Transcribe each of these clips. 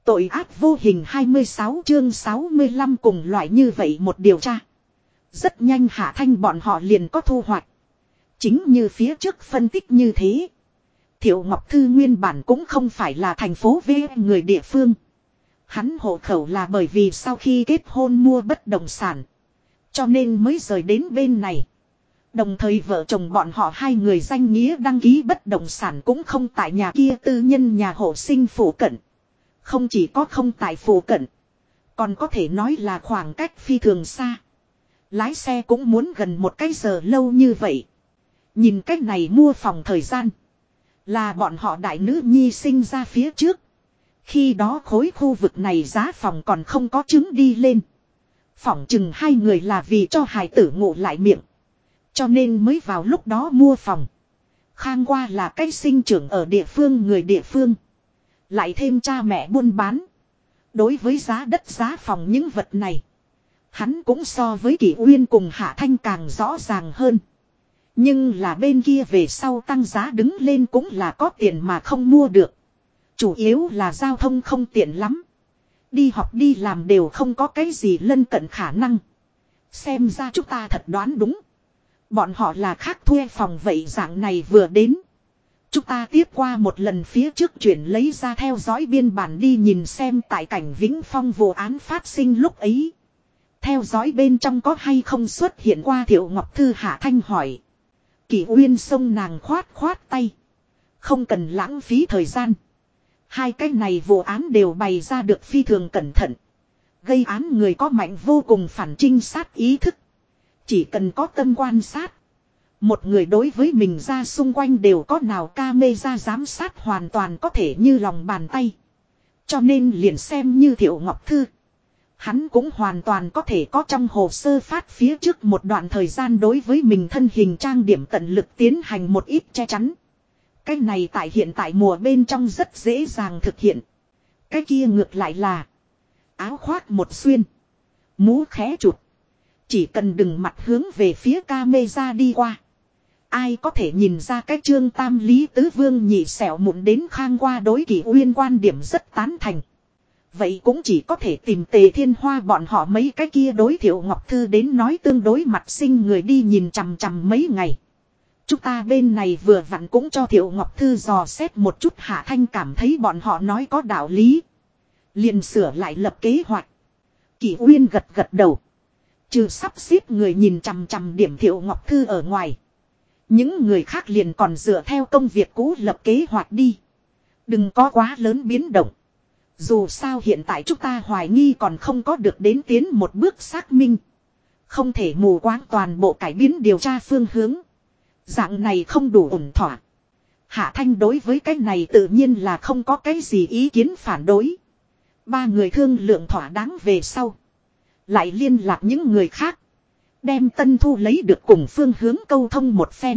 Tội ác vô hình 26 chương 65 cùng loại như vậy một điều tra. Rất nhanh Hạ Thanh bọn họ liền có thu hoạch. Chính như phía trước phân tích như thế. Thiệu Ngọc Thư nguyên bản cũng không phải là thành phố V người địa phương. Hắn hộ khẩu là bởi vì sau khi kết hôn mua bất động sản. Cho nên mới rời đến bên này. Đồng thời vợ chồng bọn họ hai người danh nghĩa đăng ký bất động sản cũng không tại nhà kia tư nhân nhà hộ sinh phủ cận. Không chỉ có không tại phủ cận. Còn có thể nói là khoảng cách phi thường xa. Lái xe cũng muốn gần một cái giờ lâu như vậy. Nhìn cách này mua phòng thời gian. Là bọn họ đại nữ nhi sinh ra phía trước. Khi đó khối khu vực này giá phòng còn không có chứng đi lên. Phỏng chừng hai người là vì cho hài tử ngủ lại miệng. Cho nên mới vào lúc đó mua phòng. Khang qua là cái sinh trưởng ở địa phương người địa phương. Lại thêm cha mẹ buôn bán. Đối với giá đất giá phòng những vật này. Hắn cũng so với Kỷ Uyên cùng Hạ Thanh càng rõ ràng hơn. Nhưng là bên kia về sau tăng giá đứng lên cũng là có tiền mà không mua được. Chủ yếu là giao thông không tiện lắm. Đi học đi làm đều không có cái gì lân cận khả năng. Xem ra chúng ta thật đoán đúng. Bọn họ là khác thuê phòng vậy dạng này vừa đến. Chúng ta tiếp qua một lần phía trước chuyển lấy ra theo dõi biên bản đi nhìn xem tại cảnh Vĩnh Phong vụ án phát sinh lúc ấy. Theo dõi bên trong có hay không xuất hiện qua Thiệu Ngọc Thư. Hạ Thanh hỏi. Kỷ Uyên xông nàng khoát khoát tay. Không cần lãng phí thời gian. Hai cái này vụ án đều bày ra được phi thường cẩn thận. Gây án người có mạnh vô cùng phản trinh sát ý thức. Chỉ cần có tâm quan sát. Một người đối với mình ra xung quanh đều có nào camera giám sát hoàn toàn có thể như lòng bàn tay. Cho nên liền xem như Thiệu Ngọc Thư. Hắn cũng hoàn toàn có thể có trong hồ sơ phát phía trước một đoạn thời gian đối với mình thân hình trang điểm tận lực tiến hành một ít che chắn. Cái này tại hiện tại mùa bên trong rất dễ dàng thực hiện. Cái kia ngược lại là áo khoác một xuyên. Mũ khẽ chụp. Chỉ cần đừng mặt hướng về phía camera đi qua. Ai có thể nhìn ra cái Trương Tam Lý Tứ Vương nhị xẻo mụn đến Khang qua đối Kỷ Uyên quan điểm rất tán thành. Vậy cũng chỉ có thể tìm Tề Thiên Hoa bọn họ mấy cái kia đối Thiệu Ngọc Thư đến nói tương đối mặt sinh người đi nhìn chằm chằm mấy ngày. Chúng ta bên này vừa vặn cũng cho Thiệu Ngọc Thư dò xét một chút. Hạ Thanh cảm thấy bọn họ nói có đạo lý. Liền sửa lại lập kế hoạch. Kỷ Uyên gật gật đầu. Trừ sắp xếp người nhìn chằm chằm điểm Thiệu Ngọc Thư ở ngoài. Những người khác liền còn dựa theo công việc cũ lập kế hoạch đi. Đừng có quá lớn biến động. Dù sao hiện tại chúng ta hoài nghi còn không có được đến tiến một bước xác minh. Không thể mù quáng toàn bộ cải biến điều tra phương hướng. Dạng này không đủ ổn thỏa. Hạ Thanh đối với cái này tự nhiên là không có cái gì ý kiến phản đối. Ba người thương lượng thỏa đáng về sau. Lại liên lạc những người khác. Đem Tân Thu lấy được cùng phương hướng câu thông một phen.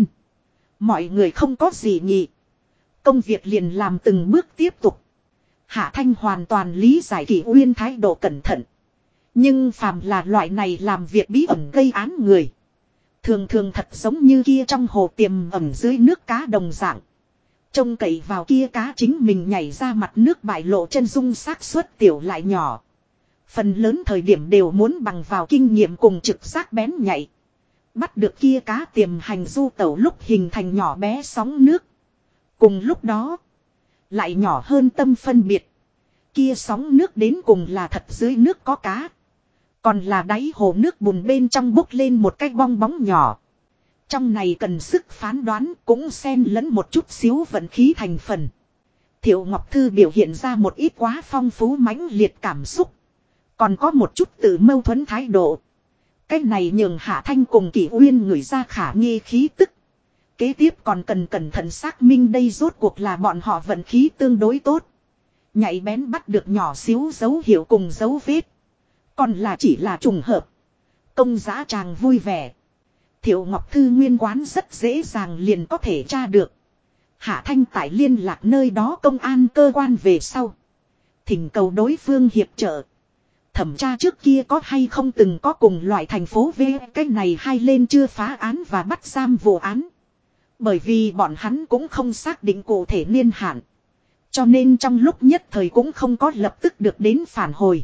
Mọi người không có gì nhỉ. Công việc liền làm từng bước tiếp tục. Hạ Thanh hoàn toàn lý giải Kỷ Uyên thái độ cẩn thận. Nhưng phàm là loại này làm việc bí ẩn gây án người. Thường thường thật giống như kia trong hồ tiềm ẩm dưới nước cá đồng dạng. Trông cậy vào kia cá chính mình nhảy ra mặt nước bại lộ chân dung xác suất tiểu lại nhỏ. Phần lớn thời điểm đều muốn bằng vào kinh nghiệm cùng trực giác bén nhạy. Bắt được kia cá tiềm hành du tẩu lúc hình thành nhỏ bé sóng nước. Cùng lúc đó, lại nhỏ hơn tâm phân biệt. Kia sóng nước đến cùng là thật dưới nước có cá. Còn là đáy hồ nước bùn bên trong bốc lên một cái bong bóng nhỏ. Trong này cần sức phán đoán cũng xen lẫn một chút xíu vận khí thành phần. Thiệu Ngọc Thư biểu hiện ra một ít quá phong phú mãnh liệt cảm xúc. Còn có một chút tự mâu thuẫn thái độ. Cái này nhường Hạ Thanh cùng Kỷ Uyên ngửi ra khả nghi khí tức. Kế tiếp còn cần cẩn thận xác minh đây rốt cuộc là bọn họ vận khí tương đối tốt. Nhạy bén bắt được nhỏ xíu dấu hiệu cùng dấu vết. Còn là chỉ là trùng hợp. Công giá chàng vui vẻ. Thiệu Ngọc Thư nguyên quán rất dễ dàng liền có thể tra được. Hạ Thanh tại liên lạc nơi đó công an cơ quan về sau. Thỉnh cầu đối phương hiệp trợ. Thẩm tra trước kia có hay không từng có cùng loại thành phố V cái này hai lên chưa phá án và bắt giam vụ án. Bởi vì bọn hắn cũng không xác định cụ thể niên hạn. Cho nên trong lúc nhất thời cũng không có lập tức được đến phản hồi.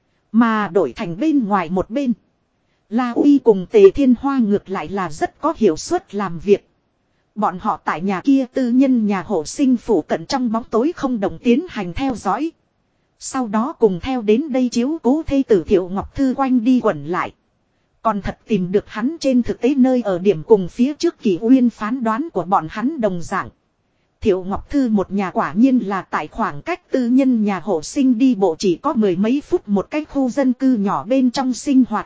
Mà đổi thành bên ngoài một bên. La Uy cùng Tề Thiên Hoa ngược lại là rất có hiệu suất làm việc. Bọn họ tại nhà kia tư nhân nhà hộ sinh phủ cận trong bóng tối không đồng tiến hành theo dõi. Sau đó cùng theo đến đây chiếu cố thê tử Thiệu Ngọc Thư quanh đi quẩn lại. Còn thật tìm được hắn trên thực tế nơi ở điểm cùng phía trước Kỳ Uyên phán đoán của bọn hắn đồng dạng. Thiệu Ngọc Thư một nhà quả nhiên là tại khoảng cách tư nhân nhà hộ sinh đi bộ chỉ có mười mấy phút một cái khu dân cư nhỏ bên trong sinh hoạt.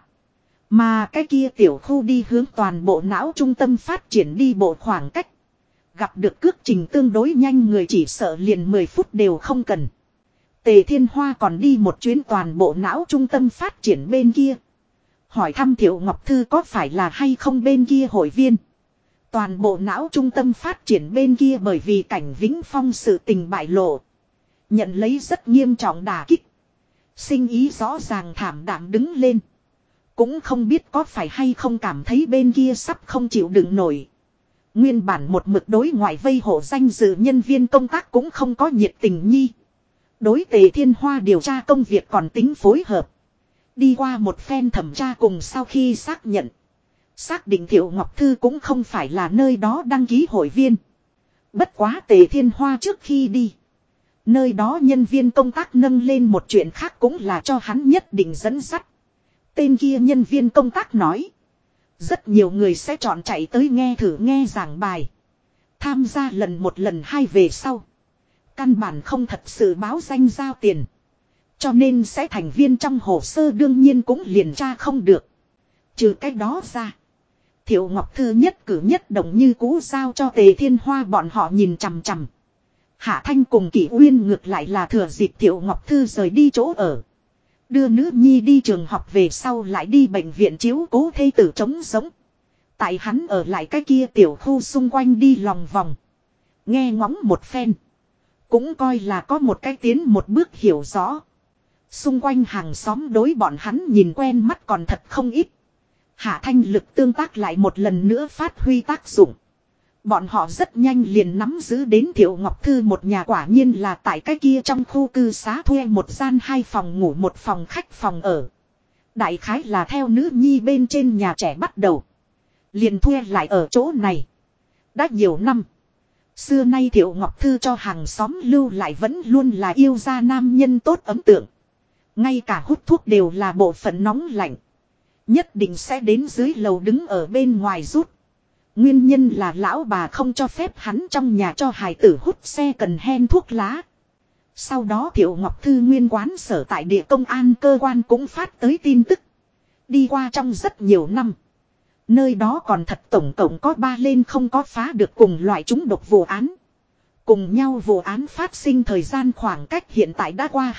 Mà cái kia tiểu khu đi hướng toàn bộ não trung tâm phát triển đi bộ khoảng cách. Gặp được cước trình tương đối nhanh người chỉ sợ liền 10 phút đều không cần. Tề Thiên Hoa còn đi một chuyến toàn bộ não trung tâm phát triển bên kia. Hỏi thăm Thiệu Ngọc Thư có phải là hay không bên kia hội viên. Toàn bộ não trung tâm phát triển bên kia bởi vì cảnh Vĩnh Phong sự tình bại lộ. Nhận lấy rất nghiêm trọng đả kích. Sinh ý rõ ràng thảm đạm đứng lên. Cũng không biết có phải hay không cảm thấy bên kia sắp không chịu đựng nổi. Nguyên bản một mực đối ngoại vây hộ danh dự nhân viên công tác cũng không có nhiệt tình nhi. Đối Tề Thiên Hoa điều tra công việc còn tính phối hợp. Đi qua một phen thẩm tra cùng sau khi xác nhận. Xác định Thiệu Ngọc Thư cũng không phải là nơi đó đăng ký hội viên. Bất quá Tề Thiên Hoa trước khi đi. Nơi đó nhân viên công tác nâng lên một chuyện khác cũng là cho hắn nhất định dẫn dắt. Tên kia nhân viên công tác nói. Rất nhiều người sẽ chọn chạy tới nghe thử nghe giảng bài. Tham gia lần một lần hai về sau. Căn bản không thật sự báo danh giao tiền. Cho nên sẽ thành viên trong hồ sơ đương nhiên cũng liền tra không được. Trừ cái đó ra. Thiệu Ngọc Thư nhất cử nhất động như cũ giao cho Tề Thiên Hoa bọn họ nhìn chằm chằm. Hạ Thanh cùng Kỷ Uyên ngược lại là thừa dịp Thiệu Ngọc Thư rời đi chỗ ở. Đưa nữ nhi đi trường học về sau lại đi bệnh viện chiếu cố thê tử trống sống. Tại hắn ở lại cái kia tiểu khu xung quanh đi lòng vòng. Nghe ngóng một phen. Cũng coi là có một cái tiến một bước hiểu rõ. Xung quanh hàng xóm đối bọn hắn nhìn quen mắt còn thật không ít. Hạ Thanh lực tương tác lại một lần nữa phát huy tác dụng. Bọn họ rất nhanh liền nắm giữ đến Thiệu Ngọc Thư một nhà quả nhiên là tại cái kia trong khu cư xá thuê một gian 2 phòng ngủ 1 phòng khách phòng ở. Đại khái là theo nữ nhi bên trên nhà trẻ bắt đầu. Liền thuê lại ở chỗ này. Đã nhiều năm. Xưa nay Thiệu Ngọc Thư cho hàng xóm lưu lại vẫn luôn là yêu gia nam nhân tốt ấn tượng. Ngay cả hút thuốc đều là bộ phận nóng lạnh. Nhất định sẽ đến dưới lầu đứng ở bên ngoài rút. Nguyên nhân là lão bà không cho phép hắn trong nhà cho hài tử hút xe cần hen thuốc lá. Sau đó Thiệu Ngọc Thư nguyên quán sở tại địa công an cơ quan cũng phát tới tin tức. Đi qua trong rất nhiều năm. Nơi đó còn thật tổng cộng có 3 lên không có phá được cùng loại chúng độc vụ án. Cùng nhau vụ án phát sinh thời gian khoảng cách hiện tại đã qua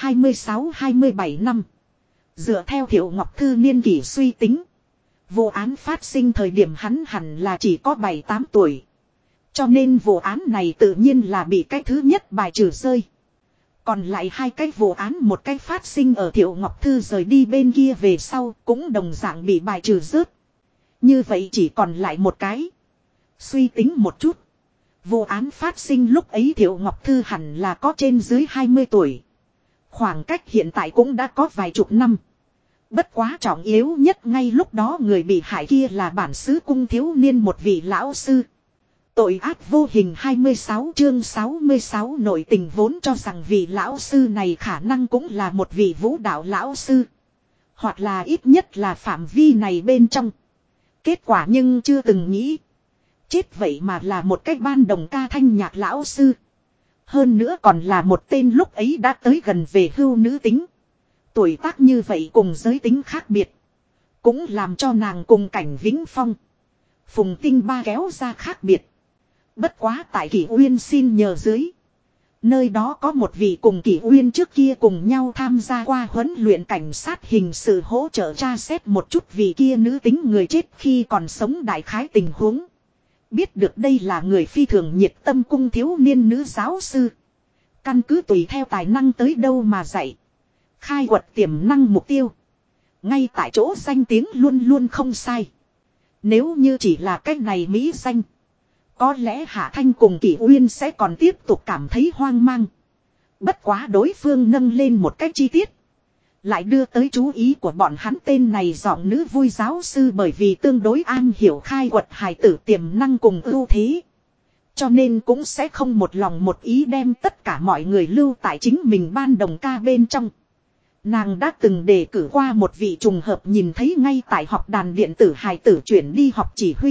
26-27 năm. Dựa theo Thiệu Ngọc Thư niên kỷ suy tính. Vụ án phát sinh thời điểm hắn hẳn là chỉ có 7-8 tuổi. Cho nên vụ án này tự nhiên là bị cái thứ nhất bài trừ rơi. Còn lại 2 cái vụ án, một cái phát sinh ở Thiệu Ngọc Thư rời đi bên kia về sau cũng đồng dạng bị bài trừ rớt. Như vậy chỉ còn lại một cái. Suy tính một chút. Vụ án phát sinh lúc ấy Thiệu Ngọc Thư hẳn là có trên dưới 20 tuổi. Khoảng cách hiện tại cũng đã có vài chục năm. Bất quá trọng yếu nhất ngay lúc đó người bị hại kia là bản xứ cung thiếu niên một vị lão sư. Tội ác vô hình 26 chương 66 nội tình vốn cho rằng vị lão sư này khả năng cũng là một vị vũ đạo lão sư. Hoặc là ít nhất là phạm vi này bên trong. Kết quả nhưng chưa từng nghĩ. Chết vậy mà là một cái ban đồng ca thanh nhạc lão sư. Hơn nữa còn là một tên lúc ấy đã tới gần về hưu nữ tính. Tuổi tác như vậy cùng giới tính khác biệt. Cũng làm cho nàng cùng Cảnh Vĩnh Phong. Phùng Tinh Ba kéo ra khác biệt. Bất quá tại Kỷ Uyên xin nhờ dưới. Nơi đó có một vị cùng Kỷ Uyên trước kia cùng nhau tham gia qua huấn luyện cảnh sát hình sự hỗ trợ tra xét một chút vị kia nữ tính người chết khi còn sống đại khái tình huống. Biết được đây là người phi thường nhiệt tâm cung thiếu niên nữ giáo sư. Căn cứ tùy theo tài năng tới đâu mà dạy. Khai quật tiềm năng mục tiêu. Ngay tại chỗ danh tiếng luôn luôn không sai. Nếu như chỉ là cách này mỹ danh. Có lẽ Hạ Thanh cùng Kỷ Uyên sẽ còn tiếp tục cảm thấy hoang mang. Bất quá đối phương nâng lên một cách chi tiết. Lại đưa tới chú ý của bọn hắn, tên này giọng nữ vui giáo sư bởi vì tương đối an hiểu khai quật hài tử tiềm năng cùng ưu thế. Cho nên cũng sẽ không một lòng một ý đem tất cả mọi người lưu tại chính mình ban đồng ca bên trong. Nàng đã từng đề cử qua một vị trùng hợp nhìn thấy ngay tại học đàn điện tử hài tử chuyển đi học chỉ huy.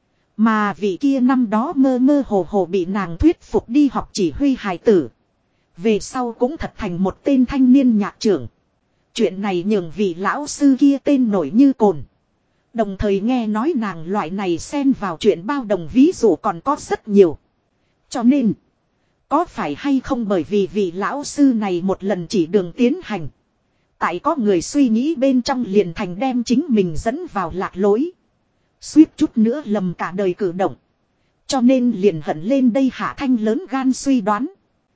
Mà vị kia năm đó mơ mơ hồ hồ bị nàng thuyết phục đi học chỉ huy hài tử. Về sau cũng thật thành một tên thanh niên nhạc trưởng. Chuyện này nhường vị lão sư kia tên nổi như cồn. Đồng thời nghe nói nàng loại này xen vào chuyện bao đồng ví dụ còn có rất nhiều. Cho nên, có phải hay không bởi vì vị lão sư này một lần chỉ đường tiến hành. Tại có người suy nghĩ bên trong liền thành đem chính mình dẫn vào lạc lối. Suýt chút nữa lầm cả đời cử động. Cho nên liền hận lên đây Hạ Thanh lớn gan suy đoán.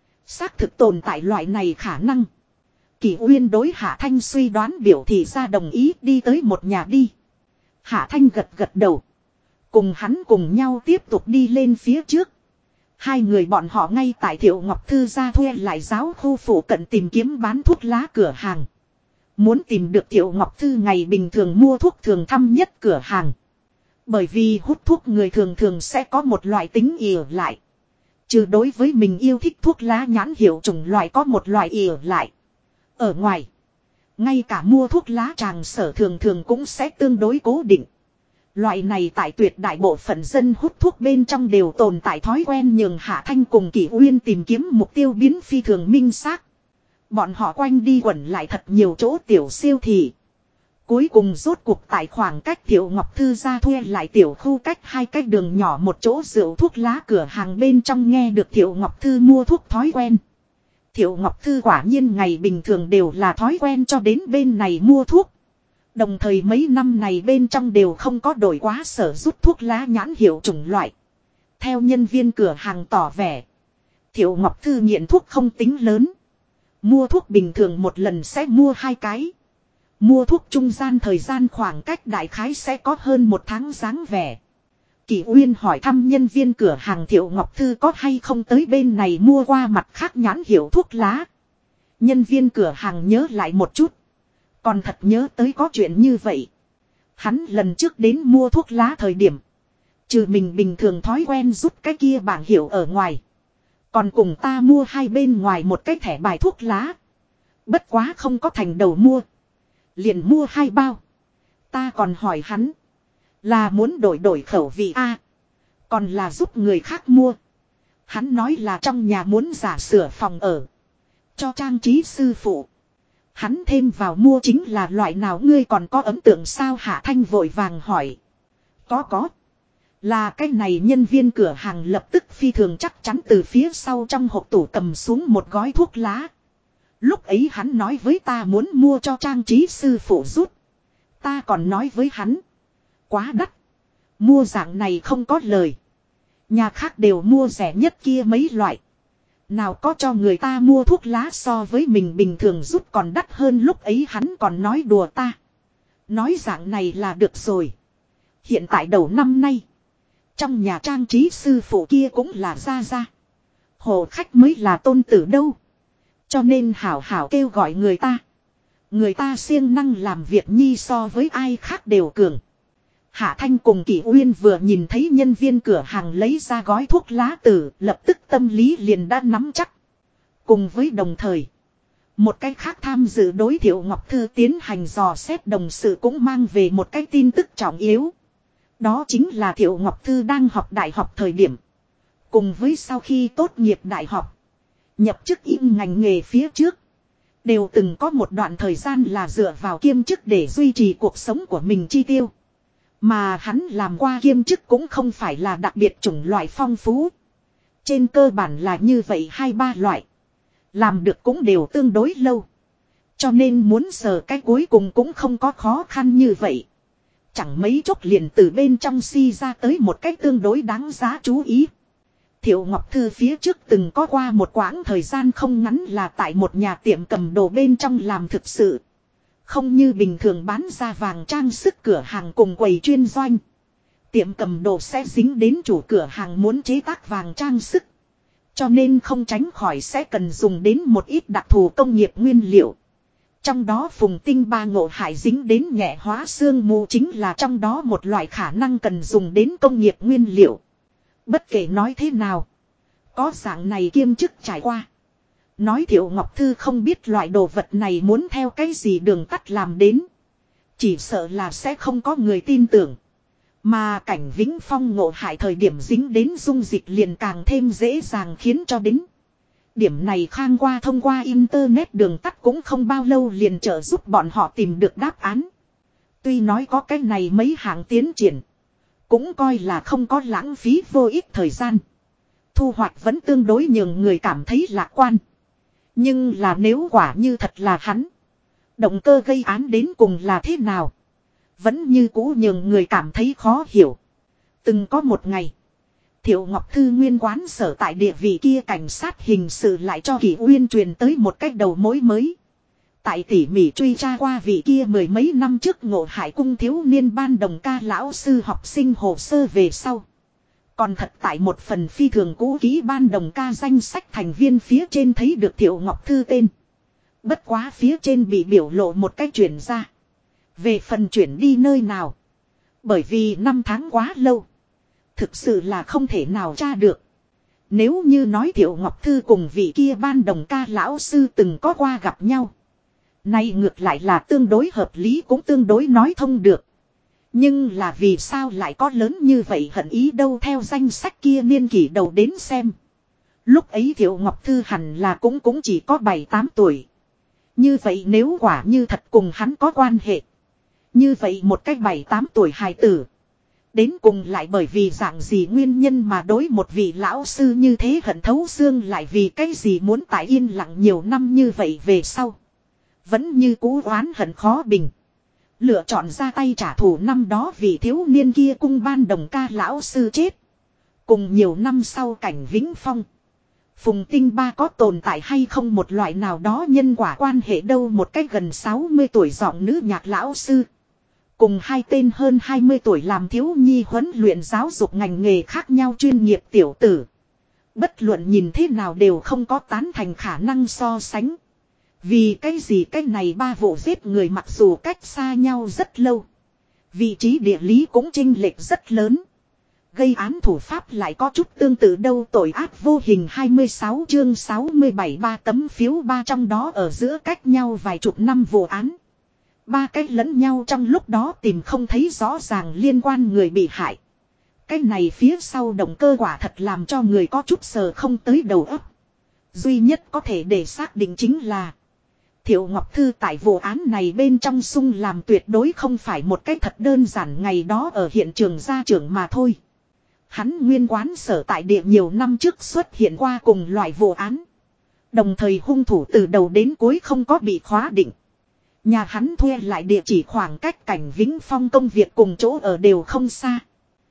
Xác thực tồn tại loại này khả năng. Kỷ Uyên đối Hạ Thanh suy đoán biểu thị ra đồng ý đi tới một nhà đi. Hạ Thanh gật gật đầu. Cùng hắn cùng nhau tiếp tục đi lên phía trước. Hai người bọn họ ngay tại Thiệu Ngọc Thư gia thuê lại giáo khu phụ cận tìm kiếm bán thuốc lá cửa hàng. Muốn tìm được Thiệu Ngọc Thư ngày bình thường mua thuốc thường thăm nhất cửa hàng. Bởi vì hút thuốc người thường thường sẽ có một loại tính ỉa lại. Trừ đối với mình yêu thích thuốc lá nhãn hiệu chủng loại có một loại ỉa lại. Ở ngoài, ngay cả mua thuốc lá tràng sở thường thường cũng sẽ tương đối cố định. Loại này tại tuyệt đại bộ phận dân hút thuốc bên trong đều tồn tại thói quen nhường Hạ Thanh cùng Kỷ Uyên tìm kiếm mục tiêu biến phi thường minh xác. Bọn họ quanh đi quẩn lại thật nhiều chỗ tiểu siêu thị. Cuối cùng rốt cuộc tại khoảng cách Thiệu Ngọc Thư gia thuê lại tiểu khu cách hai cái đường nhỏ một chỗ rượu thuốc lá cửa hàng bên trong nghe được Thiệu Ngọc Thư mua thuốc thói quen. Thiệu Ngọc Thư quả nhiên ngày bình thường đều là thói quen cho đến bên này mua thuốc. Đồng thời mấy năm này bên trong đều không có đổi quá sở rút thuốc lá nhãn hiệu chủng loại. Theo nhân viên cửa hàng tỏ vẻ, Thiệu Ngọc Thư nghiện thuốc không tính lớn. Mua thuốc bình thường một lần sẽ mua 2 cái. Mua thuốc trung gian thời gian khoảng cách đại khái sẽ có hơn 1 tháng dáng vẻ. Kỷ Uyên hỏi thăm nhân viên cửa hàng Thiệu Ngọc Thư có hay không tới bên này mua qua mặt khác nhãn hiệu thuốc lá. Nhân viên cửa hàng nhớ lại một chút. Còn thật nhớ tới có chuyện như vậy. Hắn lần trước đến mua thuốc lá thời điểm. Trừ mình bình thường thói quen rút cái kia bảng hiệu ở ngoài. Còn cùng ta mua hai bên ngoài một cái thẻ bài thuốc lá. Bất quá không có thành đầu mua. Liền mua 2 bao. Ta còn hỏi hắn. Là muốn đổi khẩu vị a, còn là giúp người khác mua. Hắn nói là trong nhà muốn giả sửa phòng ở. Cho trang trí sư phụ. Hắn thêm vào mua chính là loại nào ngươi còn có ấn tượng sao? Hạ Thanh vội vàng hỏi. Có. Là cái này nhân viên cửa hàng lập tức phi thường chắc chắn từ phía sau trong hộp tủ cầm xuống một gói thuốc lá. Lúc ấy hắn nói với ta muốn mua cho trang trí sư phụ rút. Ta còn nói với hắn. Quá đắt. Mua dạng này không có lời. Nhà khác đều mua rẻ nhất kia mấy loại. Nào có cho người ta mua thuốc lá so với mình bình thường rút còn đắt hơn, lúc ấy hắn còn nói đùa ta. Nói dạng này là được rồi. Hiện tại đầu năm nay. Trong nhà trang trí sư phụ kia cũng là ra. Hồ khách mới là tôn tử đâu. Cho nên hảo hảo kêu gọi người ta. Người ta siêng năng làm việc nhi so với ai khác đều cường. Hạ Thanh cùng Kỷ Uyên vừa nhìn thấy nhân viên cửa hàng lấy ra gói thuốc lá tử, lập tức tâm lý liền đã nắm chắc. Cùng với đồng thời, một cái khác tham dự đối Thiệu Ngọc Thư tiến hành dò xét đồng sự cũng mang về một cái tin tức trọng yếu. Đó chính là Thiệu Ngọc Thư đang học đại học thời điểm. Cùng với sau khi tốt nghiệp đại học, nhập chức in ngành nghề phía trước. Đều từng có một đoạn thời gian là dựa vào kiêm chức để duy trì cuộc sống của mình chi tiêu. Mà hắn làm qua kiêm chức cũng không phải là đặc biệt chủng loại phong phú. Trên cơ bản là như vậy 2-3 loại. Làm được cũng đều tương đối lâu. Cho nên muốn sờ cái cuối cùng cũng không có khó khăn như vậy. Chẳng mấy chốc liền từ bên trong ra tới một cách tương đối đáng giá chú ý. Thiệu Ngọc Thư phía trước từng có qua một quãng thời gian không ngắn là tại một nhà tiệm cầm đồ bên trong làm thực sự. Không như bình thường bán ra vàng trang sức cửa hàng cùng quầy chuyên doanh. Tiệm cầm đồ sẽ dính đến chủ cửa hàng muốn chế tác vàng trang sức. Cho nên không tránh khỏi sẽ cần dùng đến một ít đặc thù công nghiệp nguyên liệu. Trong đó phùng tinh ba ngộ hại dính đến nhẹ hóa xương mù chính là trong đó một loại khả năng cần dùng đến công nghiệp nguyên liệu. Bất kể nói thế nào, có dạng này kiêm chức trải qua. Nói Thiệu Ngọc Thư không biết loại đồ vật này muốn theo cái gì đường tắt làm đến. Chỉ sợ là sẽ không có người tin tưởng. Mà cảnh Vĩnh Phong ngộ hại thời điểm dính đến dung dịch liền càng thêm dễ dàng khiến cho đến. Điểm này Khang qua thông qua internet đường tắt cũng không bao lâu liền trợ giúp bọn họ tìm được đáp án. Tuy nói có cái này mấy hạng tiến triển. Cũng coi là không có lãng phí vô ích thời gian. Thu hoạch vẫn tương đối nhường người cảm thấy lạc quan. Nhưng là nếu quả như thật là hắn. Động cơ gây án đến cùng là thế nào? Vẫn như cũ nhường người cảm thấy khó hiểu. Từng có một ngày. Thiệu Ngọc Thư nguyên quán sở tại địa vị kia cảnh sát hình sự lại cho Kỷ Uyên truyền tới một cách đầu mối mới. Tại tỉ mỉ truy tra qua vị kia mười mấy năm trước ngộ hại cung thiếu niên ban đồng ca lão sư học sinh hồ sơ về sau. Còn thật tại một phần phi thường cũ kỹ ban đồng ca danh sách thành viên phía trên thấy được Thiệu Ngọc Thư tên. Bất quá phía trên bị biểu lộ một cách chuyển ra. Về phần chuyển đi nơi nào. Bởi vì năm tháng quá lâu. Thực sự là không thể nào tra được. Nếu như nói Thiệu Ngọc Thư cùng vị kia ban đồng ca lão sư từng có qua gặp nhau. Nay ngược lại là tương đối hợp lý cũng tương đối nói thông được. Nhưng là vì sao lại có lớn như vậy hận ý đâu theo danh sách kia niên kỷ đầu đến xem. Lúc ấy Thiệu Ngọc Thư hẳn là cũng chỉ có 7-8 tuổi. Như vậy nếu quả như thật cùng hắn có quan hệ. Như vậy một cách 7-8 tuổi hài tử. Đến cùng lại bởi vì dạng gì nguyên nhân mà đối một vị lão sư như thế hận thấu xương lại vì cái gì muốn tại yên lặng nhiều năm như vậy về sau. Vẫn như cũ oán hận khó bình. Lựa chọn ra tay trả thù năm đó vì thiếu niên kia cung ban đồng ca lão sư chết. Cùng nhiều năm sau cảnh Vĩnh Phong. Phùng Tinh Ba có tồn tại hay không một loại nào đó nhân quả quan hệ đâu một cách gần 60 tuổi giọng nữ nhạc lão sư. Cùng hai tên hơn 20 tuổi làm thiếu nhi huấn luyện giáo dục ngành nghề khác nhau chuyên nghiệp tiểu tử. Bất luận nhìn thế nào đều không có tán thành khả năng so sánh. Vì cái gì cái này ba vụ giết người mặc dù cách xa nhau rất lâu. Vị trí địa lý cũng chênh lệch rất lớn. Gây án thủ pháp lại có chút tương tự đâu tội ác vô hình 26 chương 67 ba tấm phiếu ba trong đó ở giữa cách nhau vài chục năm vụ án. Ba cái lẫn nhau trong lúc đó tìm không thấy rõ ràng liên quan người bị hại. Cái này phía sau động cơ quả thật làm cho người có chút sờ không tới đầu óc. Duy nhất có thể để xác định chính là Thiệu Ngọc Thư tại vụ án này bên trong sung làm tuyệt đối không phải một cách thật đơn giản ngày đó ở hiện trường gia trưởng mà thôi. Hắn nguyên quán sở tại địa nhiều năm trước xuất hiện qua cùng loại vụ án. Đồng thời hung thủ từ đầu đến cuối không có bị khóa định. Nhà hắn thuê lại địa chỉ khoảng cách cảnh Vĩnh Phong công việc cùng chỗ ở đều không xa.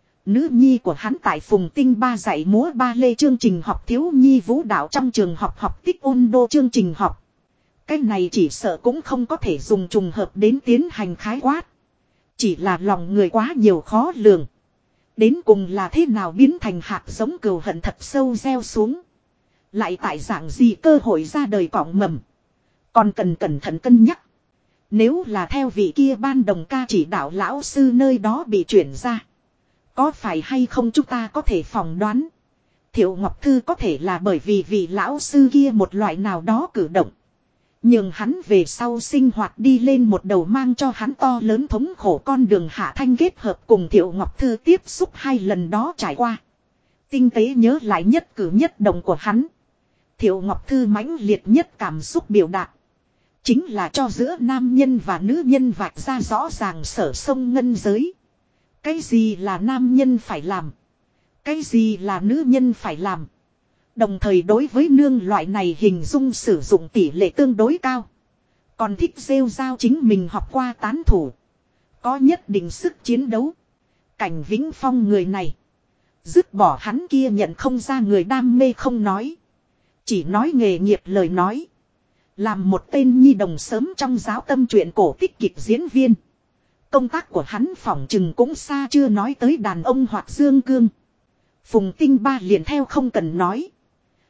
Nữ nhi của hắn tại Phùng Tinh Ba dạy múa ba lê chương trình học thiếu nhi vũ đạo trong trường học học tích ôn đô chương trình học. Cái này chỉ sợ cũng không có thể dùng trùng hợp đến tiến hành khái quát. Chỉ là lòng người quá nhiều khó lường. Đến cùng là thế nào biến thành hạt giống cừu hận thật sâu gieo xuống. Lại tại dạng gì cơ hội ra đời cọng mầm. Còn cần cẩn thận cân nhắc. Nếu là theo vị kia ban đồng ca chỉ đạo lão sư nơi đó bị chuyển ra. Có phải hay không chúng ta có thể phỏng đoán. Thiệu Ngọc Thư có thể là bởi vì vị lão sư kia một loại nào đó cử động. Nhưng hắn về sau sinh hoạt đi lên một đầu mang cho hắn to lớn thống khổ con đường hạ thanh kết hợp cùng Thiệu Ngọc Thư tiếp xúc hai lần đó trải qua. Tinh tế nhớ lại nhất cử nhất động của hắn. Thiệu Ngọc Thư mãnh liệt nhất cảm xúc biểu đạt. Chính là cho giữa nam nhân và nữ nhân vạch ra rõ ràng sở sông ngân giới. Cái gì là nam nhân phải làm? Cái gì là nữ nhân phải làm? Đồng thời đối với nương loại này hình dung sử dụng tỷ lệ tương đối cao. Còn thích rêu rao chính mình học qua tán thủ. Có nhất định sức chiến đấu. Cảnh Vĩnh Phong người này. Dứt bỏ hắn kia nhận không ra người đam mê không nói. Chỉ nói nghề nghiệp lời nói. Làm một tên nhi đồng sớm trong giáo tâm truyện cổ tích kịch diễn viên. Công tác của hắn phỏng chừng cũng xa chưa nói tới đàn ông hoặc dương cương. Phùng Tinh Ba liền theo không cần nói.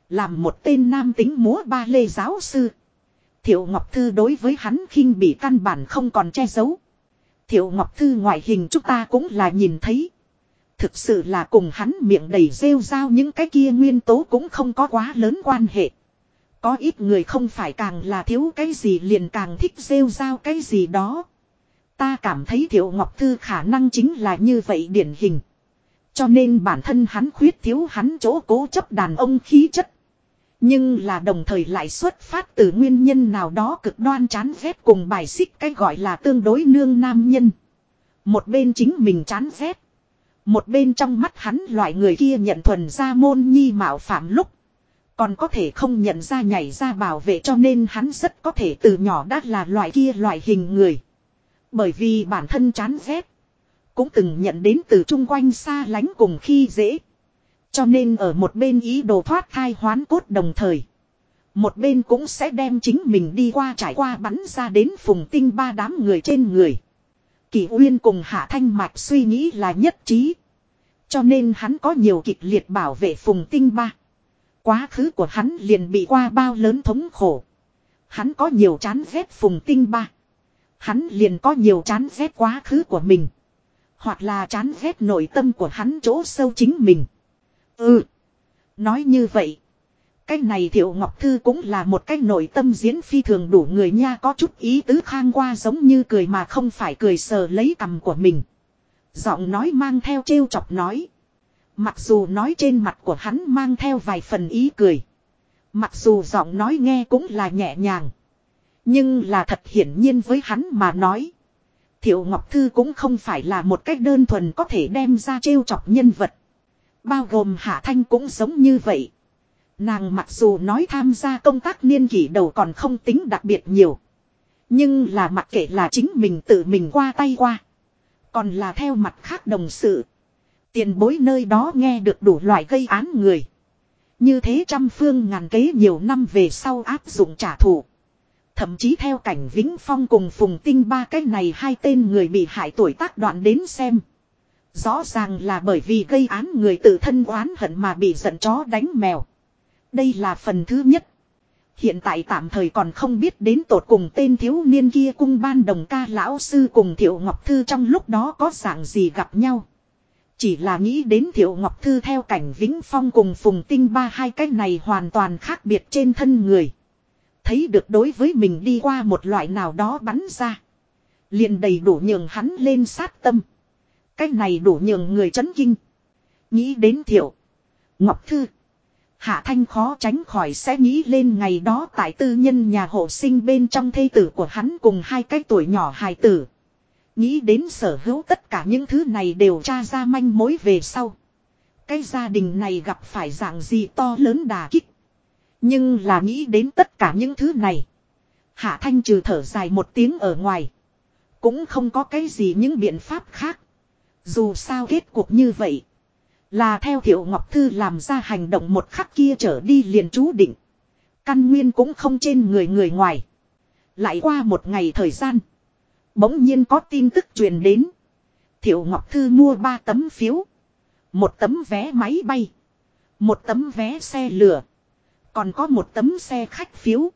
Làm một tên nam tính múa ba lê giáo sư. Thiệu Ngọc Thư đối với hắn khinh bỉ căn bản không còn che giấu. Thiệu Ngọc Thư ngoại hình chúng ta cũng là nhìn thấy. Thực sự là cùng hắn miệng đầy rêu rao những cái kia nguyên tố cũng không có quá lớn quan hệ. Có ít người không phải càng là thiếu cái gì liền càng thích rêu rao cái gì đó. Ta cảm thấy Thiệu Ngọc Thư khả năng chính là như vậy điển hình. Cho nên bản thân hắn khuyết thiếu hắn chỗ cố chấp đàn ông khí chất. Nhưng là đồng thời lại xuất phát từ nguyên nhân nào đó cực đoan chán ghét cùng bài xích cái gọi là tương đối nương nam nhân. Một bên chính mình chán ghét. Một bên trong mắt hắn loại người kia nhận thuần ra môn nhi mạo phạm lúc. Còn có thể không nhận ra nhảy ra bảo vệ cho nên hắn rất có thể từ nhỏ đã là loại kia loại hình người. Bởi vì bản thân chán ghét. Cũng từng nhận đến từ chung quanh xa lánh cùng khi dễ. Cho nên ở một bên ý đồ thoát thai hoán cốt đồng thời. Một bên cũng sẽ đem chính mình đi qua trải qua bắn ra đến Phùng Tinh ba đám người trên người. Kỷ Uyên cùng Hạ Thanh Mạch suy nghĩ là nhất trí. Cho nên hắn có nhiều kịch liệt bảo vệ Phùng Tinh ba. Quá khứ của hắn liền bị qua bao lớn thống khổ. Hắn có nhiều chán ghét Phùng Tinh ba. Hắn liền có nhiều chán ghét quá khứ của mình. Hoặc là chán ghét nội tâm của hắn chỗ sâu chính mình. Nói như vậy. Cái này Thiệu Ngọc Thư cũng là một cái nội tâm diễn phi thường đủ người nha, có chút ý tứ khang qua giống như cười mà không phải cười, sờ lấy cằm của mình. Giọng nói mang theo trêu chọc nói. Mặc dù nói trên mặt của hắn mang theo vài phần ý cười. Mặc dù giọng nói nghe cũng là nhẹ nhàng. Nhưng là thật hiển nhiên với hắn mà nói. Thiệu Ngọc Thư cũng không phải là một cách đơn thuần có thể đem ra trêu chọc nhân vật. Bao gồm Hạ Thanh cũng giống như vậy. Nàng mặc dù nói tham gia công tác niên kỷ đầu còn không tính đặc biệt nhiều. Nhưng là mặc kệ là chính mình tự mình qua tay qua. Còn là theo mặt khác đồng sự. Tiền bối nơi đó nghe được đủ loại gây án người. Như thế trăm phương ngàn kế nhiều năm về sau áp dụng trả thù. Thậm chí theo cảnh Vĩnh Phong cùng Phùng Tinh ba cái này hai tên người bị hại tuổi tác đoạn đến xem. Rõ ràng là bởi vì gây án người tự thân oán hận mà bị giận chó đánh mèo. Đây là phần thứ nhất. Hiện tại tạm thời còn không biết đến tột cùng tên thiếu niên kia cung ban đồng ca lão sư cùng Thiệu Ngọc Thư trong lúc đó có dạng gì gặp nhau. Chỉ là nghĩ đến Thiệu Ngọc Thư theo cảnh Vĩnh Phong cùng Phùng Tinh ba hai cái này hoàn toàn khác biệt trên thân người. Thấy được đối với mình đi qua một loại nào đó bắn ra. Liền đầy đủ nhường hắn lên sát tâm. Cái này đủ nhường người chấn kinh. Nghĩ đến Thiệu Ngọc Thư. Hạ Thanh khó tránh khỏi sẽ nghĩ lên ngày đó tại tư nhân nhà hộ sinh bên trong thê tử của hắn cùng hai cái tuổi nhỏ hài tử. Nghĩ đến sở hữu tất cả những thứ này đều tra ra manh mối về sau. Cái gia đình này gặp phải dạng gì to lớn đả kích. Nhưng là nghĩ đến tất cả những thứ này. Hạ Thanh trừ thở dài một tiếng ở ngoài. Cũng không có cái gì những biện pháp khác. Dù sao kết cục như vậy. Là theo Thiệu Ngọc Thư làm ra hành động một khắc kia trở đi liền chú định. Căn nguyên cũng không trên người người ngoài. Lại qua một ngày thời gian. Bỗng nhiên có tin tức truyền đến. Thiệu Ngọc Thư mua 3 tấm phiếu. Một tấm vé máy bay. Một tấm vé xe lửa. Còn có một tấm xe khách phiếu.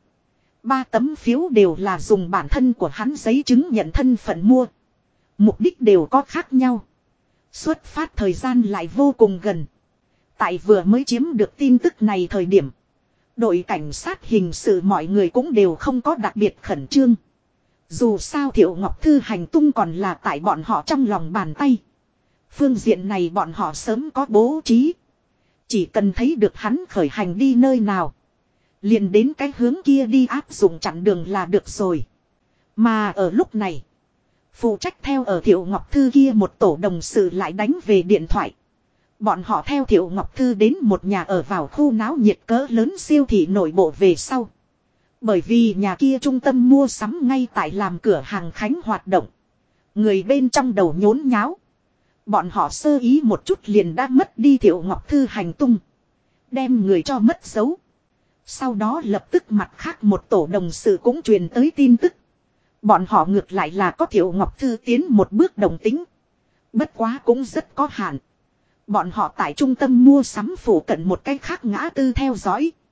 3 tấm phiếu đều là dùng bản thân của hắn giấy chứng nhận thân phận mua. Mục đích đều có khác nhau. Xuất phát thời gian lại vô cùng gần. Tại vừa mới chiếm được tin tức này thời điểm. Đội cảnh sát hình sự mọi người cũng đều không có đặc biệt khẩn trương. Dù sao Thiệu Ngọc Thư hành tung còn là tại bọn họ trong lòng bàn tay. Phương diện này bọn họ sớm có bố trí. Chỉ cần thấy được hắn khởi hành đi nơi nào. Liền đến cái hướng kia đi áp dụng chặn đường là được rồi. Mà ở lúc này. Phụ trách theo ở Thiệu Ngọc Thư kia một tổ đồng sự lại đánh về điện thoại. Bọn họ theo Thiệu Ngọc Thư đến một nhà ở vào khu náo nhiệt cỡ lớn siêu thị nội bộ về sau. Bởi vì nhà kia trung tâm mua sắm ngay tại làm cửa hàng Khánh hoạt động. Người bên trong đầu nhốn nháo. Bọn họ sơ ý một chút liền đã mất đi Thiệu Ngọc Thư hành tung. Đem người cho mất dấu. Sau đó lập tức mặt khác một tổ đồng sự cũng truyền tới tin tức. Bọn họ ngược lại là có Thiệu Ngọc Thư tiến một bước đồng tính. Bất quá cũng rất có hạn. Bọn họ tại trung tâm mua sắm phủ cận một cái khác ngã tư theo dõi.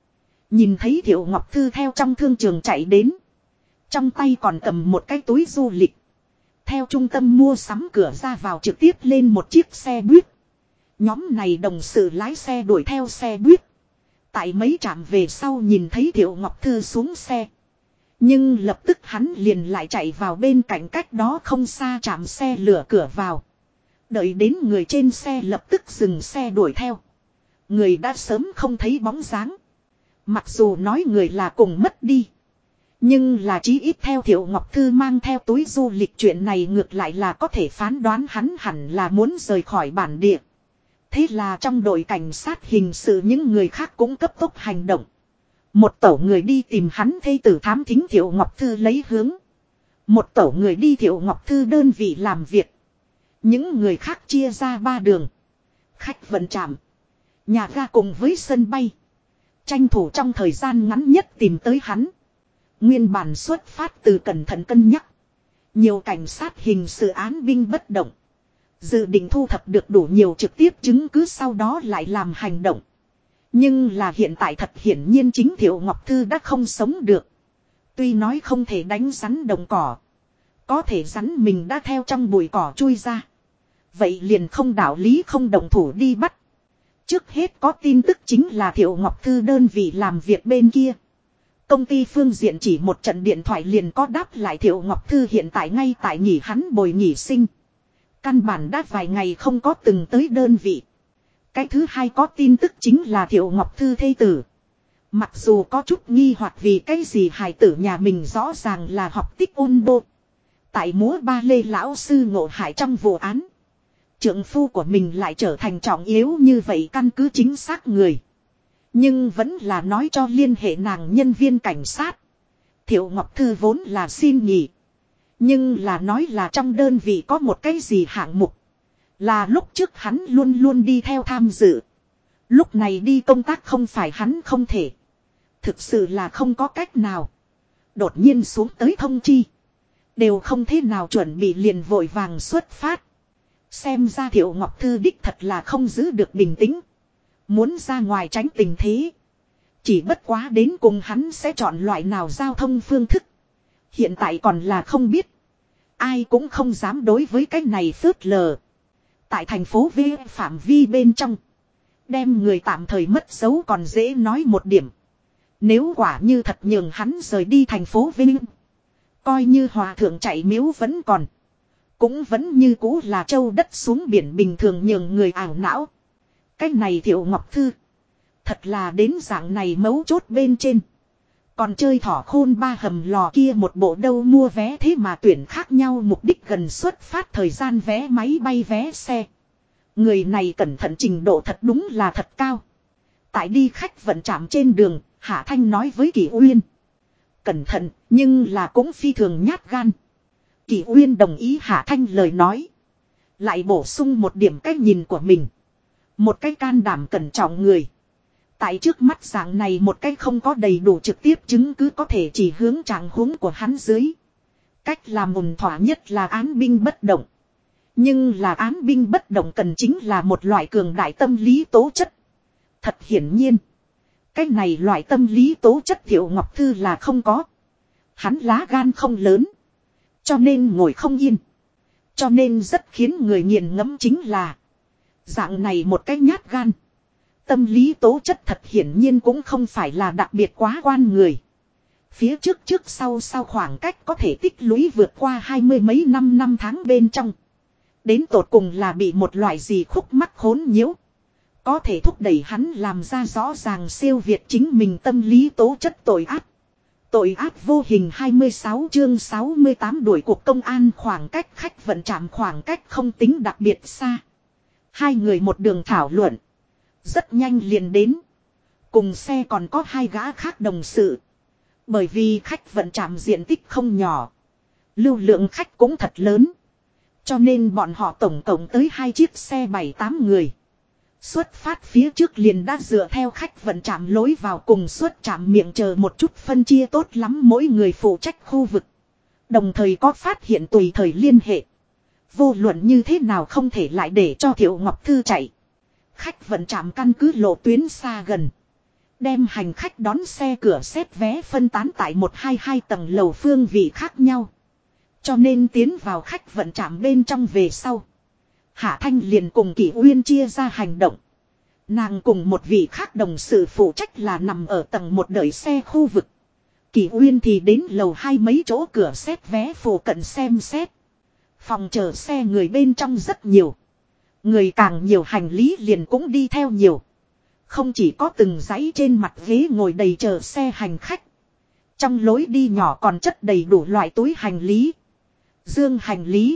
Nhìn thấy Thiệu Ngọc Thư theo trong thương trường chạy đến. Trong tay còn cầm một cái túi du lịch. Theo trung tâm mua sắm cửa ra vào trực tiếp lên một chiếc xe buýt. Nhóm này đồng sự lái xe đuổi theo xe buýt. Tại mấy trạm về sau nhìn thấy Thiệu Ngọc Thư xuống xe. Nhưng lập tức hắn liền lại chạy vào bên cạnh cách đó không xa trạm xe lửa cửa vào. Đợi đến người trên xe lập tức dừng xe đuổi theo. Người đã sớm không thấy bóng dáng. Mặc dù nói người là cùng mất đi. Nhưng là chí ít theo Thiệu Ngọc Thư mang theo túi du lịch chuyện này ngược lại là có thể phán đoán hắn hẳn là muốn rời khỏi bản địa. Thế là trong đội cảnh sát hình sự những người khác cũng cấp tốc hành động. Một tổ người đi tìm hắn thê tử thám thính Thiệu Ngọc Thư lấy hướng. Một tổ người đi Thiệu Ngọc Thư đơn vị làm việc. Những người khác chia ra 3 đường. Khách vận trạm, nhà ga cùng với sân bay. Tranh thủ trong thời gian ngắn nhất tìm tới hắn. Nguyên bản xuất phát từ cẩn thận cân nhắc. Nhiều cảnh sát hình sự án binh bất động. Dự định thu thập được đủ nhiều trực tiếp chứng cứ sau đó lại làm hành động. Nhưng là hiện tại thật hiển nhiên chính Thiệu Ngọc Thư đã không sống được. Tuy nói không thể đánh rắn đồng cỏ. Có thể rắn mình đã theo trong bụi cỏ chui ra. Vậy liền không đạo lý không động thủ đi bắt. Trước hết có tin tức chính là Thiệu Ngọc Thư đơn vị làm việc bên kia. Công ty phương diện chỉ một trận điện thoại liền có đáp lại Thiệu Ngọc Thư hiện tại ngay tại nghỉ hắn bồi nghỉ sinh. Căn bản đã vài ngày không có từng tới đơn vị. Cái thứ hai có tin tức chính là Thiệu Ngọc Thư thê tử. Mặc dù có chút nghi hoặc vì cái gì hài tử nhà mình rõ ràng là học tích ôn bô. Tại múa ba lê lão sư ngộ hại trong vụ án. Trượng phu của mình lại trở thành trọng yếu như vậy căn cứ chính xác người. Nhưng vẫn là nói cho liên hệ nàng nhân viên cảnh sát. Thiệu Ngọc Thư vốn là xin nghỉ. Nhưng là nói là trong đơn vị có một cái gì hạng mục. Là lúc trước hắn luôn luôn đi theo tham dự. Lúc này đi công tác không phải hắn không thể. Thực sự là không có cách nào. Đột nhiên xuống tới thông chi. Đều không thế nào chuẩn bị liền vội vàng xuất phát. Xem ra Thiệu Ngọc Thư đích thật là không giữ được bình tĩnh. Muốn ra ngoài tránh tình thế. Chỉ bất quá đến cùng hắn sẽ chọn loại nào giao thông phương thức. Hiện tại còn là không biết. Ai cũng không dám đối với cái này phớt lờ. Tại thành phố V phạm vi bên trong. Đem người tạm thời mất dấu còn dễ nói một điểm. Nếu quả như thật nhường hắn rời đi thành phố Vinh. Coi như hòa thượng chạy miếu vẫn còn. Cũng vẫn như cũ là châu đất xuống biển bình thường nhường người ảo não. Cái này Thiệu Ngọc Thư. Thật là đến dạng này mấu chốt bên trên. Còn chơi thỏ khôn ba hầm lò kia một bộ đâu mua vé thế mà tuyển khác nhau mục đích gần xuất phát thời gian vé máy bay vé xe. Người này cẩn thận trình độ thật đúng là thật cao. Tại đi khách vận trạm trên đường, Hạ Thanh nói với Kỷ Uyên. Cẩn thận, nhưng là cũng phi thường nhát gan. Kỷ Uyên đồng ý Hạ Thanh lời nói. Lại bổ sung một điểm cách nhìn của mình. Một cái can đảm cẩn trọng người. Tại trước mắt dạng này một cái không có đầy đủ trực tiếp chứng cứ có thể chỉ hướng trạng huống của hắn dưới. Cách làm ổn thỏa nhất là án binh bất động. Nhưng là án binh bất động cần chính là một loại cường đại tâm lý tố chất. Thật hiển nhiên. Cái này loại tâm lý tố chất Thiệu Ngọc Thư là không có. Hắn lá gan không lớn. Cho nên ngồi không yên. Cho nên rất khiến người nghiền ngẫm chính là. Dạng này một cái nhát gan. Tâm lý tố chất thật hiển nhiên cũng không phải là đặc biệt quá quan người. Phía trước sau khoảng cách có thể tích lũy vượt qua 20 mấy năm tháng bên trong. Đến tột cùng là bị một loại gì khúc mắc hỗn nhiễu. Có thể thúc đẩy hắn làm ra rõ ràng siêu việt chính mình tâm lý tố chất tội ác. Tội ác vô hình 26 chương 68 đuổi cuộc công an khoảng cách khách vận trạm khoảng cách không tính đặc biệt xa. Hai người một đường thảo luận. Rất nhanh liền đến. Cùng xe còn có hai gã khác đồng sự. Bởi vì khách vận trạm diện tích không nhỏ. Lưu lượng khách cũng thật lớn. Cho nên bọn họ tổng cộng tới 2 chiếc xe 7-8 người. Xuất phát phía trước liền đã dựa theo khách vận trạm lối vào cùng xuất trạm miệng chờ một chút phân chia tốt lắm mỗi người phụ trách khu vực. Đồng thời có phát hiện tùy thời liên hệ. Vô luận như thế nào không thể lại để cho Thiệu Ngọc Thư chạy. Khách vận trạm căn cứ lộ tuyến xa gần. Đem hành khách đón xe cửa xét vé phân tán tại 122 tầng lầu phương vị khác nhau. Cho nên tiến vào khách vận trạm bên trong về sau. Hạ Thanh liền cùng Kỷ Uyên chia ra hành động. Nàng cùng một vị khác đồng sự phụ trách là nằm ở tầng 1 đợi xe khu vực. Kỷ Uyên thì đến lầu 2 mấy chỗ cửa xét vé phụ cận xem xét. Phòng chờ xe người bên trong rất nhiều. Người càng nhiều hành lý liền cũng đi theo nhiều. Không chỉ có từng dãy trên mặt ghế ngồi đầy chờ xe hành khách. Trong lối đi nhỏ còn chất đầy đủ loại túi hành lý. Dương hành lý.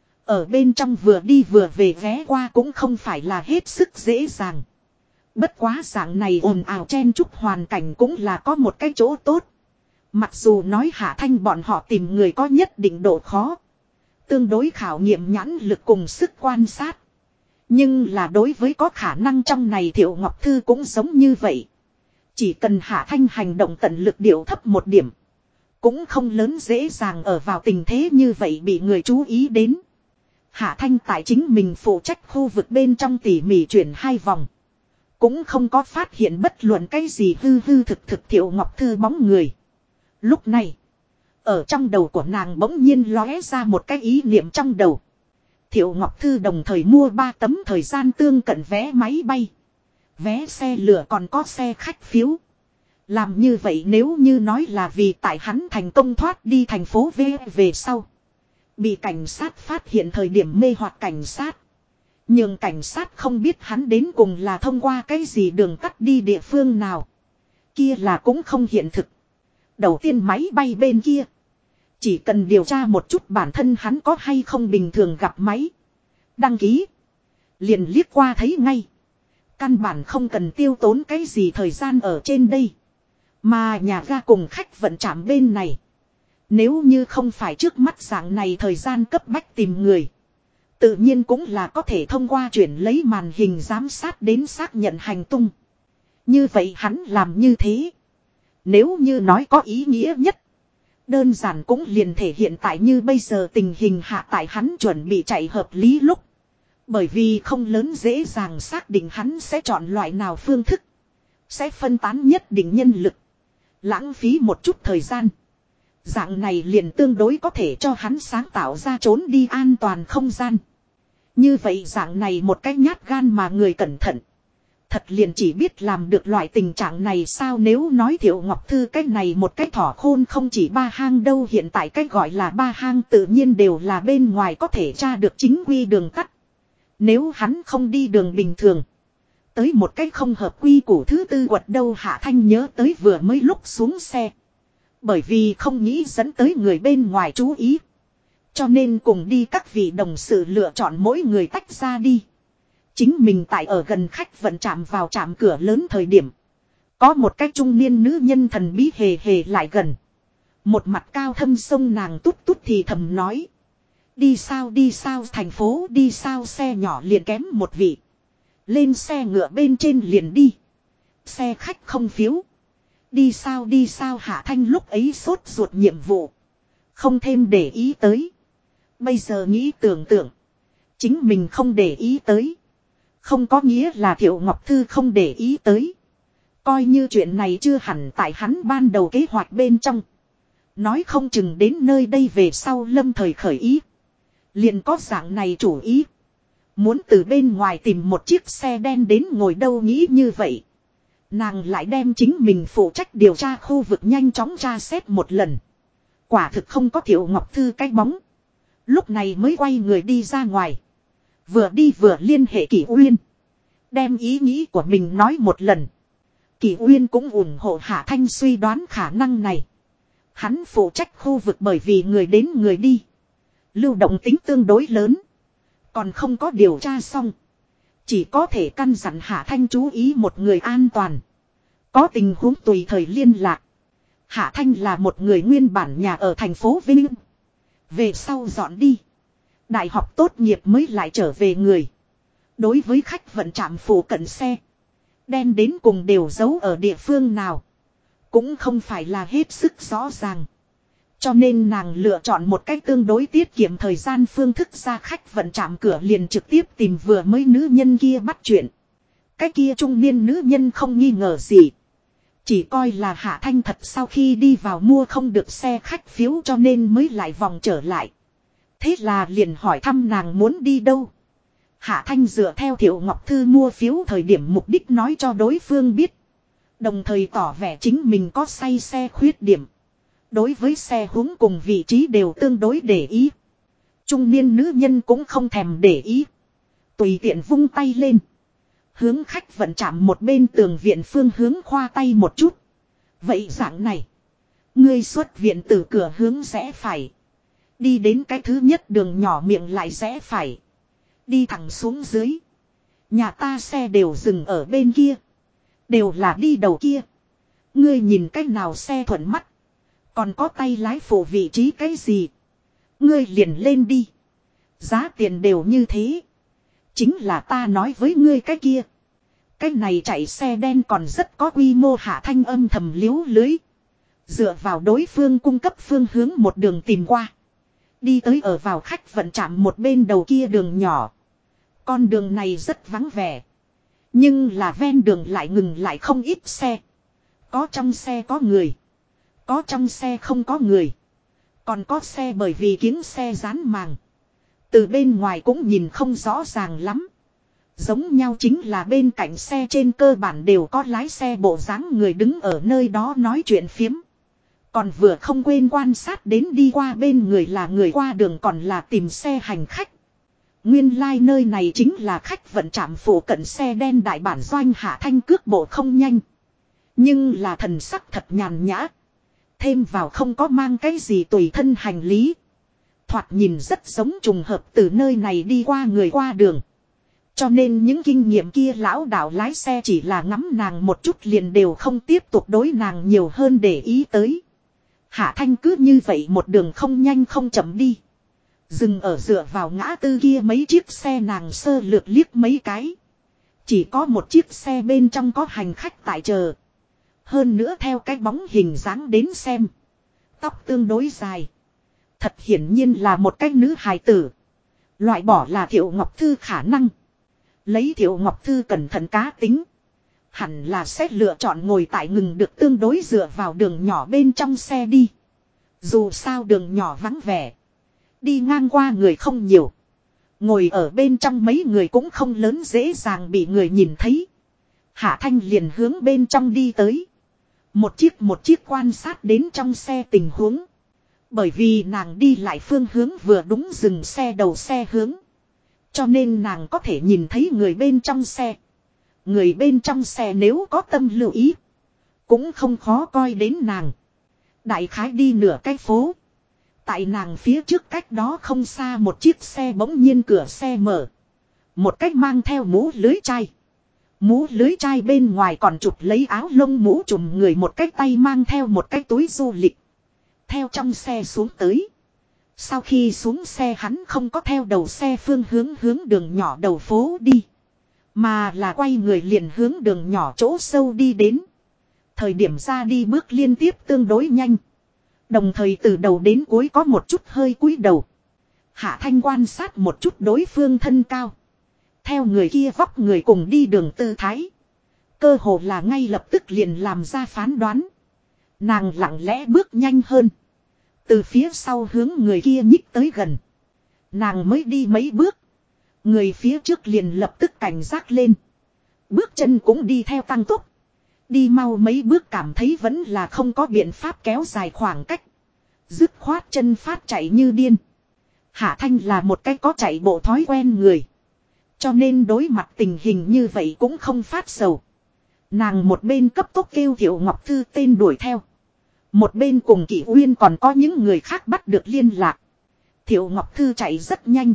Ở bên trong vừa đi vừa về ghé qua cũng không phải là hết sức dễ dàng. Bất quá dạng này ồn ào chen chúc hoàn cảnh cũng là có một cái chỗ tốt. Mặc dù nói Hạ Thanh bọn họ tìm người có nhất định độ khó. Tương đối khảo nghiệm nhãn lực cùng sức quan sát. Nhưng là đối với có khả năng trong này Thiệu Ngọc Thư cũng giống như vậy. Chỉ cần Hạ Thanh hành động tận lực điệu thấp một điểm. Cũng không lớn dễ dàng ở vào tình thế như vậy bị người chú ý đến. Hạ Thanh tại chính mình phụ trách khu vực bên trong tỉ mỉ chuyển 2 vòng. Cũng không có phát hiện bất luận cái gì hư thực Thiệu Ngọc Thư bóng người. Lúc này, ở trong đầu của nàng bỗng nhiên lóe ra một cái ý niệm trong đầu. Thiệu Ngọc Thư đồng thời mua 3 tấm thời gian tương cận vé máy bay. Vé xe lửa còn có xe khách phiếu. Làm như vậy nếu như nói là vì tại hắn thành công thoát đi thành phố V về sau. Bị cảnh sát phát hiện thời điểm mê hoặc cảnh sát. Nhưng cảnh sát không biết hắn đến cùng là thông qua cái gì đường tắt đi địa phương nào. Kia là cũng không hiện thực. Đầu tiên máy bay bên kia. Chỉ cần điều tra một chút bản thân hắn có hay không bình thường gặp máy. Đăng ký. Liền liếc qua thấy ngay. Căn bản không cần tiêu tốn cái gì thời gian ở trên đây. Mà nhà ga cùng khách vận trạm bên này. Nếu như không phải trước mắt dạng này thời gian cấp bách tìm người. Tự nhiên cũng là có thể thông qua chuyển lấy màn hình giám sát đến xác nhận hành tung. Như vậy hắn làm như thế. Nếu như nói có ý nghĩa nhất. Đơn giản cũng liền thể hiện tại như bây giờ tình hình hạ tại hắn chuẩn bị chạy hợp lý lúc. Bởi vì không lớn dễ dàng xác định hắn sẽ chọn loại nào phương thức. Sẽ phân tán nhất định nhân lực. Lãng phí một chút thời gian. Dạng này liền tương đối có thể cho hắn sáng tạo ra trốn đi an toàn không gian. Như vậy dạng này một cái nhát gan mà người cẩn thận. Thật liền chỉ biết làm được loại tình trạng này sao nếu nói Thiệu Ngọc Thư cái này một cái thỏ khôn không chỉ 3 hang đâu hiện tại cái gọi là 3 hang tự nhiên đều là bên ngoài có thể tra được chính quy đường tắt. Nếu hắn không đi đường bình thường. Tới một cái không hợp quy củ thứ tư quật đâu Hạ Thanh nhớ tới vừa mới lúc xuống xe. Bởi vì không nghĩ dẫn tới người bên ngoài chú ý. Cho nên cùng đi các vị đồng sự lựa chọn mỗi người tách ra đi. Chính mình tại ở gần khách vận trạm vào trạm cửa lớn thời điểm. Có một cái trung niên nữ nhân thần bí hề hề lại gần. Một mặt cao thâm sông nàng tút tút thì thầm nói. Đi sao thành phố đi sao xe nhỏ liền kém một vị. Lên xe ngựa bên trên liền đi. Xe khách không phiếu. Đi sao Hạ Thanh lúc ấy sốt ruột nhiệm vụ. Không thêm để ý tới. Bây giờ nghĩ tưởng tượng. Chính mình không để ý tới. Không có nghĩa là Thiệu Ngọc Thư không để ý tới. Coi như chuyện này chưa hẳn tại hắn ban đầu kế hoạch bên trong. Nói không chừng đến nơi đây về sau lâm thời khởi ý. Liền có dạng này chủ ý. Muốn từ bên ngoài tìm một chiếc xe đen đến ngồi đâu nghĩ như vậy. Nàng lại đem chính mình phụ trách điều tra khu vực nhanh chóng tra xét một lần. Quả thực không có Thiệu Ngọc Thư cái bóng. Lúc này mới quay người đi ra ngoài. Vừa đi vừa liên hệ Kỷ Uyên. Đem ý nghĩ của mình nói một lần. Kỷ Uyên cũng ủng hộ Hạ Thanh suy đoán khả năng này. Hắn phụ trách khu vực bởi vì người đến người đi. Lưu động tính tương đối lớn. Còn không có điều tra xong. Chỉ có thể căn dặn Hạ Thanh chú ý một người an toàn. Có tình huống tùy thời liên lạc. Hạ Thanh là một người nguyên bản nhà ở thành phố Vinh. Về sau dọn đi. Đại học tốt nghiệp mới lại trở về người. Đối với khách vận trạm phụ cận xe. Đen đến cùng đều giấu ở địa phương nào. Cũng không phải là hết sức rõ ràng. Cho nên nàng lựa chọn một cách tương đối tiết kiệm thời gian phương thức ra khách vận trạm cửa liền trực tiếp tìm vừa mới nữ nhân kia bắt chuyện. Cái kia trung niên nữ nhân không nghi ngờ gì. Chỉ coi là Hạ Thanh thật sau khi đi vào mua không được xe khách phiếu cho nên mới lại vòng trở lại. Thế là liền hỏi thăm nàng muốn đi đâu. Hạ Thanh dựa theo Thiệu Ngọc Thư mua phiếu thời điểm mục đích nói cho đối phương biết. Đồng thời tỏ vẻ chính mình có say xe khuyết điểm. Đối với xe huống cùng vị trí đều tương đối để ý. Trung niên nữ nhân cũng không thèm để ý. Tùy tiện vung tay lên. Hướng khách vận chạm một bên tường viện phương hướng khoa tay một chút. Vậy dạng này. Ngươi xuất viện từ cửa hướng rẽ phải. Đi đến cái thứ nhất đường nhỏ miệng lại rẽ phải. Đi thẳng xuống dưới. Nhà ta xe đều dừng ở bên kia. Đều là đi đầu kia. Ngươi nhìn cái nào xe thuận mắt. Còn có tay lái phụ vị trí cái gì. Ngươi liền lên đi. Giá tiền đều như thế. Chính là ta nói với ngươi cái kia. Cái này chạy xe đen còn rất có quy mô. Hạ Thanh âm thầm liếu lưới. Dựa vào đối phương cung cấp phương hướng một đường tìm qua. Đi tới ở vào khách vận chạm một bên đầu kia đường nhỏ. Con đường này rất vắng vẻ. Nhưng là ven đường lại ngừng lại không ít xe. Có trong xe có người. Có trong xe không có người. Còn có xe bởi vì kiếng xe dán màng. Từ bên ngoài cũng nhìn không rõ ràng lắm. Giống nhau chính là bên cạnh xe trên cơ bản đều có lái xe bộ dáng người đứng ở nơi đó nói chuyện phiếm. Còn vừa không quên quan sát đến đi qua bên người là người qua đường còn là tìm xe hành khách. Nguyên lai nơi này chính là khách vận trạm phụ cận xe đen đại bản doanh. Hạ Thanh cước bộ không nhanh. Nhưng là thần sắc thật nhàn nhã. Thêm vào không có mang cái gì tùy thân hành lý. Thoạt nhìn rất giống trùng hợp từ nơi này đi qua người qua đường. Cho nên những kinh nghiệm kia lão đạo lái xe chỉ là ngắm nàng một chút liền đều không tiếp tục đối nàng nhiều hơn để ý tới. Hạ Thanh cứ như vậy một đường không nhanh không chậm đi. Dừng ở dựa vào ngã tư kia mấy chiếc xe nàng sơ lược liếc mấy cái. Chỉ có một chiếc xe bên trong có hành khách tại chờ. Hơn nữa theo cái bóng hình dáng đến xem. Tóc tương đối dài. Thật hiển nhiên là một cái nữ hài tử. Loại bỏ là Thiệu Ngọc Thư khả năng. Lấy Thiệu Ngọc Thư cẩn thận cá tính. Hẳn là sẽ lựa chọn ngồi tại ngừng được tương đối dựa vào đường nhỏ bên trong xe đi. Dù sao đường nhỏ vắng vẻ. Đi ngang qua người không nhiều. Ngồi ở bên trong mấy người cũng không lớn dễ dàng bị người nhìn thấy. Hạ Thanh liền hướng bên trong đi tới. Một chiếc quan sát đến trong xe tình huống. Bởi vì nàng đi lại phương hướng vừa đúng dừng xe đầu xe hướng. Cho nên nàng có thể nhìn thấy người bên trong xe. Người bên trong xe nếu có tâm lưu ý. Cũng không khó coi đến nàng. Đại khái đi nửa cái phố. Tại nàng phía trước cách đó không xa một chiếc xe bỗng nhiên cửa xe mở. Một cách mang theo mũ lưới chai. Mũ lưới chai bên ngoài còn chụp lấy áo lông mũ trùm người một cái tay mang theo một cái túi du lịch. Theo trong xe xuống tới. Sau khi xuống xe hắn không có theo đầu xe phương hướng đường nhỏ đầu phố đi. Mà là quay người liền hướng đường nhỏ chỗ sâu đi đến. Thời điểm ra đi bước liên tiếp tương đối nhanh. Đồng thời từ đầu đến cuối có một chút hơi cúi đầu. Hạ Thanh quan sát một chút đối phương thân cao. Theo người kia vóc người cùng đi đường tư thái. Cơ hồ là ngay lập tức liền làm ra phán đoán. Nàng lặng lẽ bước nhanh hơn. Từ phía sau hướng người kia nhích tới gần. Nàng mới đi mấy bước. Người phía trước liền lập tức cảnh giác lên. Bước chân cũng đi theo tăng tốc. Đi mau mấy bước cảm thấy vẫn là không có biện pháp kéo dài khoảng cách. Dứt khoát chân phát chạy như điên. Hạ Thanh là một cái có chạy bộ thói quen người. Cho nên đối mặt tình hình như vậy cũng không phát sầu. Nàng một bên cấp tốc kêu Thiệu Ngọc Thư tên đuổi theo. Một bên cùng Kỷ Uyên còn có những người khác bắt được liên lạc. Thiệu Ngọc Thư chạy rất nhanh.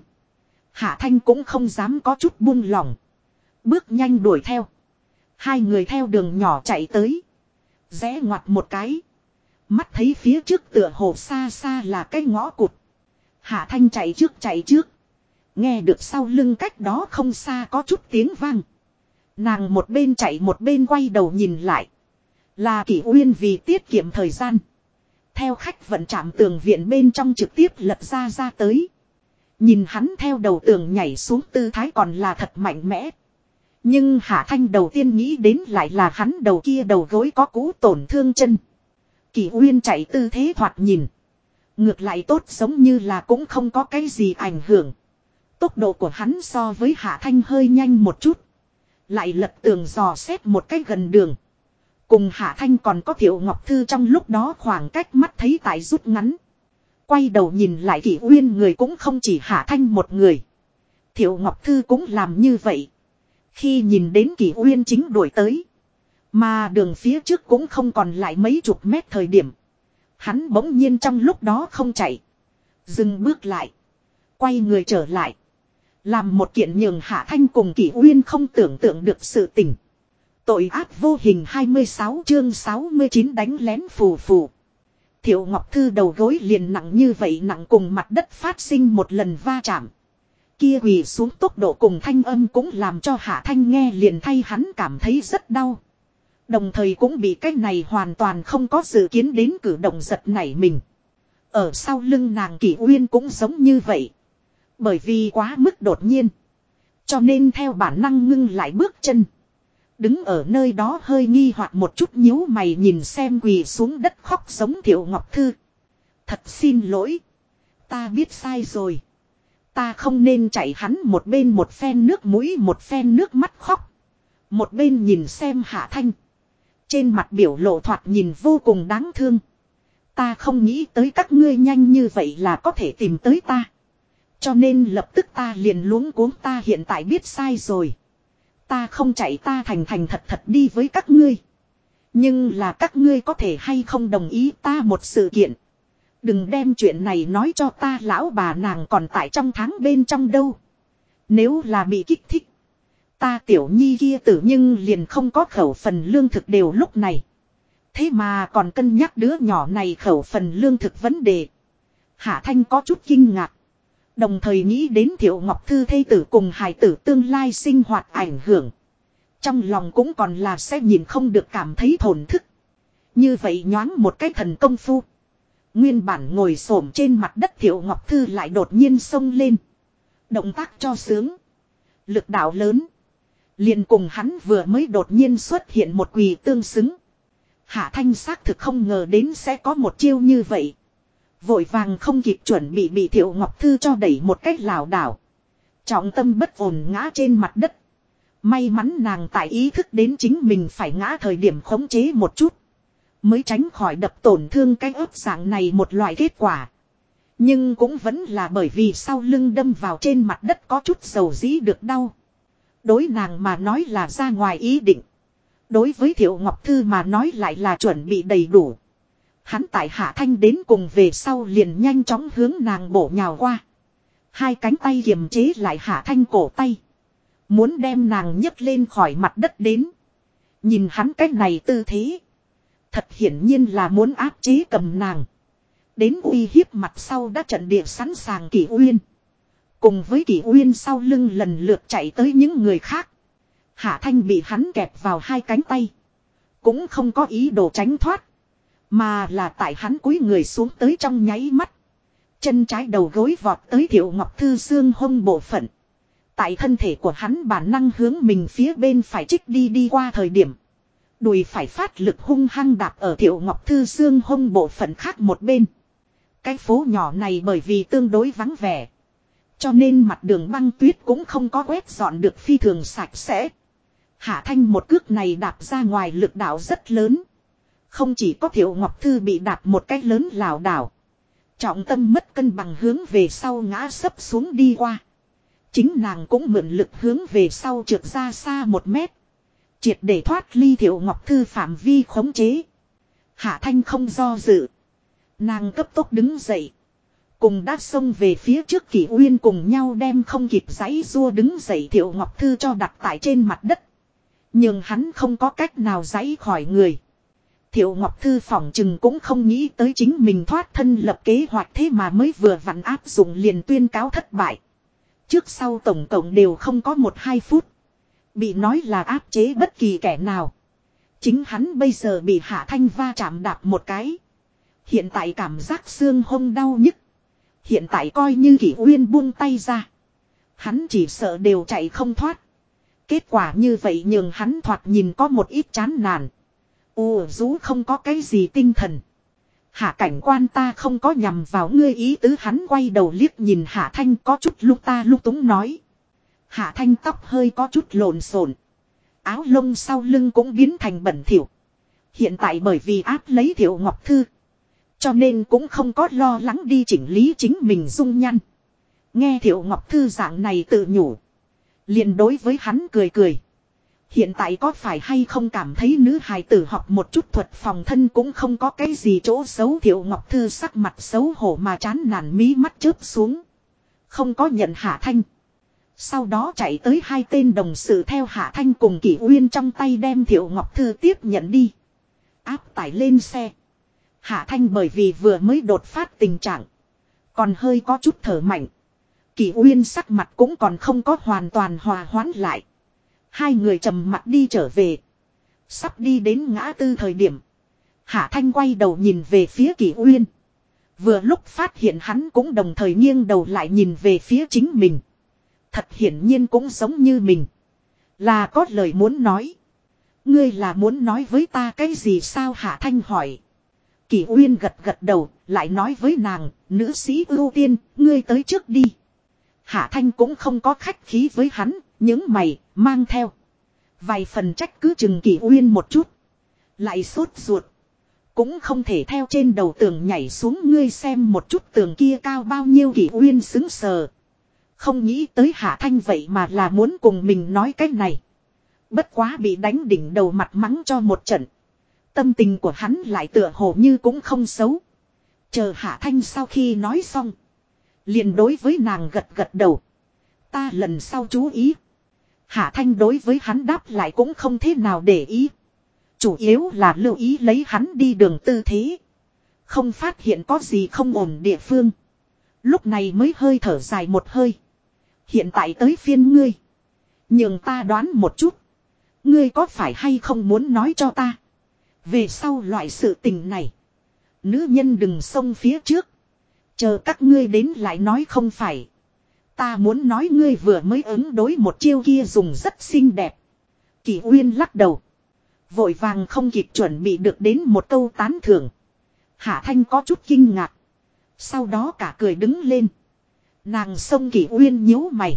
Hạ Thanh cũng không dám có chút buông lỏng. Bước nhanh đuổi theo. Hai người theo đường nhỏ chạy tới. Rẽ ngoặt một cái. Mắt thấy phía trước tựa hồ xa xa là cái ngõ cụt. Hạ Thanh chạy trước. Nghe được sau lưng cách đó không xa có chút tiếng vang. Nàng một bên chạy một bên quay đầu nhìn lại. Là Kỷ Uyên vì tiết kiệm thời gian. Theo khách vận trạm tường viện bên trong trực tiếp lật ra tới. Nhìn hắn theo đầu tường nhảy xuống tư thái còn là thật mạnh mẽ. Nhưng Hạ Thanh đầu tiên nghĩ đến lại là hắn đầu kia đầu gối có cú tổn thương chân. Kỷ Uyên chạy tư thế thoạt nhìn. Ngược lại tốt giống như là cũng không có cái gì ảnh hưởng. Tốc độ của hắn so với Hạ Thanh hơi nhanh một chút. Lại lật tường dò xét một cái gần đường. Cùng Hạ Thanh còn có Thiệu Ngọc Thư trong lúc đó khoảng cách mắt thấy tại rút ngắn. Quay đầu nhìn lại Kỷ Uyên người cũng không chỉ Hạ Thanh một người. Thiệu Ngọc Thư cũng làm như vậy. Khi nhìn đến Kỷ Uyên chính đuổi tới. Mà đường phía trước cũng không còn lại mấy chục mét thời điểm. Hắn bỗng nhiên trong lúc đó không chạy. Dừng bước lại. Quay người trở lại. Làm một kiện nhường Hạ Thanh cùng Kỷ Uyên không tưởng tượng được sự tình. Tội ác vô hình 26 chương 69 đánh lén phù phù. Thiệu Ngọc Thư đầu gối liền nặng như vậy nặng cùng mặt đất phát sinh một lần va chạm. Kia quỳ xuống tốc độ cùng thanh âm cũng làm cho Hạ Thanh nghe liền thay hắn cảm thấy rất đau. Đồng thời cũng bị cái này hoàn toàn không có dự kiến đến cử động giật nảy mình. Ở sau lưng nàng Kỷ Uyên cũng giống như vậy. Bởi vì quá mức đột nhiên. Cho nên theo bản năng ngưng lại bước chân. Đứng ở nơi đó hơi nghi hoặc một chút nhíu mày nhìn xem quỳ xuống đất khóc giống Thiệu Ngọc Thư. Thật xin lỗi. Ta biết sai rồi. Ta không nên chạy hắn một bên một phen nước mũi một phen nước mắt khóc. Một bên nhìn xem Hạ Thanh. Trên mặt biểu lộ thoạt nhìn vô cùng đáng thương. Ta không nghĩ tới các ngươi nhanh như vậy là có thể tìm tới ta. Cho nên lập tức ta liền luống cuống ta hiện tại biết sai rồi. Ta không chạy ta thành thành thật thật đi với các ngươi. Nhưng là các ngươi có thể hay không đồng ý ta một sự kiện. Đừng đem chuyện này nói cho ta lão bà nàng còn tại trong tháng bên trong đâu. Nếu là bị kích thích. Ta tiểu nhi kia tử nhưng liền không có khẩu phần lương thực đều lúc này. Thế mà còn cân nhắc đứa nhỏ này khẩu phần lương thực vấn đề. Hạ Thanh có chút kinh ngạc. Đồng thời nghĩ đến Thiệu Ngọc Thư thê tử cùng hài tử tương lai sinh hoạt ảnh hưởng. Trong lòng cũng còn là sẽ nhìn không được cảm thấy thổn thức. Như vậy nhoáng một cái thần công phu. Nguyên bản ngồi xổm trên mặt đất Thiệu Ngọc Thư lại đột nhiên xông lên. Động tác cho sướng. Lực đạo lớn. Liền cùng hắn vừa mới đột nhiên xuất hiện một quỳ tương xứng. Hạ Thanh xác thực không ngờ đến sẽ có một chiêu như vậy. Vội vàng không kịp chuẩn bị Thiệu Ngọc Thư cho đẩy một cách lảo đảo. Trọng tâm bất ổn ngã trên mặt đất. May mắn nàng tại ý thức đến chính mình phải ngã thời điểm khống chế một chút. Mới tránh khỏi đập tổn thương cái ớt dạng này một loại kết quả. Nhưng cũng vẫn là bởi vì sau lưng đâm vào trên mặt đất có chút dầu dĩ được đau. Đối nàng mà nói là ra ngoài ý định. Đối với Thiệu Ngọc Thư mà nói lại là chuẩn bị đầy đủ. Hắn tại Hạ Thanh đến cùng về sau liền nhanh chóng hướng nàng bổ nhào qua. Hai cánh tay kiềm chế lại Hạ Thanh cổ tay. Muốn đem nàng nhấc lên khỏi mặt đất đến. Nhìn hắn cách này tư thế. Thật hiển nhiên là muốn áp chế cầm nàng. Đến uy hiếp mặt sau đã trận địa sẵn sàng Kỷ Uyên. Cùng với Kỷ Uyên sau lưng lần lượt chạy tới những người khác. Hạ Thanh bị hắn kẹp vào hai cánh tay. Cũng không có ý đồ tránh thoát. Mà là tại hắn cúi người xuống tới trong nháy mắt. Chân trái đầu gối vọt tới Thiệu Ngọc Thư xương hông bộ phận. Tại thân thể của hắn bản năng hướng mình phía bên phải trích đi qua thời điểm. Đùi phải phát lực hung hăng đạp ở Thiệu Ngọc Thư xương hông bộ phận khác một bên. Cái phố nhỏ này bởi vì tương đối vắng vẻ. Cho nên mặt đường băng tuyết cũng không có quét dọn được phi thường sạch sẽ. Hạ Thanh một cước này đạp ra ngoài lực đạo rất lớn. Không chỉ có Thiệu Ngọc Thư bị đạp một cái lớn lảo đảo. Trọng tâm mất cân bằng hướng về sau ngã sấp xuống đi qua. Chính nàng cũng mượn lực hướng về sau trượt ra xa 1 mét. Triệt để thoát ly Thiệu Ngọc Thư phạm vi khống chế. Hạ Thanh không do dự. Nàng cấp tốc đứng dậy. Cùng đã xông về phía trước Kỷ Uyên cùng nhau đem không kịp giãy giụa đứng dậy Thiệu Ngọc Thư cho đặt tại trên mặt đất. Nhưng hắn không có cách nào giãy khỏi người. Thiệu Ngọc Thư phỏng chừng cũng không nghĩ tới chính mình thoát thân lập kế hoạch thế mà mới vừa vặn áp dụng liền tuyên cáo thất bại. Trước sau tổng cộng đều không có 1-2 phút. Bị nói là áp chế bất kỳ kẻ nào. Chính hắn bây giờ bị Hạ Thanh va chạm đạp một cái. Hiện tại cảm giác xương hông đau nhức. Hiện tại coi như Kỷ Uyên buông tay ra. Hắn chỉ sợ đều chạy không thoát. Kết quả như vậy nhường hắn thoạt nhìn có một ít chán nản. Rú không có cái gì tinh thần. Hạ cảnh quan, ta không có nhằm vào ngươi ý tứ, hắn quay đầu liếc nhìn Hạ Thanh có chút lúc ta lúc túng nói. Hạ Thanh tóc hơi có chút lộn xộn, áo lông sau lưng cũng biến thành bẩn thỉu. Hiện tại bởi vì áp lấy Thiệu Ngọc Thư, cho nên cũng không có lo lắng đi chỉnh lý chính mình dung nhan. Nghe Thiệu Ngọc Thư dạng này tự nhủ, liền đối với hắn cười cười. Hiện tại có phải hay không cảm thấy nữ hài tử học một chút thuật phòng thân cũng không có cái gì chỗ xấu. Thiệu Ngọc Thư sắc mặt xấu hổ mà chán nản, mí mắt chớp xuống, không có nhận Hạ Thanh. Sau đó chạy tới hai tên đồng sự theo Hạ Thanh cùng Kỷ Uyên trong tay đem Thiệu Ngọc Thư tiếp nhận đi. Áp tải lên xe. Hạ Thanh bởi vì vừa mới đột phát tình trạng, còn hơi có chút thở mạnh. Kỷ Uyên sắc mặt cũng còn không có hoàn toàn hòa hoãn lại. Hai người trầm mặt đi trở về. Sắp đi đến ngã tư thời điểm, Hạ Thanh quay đầu nhìn về phía Kỷ Uyên. Vừa lúc phát hiện hắn cũng đồng thời nghiêng đầu lại nhìn về phía chính mình. Thật hiển nhiên cũng giống như mình, là có lời muốn nói. Ngươi là muốn nói với ta cái gì sao? Hạ Thanh hỏi. Kỷ Uyên gật gật đầu, lại nói với nàng, nữ sĩ ưu tiên, ngươi tới trước đi. Hạ Thanh cũng không có khách khí với hắn, những mày, mang theo vài phần trách cứ chừng Kỷ Uyên một chút. Lại sốt ruột, cũng không thể theo trên đầu tường nhảy xuống, ngươi xem một chút tường kia cao bao nhiêu. Kỷ Uyên sững sờ, không nghĩ tới Hạ Thanh vậy mà là muốn cùng mình nói cái này. Bất quá bị đánh đỉnh đầu mặt mắng cho một trận, tâm tình của hắn lại tựa hồ như cũng không xấu. Chờ Hạ Thanh sau khi nói xong, liền đối với nàng gật gật đầu. Ta lần sau chú ý. Hạ Thanh đối với hắn đáp lại cũng không thế nào để ý. Chủ yếu là lưu ý lấy hắn đi đường tư thế, không phát hiện có gì không ổn địa phương. Lúc này mới hơi thở dài một hơi. Hiện tại tới phiên ngươi. Nhường ta đoán một chút, ngươi có phải hay không muốn nói cho ta, về sau loại sự tình này, nữ nhân đừng xông phía trước, chờ các ngươi đến lại nói không phải. Ta muốn nói ngươi vừa mới ứng đối một chiêu kia dùng rất xinh đẹp. Kỷ Uyên lắc đầu, vội vàng không kịp chuẩn bị được đến một câu tán thưởng. Hạ Thanh có chút kinh ngạc, sau đó cả cười đứng lên. Nàng xông Kỷ Uyên nhíu mày.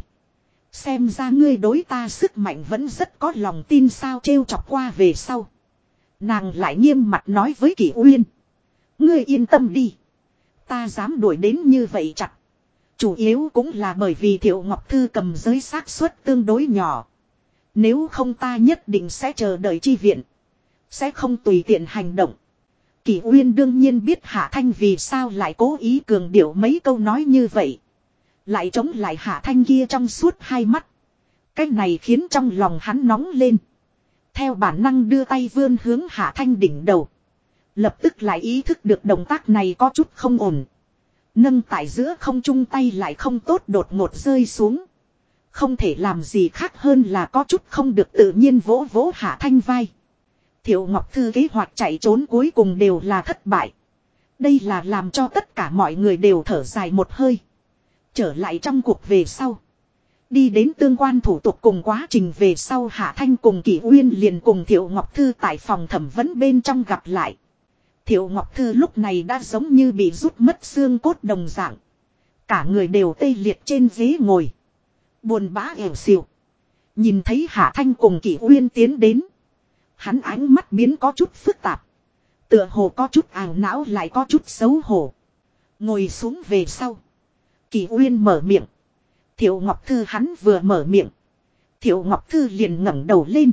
Xem ra ngươi đối ta sức mạnh vẫn rất có lòng tin sao? Trêu chọc qua về sau, nàng lại nghiêm mặt nói với Kỷ Uyên. Ngươi yên tâm đi, ta dám đuổi đến như vậy chặt, chủ yếu cũng là bởi vì Thiệu Ngọc Thư cầm giới xác suất tương đối nhỏ. Nếu không ta nhất định sẽ chờ đợi chi viện, sẽ không tùy tiện hành động. Kỷ Uyên đương nhiên biết Hạ Thanh vì sao lại cố ý cường điệu mấy câu nói như vậy, lại chống lại Hạ Thanh kia trong suốt hai mắt. Cái này khiến trong lòng hắn nóng lên, theo bản năng đưa tay vươn hướng Hạ Thanh đỉnh đầu. Lập tức lại ý thức được động tác này có chút không ổn. Nâng tại giữa không trung tay lại không tốt đột ngột rơi xuống. Không thể làm gì khác hơn là có chút không được tự nhiên vỗ vỗ Hạ Thanh vai. Thiệu Ngọc Thư kế hoạch chạy trốn cuối cùng đều là thất bại. Đây là làm cho tất cả mọi người đều thở dài một hơi. Trở lại trong cuộc về sau, đi đến tương quan thủ tục cùng quá trình về sau, Hạ Thanh cùng Kỷ Uyên liền cùng Thiệu Ngọc Thư tại phòng thẩm vấn bên trong gặp lại. Thiệu Ngọc Thư lúc này đã giống như bị rút mất xương cốt đồng dạng, cả người đều tê liệt trên ghế ngồi, buồn bã ẻo xìu. Nhìn thấy Hạ Thanh cùng Kỷ Uyên tiến đến, hắn ánh mắt biến có chút phức tạp, tựa hồ có chút ảo não lại có chút xấu hổ. Ngồi xuống về sau, Kỷ Uyên mở miệng. Thiệu Ngọc Thư hắn vừa mở miệng, Thiệu Ngọc Thư liền ngẩng đầu lên,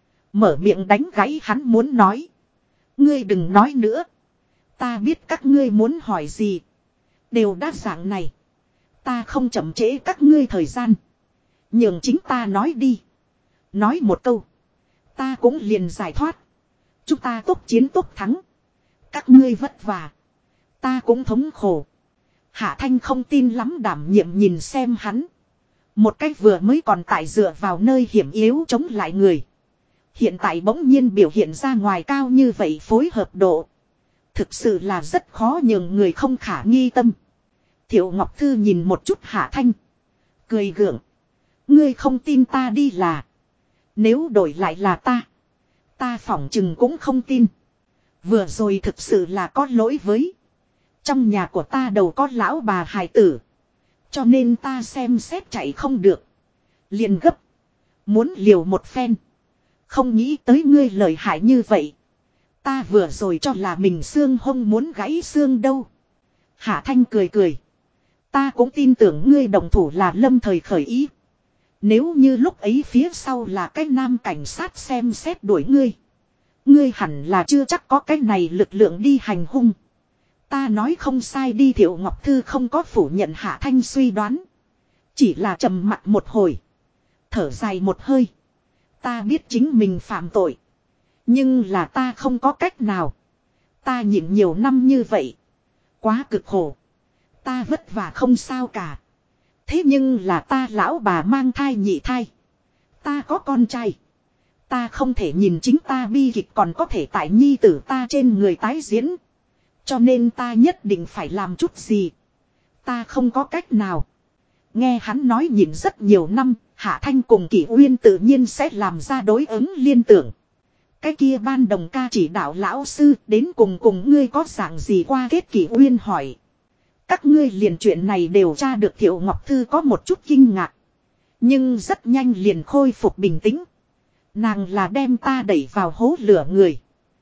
mở miệng đánh gãy hắn muốn nói. Ngươi đừng nói nữa, ta biết các ngươi muốn hỏi gì, đều đã dạng này, ta không chậm trễ các ngươi thời gian, nhường chính ta nói đi. Nói một câu, ta cũng liền giải thoát. Chúng ta tốt chiến tốt thắng, các ngươi vất vả, ta cũng thống khổ. Hạ Thanh không tin lắm đảm nhiệm nhìn xem hắn. Một cách vừa mới còn tại dựa vào nơi hiểm yếu chống lại người, hiện tại bỗng nhiên biểu hiện ra ngoài cao như vậy phối hợp độ, thực sự là rất khó nhường người không khả nghi tâm. Thiệu Ngọc Thư nhìn một chút Hạ Thanh, cười gượng. Ngươi không tin ta đi là, Nếu đổi lại là ta phỏng chừng cũng không tin. Vừa rồi thực sự là có lỗi với. Trong nhà của ta đầu có lão bà hài tử. Cho nên ta xem xét chạy không được. Liền gấp. Muốn liều một phen. Không nghĩ tới ngươi lợi hại như vậy. Ta vừa rồi cho là mình xương hông muốn gãy xương đâu. Hạ Thanh cười cười. Ta cũng tin tưởng ngươi đồng thủ là lâm thời khởi ý. Nếu như lúc ấy phía sau là cái nam cảnh sát xem xét đuổi ngươi. Ngươi hẳn là chưa chắc có cái này lực lượng đi hành hung. Ta nói không sai đi. Thiệu Ngọc Thư không có phủ nhận Hạ Thanh suy đoán. Chỉ là trầm mặc một hồi. Thở dài một hơi. Ta biết chính mình phạm tội. Nhưng là ta không có cách nào. Ta nhịn nhiều năm như vậy. Quá cực khổ. Ta vất vả không sao cả. Thế nhưng là ta lão bà mang thai nhị thai. Ta có con trai. Ta không thể nhìn chính ta bi kịch còn có thể tại nhi tử ta trên người tái diễn. Cho nên ta nhất định phải làm chút gì. Ta không có cách nào. Nghe hắn nói nhìn rất nhiều năm, Hạ Thanh cùng Kỷ Uyên tự nhiên sẽ làm ra đối ứng liên tưởng. Cái kia ban đồng ca chỉ đạo lão sư đến cùng ngươi có dạng gì qua kết. Kỷ Uyên hỏi. Các ngươi liền chuyện này đều tra được. Thiệu Ngọc Thư có một chút kinh ngạc. Nhưng rất nhanh liền khôi phục bình tĩnh. Nàng là đem ta đẩy vào hố lửa người.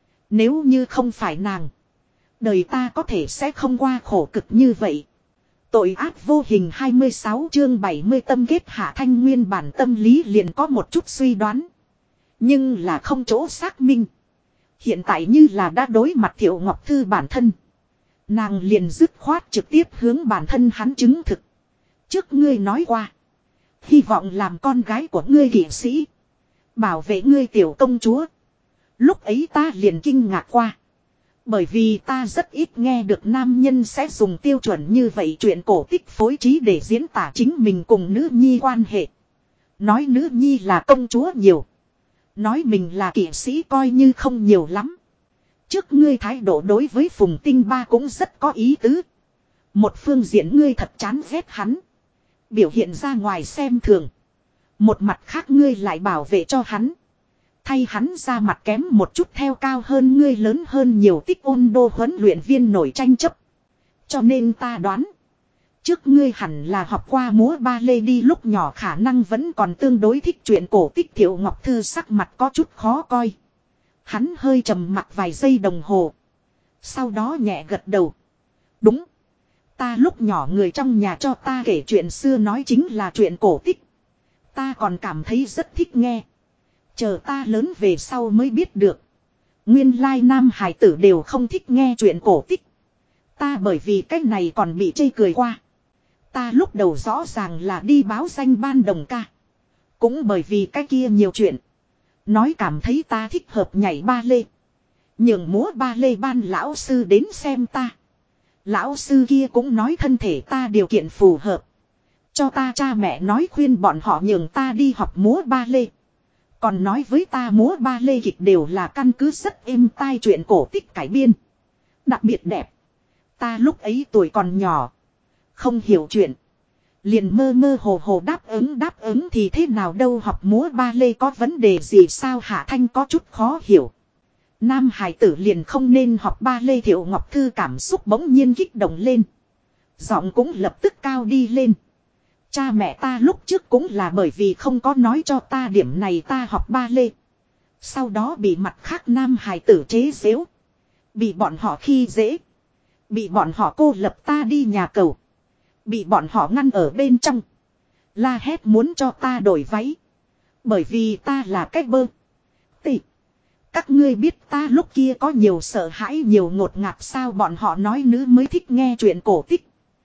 Nếu như không phải nàng. Đời ta có thể sẽ không qua khổ cực như vậy. Tội ác vô hình 26 chương 70 tâm kết. Hạ Thanh nguyên bản tâm lý liền có một chút suy đoán. Nhưng là không chỗ xác minh. Hiện tại như là đã đối mặt Thiệu Ngọc Thư bản thân. Nàng liền dứt khoát trực tiếp hướng bản thân hắn chứng thực. Trước ngươi nói qua. Hy vọng làm con gái của ngươi kỵ sĩ. Bảo vệ ngươi tiểu công chúa. Lúc ấy ta liền kinh ngạc qua. Bởi vì ta rất ít nghe được nam nhân sẽ dùng tiêu chuẩn như vậy chuyện cổ tích phối trí để diễn tả chính mình cùng nữ nhi quan hệ. Nói nữ nhi là công chúa nhiều. Nói mình là kỵ sĩ coi như không nhiều lắm. Trước ngươi thái độ đối với Phùng Tinh Ba cũng rất có ý tứ. Một phương diện ngươi thật chán ghét hắn. Biểu hiện ra ngoài xem thường. Một mặt khác ngươi lại bảo vệ cho hắn. Thay hắn ra mặt kém một chút theo cao hơn ngươi lớn hơn nhiều tích ôn đô huấn luyện viên nổi tranh chấp. Cho nên ta đoán. Trước ngươi hẳn là học qua múa ba lê đi lúc nhỏ khả năng vẫn còn tương đối thích chuyện cổ tích. Thiệu Ngọc Thư sắc mặt có chút khó coi. Hắn hơi trầm mặc vài giây đồng hồ. Sau đó nhẹ gật đầu. Đúng. Ta lúc nhỏ người trong nhà cho ta kể chuyện xưa nói chính là chuyện cổ tích. Ta còn cảm thấy rất thích nghe. Chờ ta lớn về sau mới biết được. Nguyên lai nam hải tử đều không thích nghe chuyện cổ tích. Ta bởi vì cái này còn bị chê cười qua. Ta lúc đầu rõ ràng là đi báo danh ban đồng ca. Cũng bởi vì cái kia nhiều chuyện. Nói cảm thấy ta thích hợp nhảy ba lê. Nhường múa ba lê ban lão sư đến xem ta. Lão sư kia cũng nói thân thể ta điều kiện phù hợp. Cho ta cha mẹ nói khuyên bọn họ nhường ta đi học múa ba lê. Còn nói với ta múa ba lê kịch đều là căn cứ rất êm tai chuyện cổ tích cải biên. Đặc biệt đẹp. Ta lúc ấy tuổi còn nhỏ. Không hiểu chuyện. Liền mơ mơ hồ hồ đáp ứng thì thế nào đâu, học múa ba lê có vấn đề gì sao? Hạ Thanh có chút khó hiểu. Nam hải tử liền không nên học ba lê. Thiệu Ngọc Thư cảm xúc bỗng nhiên kích động lên. Giọng cũng lập tức cao đi lên. Cha mẹ ta lúc trước cũng là bởi vì không có nói cho ta điểm này ta học ba lê. Sau đó bị mặt khác nam hải tử chế giễu. Bị bọn họ khi dễ. Bị bọn họ cô lập ta đi nhà cầu. Bị bọn họ ngăn ở bên trong. La hét muốn cho ta đổi váy. Bởi vì ta là cách bơ. Tị. Các ngươi biết ta lúc kia có nhiều sợ hãi nhiều ngột ngạt sao? Bọn họ nói nữ mới thích nghe chuyện cổ tích.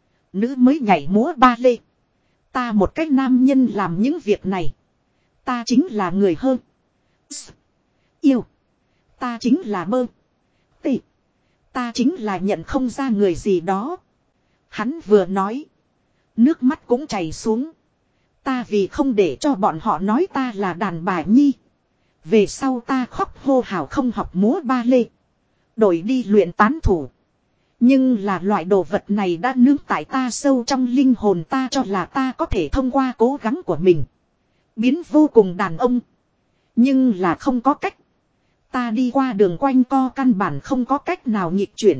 Nữ mới nhảy múa ba lê. Ta một cách nam nhân làm những việc này. Ta chính là người hơn. Yêu. Ta chính là bơ. Tị. Ta chính là nhận không ra người gì đó. Hắn vừa nói. Nước mắt cũng chảy xuống. Ta vì không để cho bọn họ nói ta là đàn bà nhi. Về sau ta khóc hô hào không học múa ba lê. Đổi đi luyện tán thủ. Nhưng là loại đồ vật này đã nướng tại ta sâu trong linh hồn, ta cho là ta có thể thông qua cố gắng của mình. Biến vô cùng đàn ông. Nhưng là không có cách. Ta đi qua đường quanh co căn bản không có cách nào nghịch chuyển.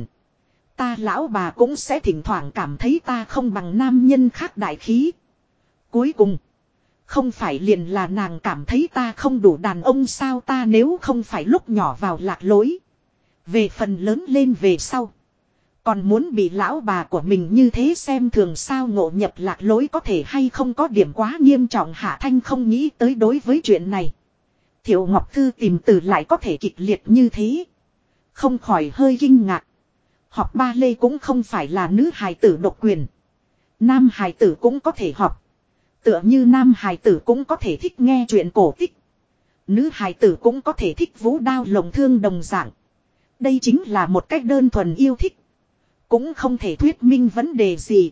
Ta lão bà cũng sẽ thỉnh thoảng cảm thấy ta không bằng nam nhân khác đại khí. Cuối cùng. Không phải liền là nàng cảm thấy ta không đủ đàn ông sao, ta nếu không phải lúc nhỏ vào lạc lối. Về phần lớn lên về sau. Còn muốn bị lão bà của mình như thế xem thường sao, ngộ nhập lạc lối có thể hay không có điểm quá nghiêm trọng. Hạ Thanh không nghĩ tới đối với chuyện này. Thiệu Ngọc Thư tìm từ lại có thể kịch liệt như thế. Không khỏi hơi kinh ngạc. Học ba lê cũng không phải là nữ hài tử độc quyền. Nam hài tử cũng có thể học. Tựa như nam hài tử cũng có thể thích nghe chuyện cổ tích. Nữ hài tử cũng có thể thích vũ đao lồng thương đồng dạng. Đây chính là một cách đơn thuần yêu thích. Cũng không thể thuyết minh vấn đề gì.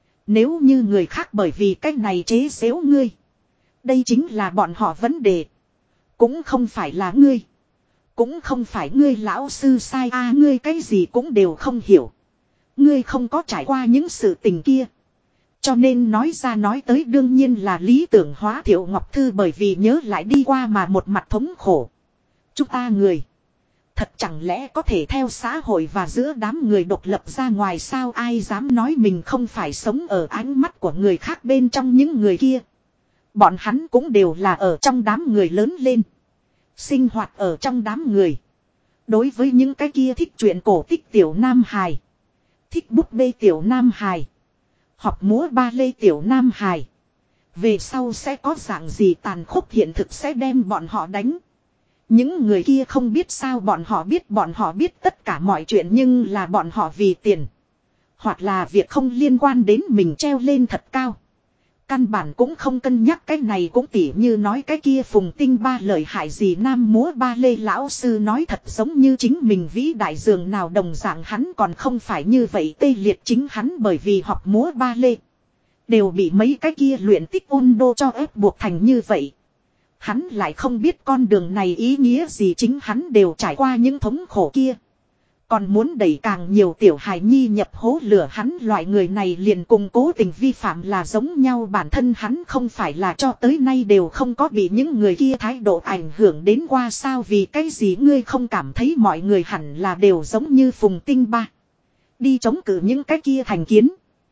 Nếu như người khác bởi vì cách này chế giễu ngươi. Đây chính là bọn họ vấn đề. Cũng không phải là ngươi. Cũng không phải ngươi lão sư sai a, ngươi cái gì cũng đều không hiểu. Ngươi không có trải qua những sự tình kia. Cho nên nói ra nói tới đương nhiên là lý tưởng hóa. Thiệu Ngọc Thư bởi vì nhớ lại đi qua mà một mặt thống khổ. Chúng ta người. Thật chẳng lẽ có thể theo xã hội và giữa đám người độc lập ra ngoài sao, ai dám nói mình không phải sống ở ánh mắt của người khác bên trong những người kia. Bọn hắn cũng đều là ở trong đám người lớn lên. Sinh hoạt ở trong đám người. Đối với những cái kia thích chuyện cổ tích tiểu nam hài. Thích búp bê tiểu nam hài. Học múa ba lê tiểu nam hài. Về sau sẽ có dạng gì tàn khốc hiện thực sẽ đem bọn họ đánh. Những người kia không biết sao, bọn họ biết tất cả mọi chuyện, nhưng là bọn họ vì tiền. Hoặc là việc không liên quan đến mình treo lên thật cao. Căn bản cũng không cân nhắc cái này, cũng tỉ như nói cái kia Phùng Tinh Ba lợi hại gì nam múa ba lê lão sư nói thật giống như chính mình vĩ đại dường nào đồng dạng, hắn còn không phải như vậy tê liệt chính hắn bởi vì học múa ba lê. Đều bị mấy cái kia luyện tích ôn đô cho ép buộc thành như vậy. Hắn lại không biết con đường này ý nghĩa gì, chính hắn đều trải qua những thống khổ kia. Còn muốn đẩy càng nhiều tiểu hài nhi nhập hố lửa, hắn loại người này liền cùng cố tình vi phạm là giống nhau. Bản thân hắn không phải là cho tới nay đều không có bị những người kia thái độ ảnh hưởng đến qua sao, vì cái gì ngươi không cảm thấy mọi người hẳn là đều giống như Phùng Tinh Ba. Đi chống cự những cái kia thành kiến.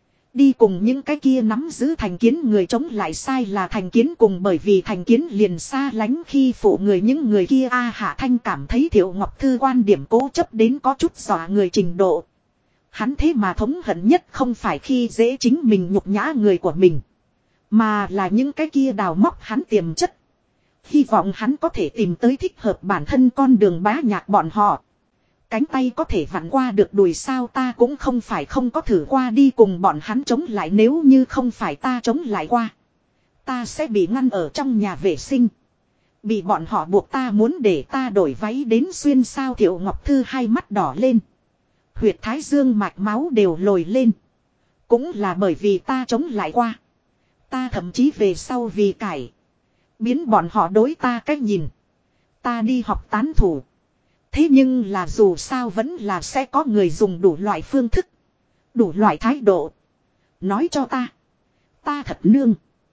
Đi cùng những cái kia nắm giữ thành kiến người chống lại sai là thành kiến cùng, bởi vì thành kiến liền xa lánh khi phụ người những người kia a. Hạ Thanh cảm thấy Thiệu Ngọc Thư quan điểm cố chấp đến có chút dọa người trình độ. Hắn thế mà thống hận nhất không phải khi dễ chính mình nhục nhã người của mình, mà là những cái kia đào móc hắn tiềm chất. Hy vọng hắn có thể tìm tới thích hợp bản thân con đường bá nhạc bọn họ. Cánh tay có thể vặn qua được đùi sao, ta cũng không phải không có thử qua đi cùng bọn hắn chống lại, nếu như không phải ta chống lại qua, ta sẽ bị ngăn ở trong nhà vệ sinh. Bị bọn họ buộc ta muốn để ta đổi váy đến xuyên sao. Thiệu Ngọc Thư hai mắt đỏ lên. Huyệt thái dương mạch máu đều lồi lên. Cũng là bởi vì ta chống lại qua. Ta thậm chí về sau vì cải biến bọn họ đối ta cách nhìn. Ta đi học tán thủ. Thế nhưng là dù sao vẫn là sẽ có người dùng đủ loại phương thức, đủ loại thái độ nói cho ta. Ta thật nương.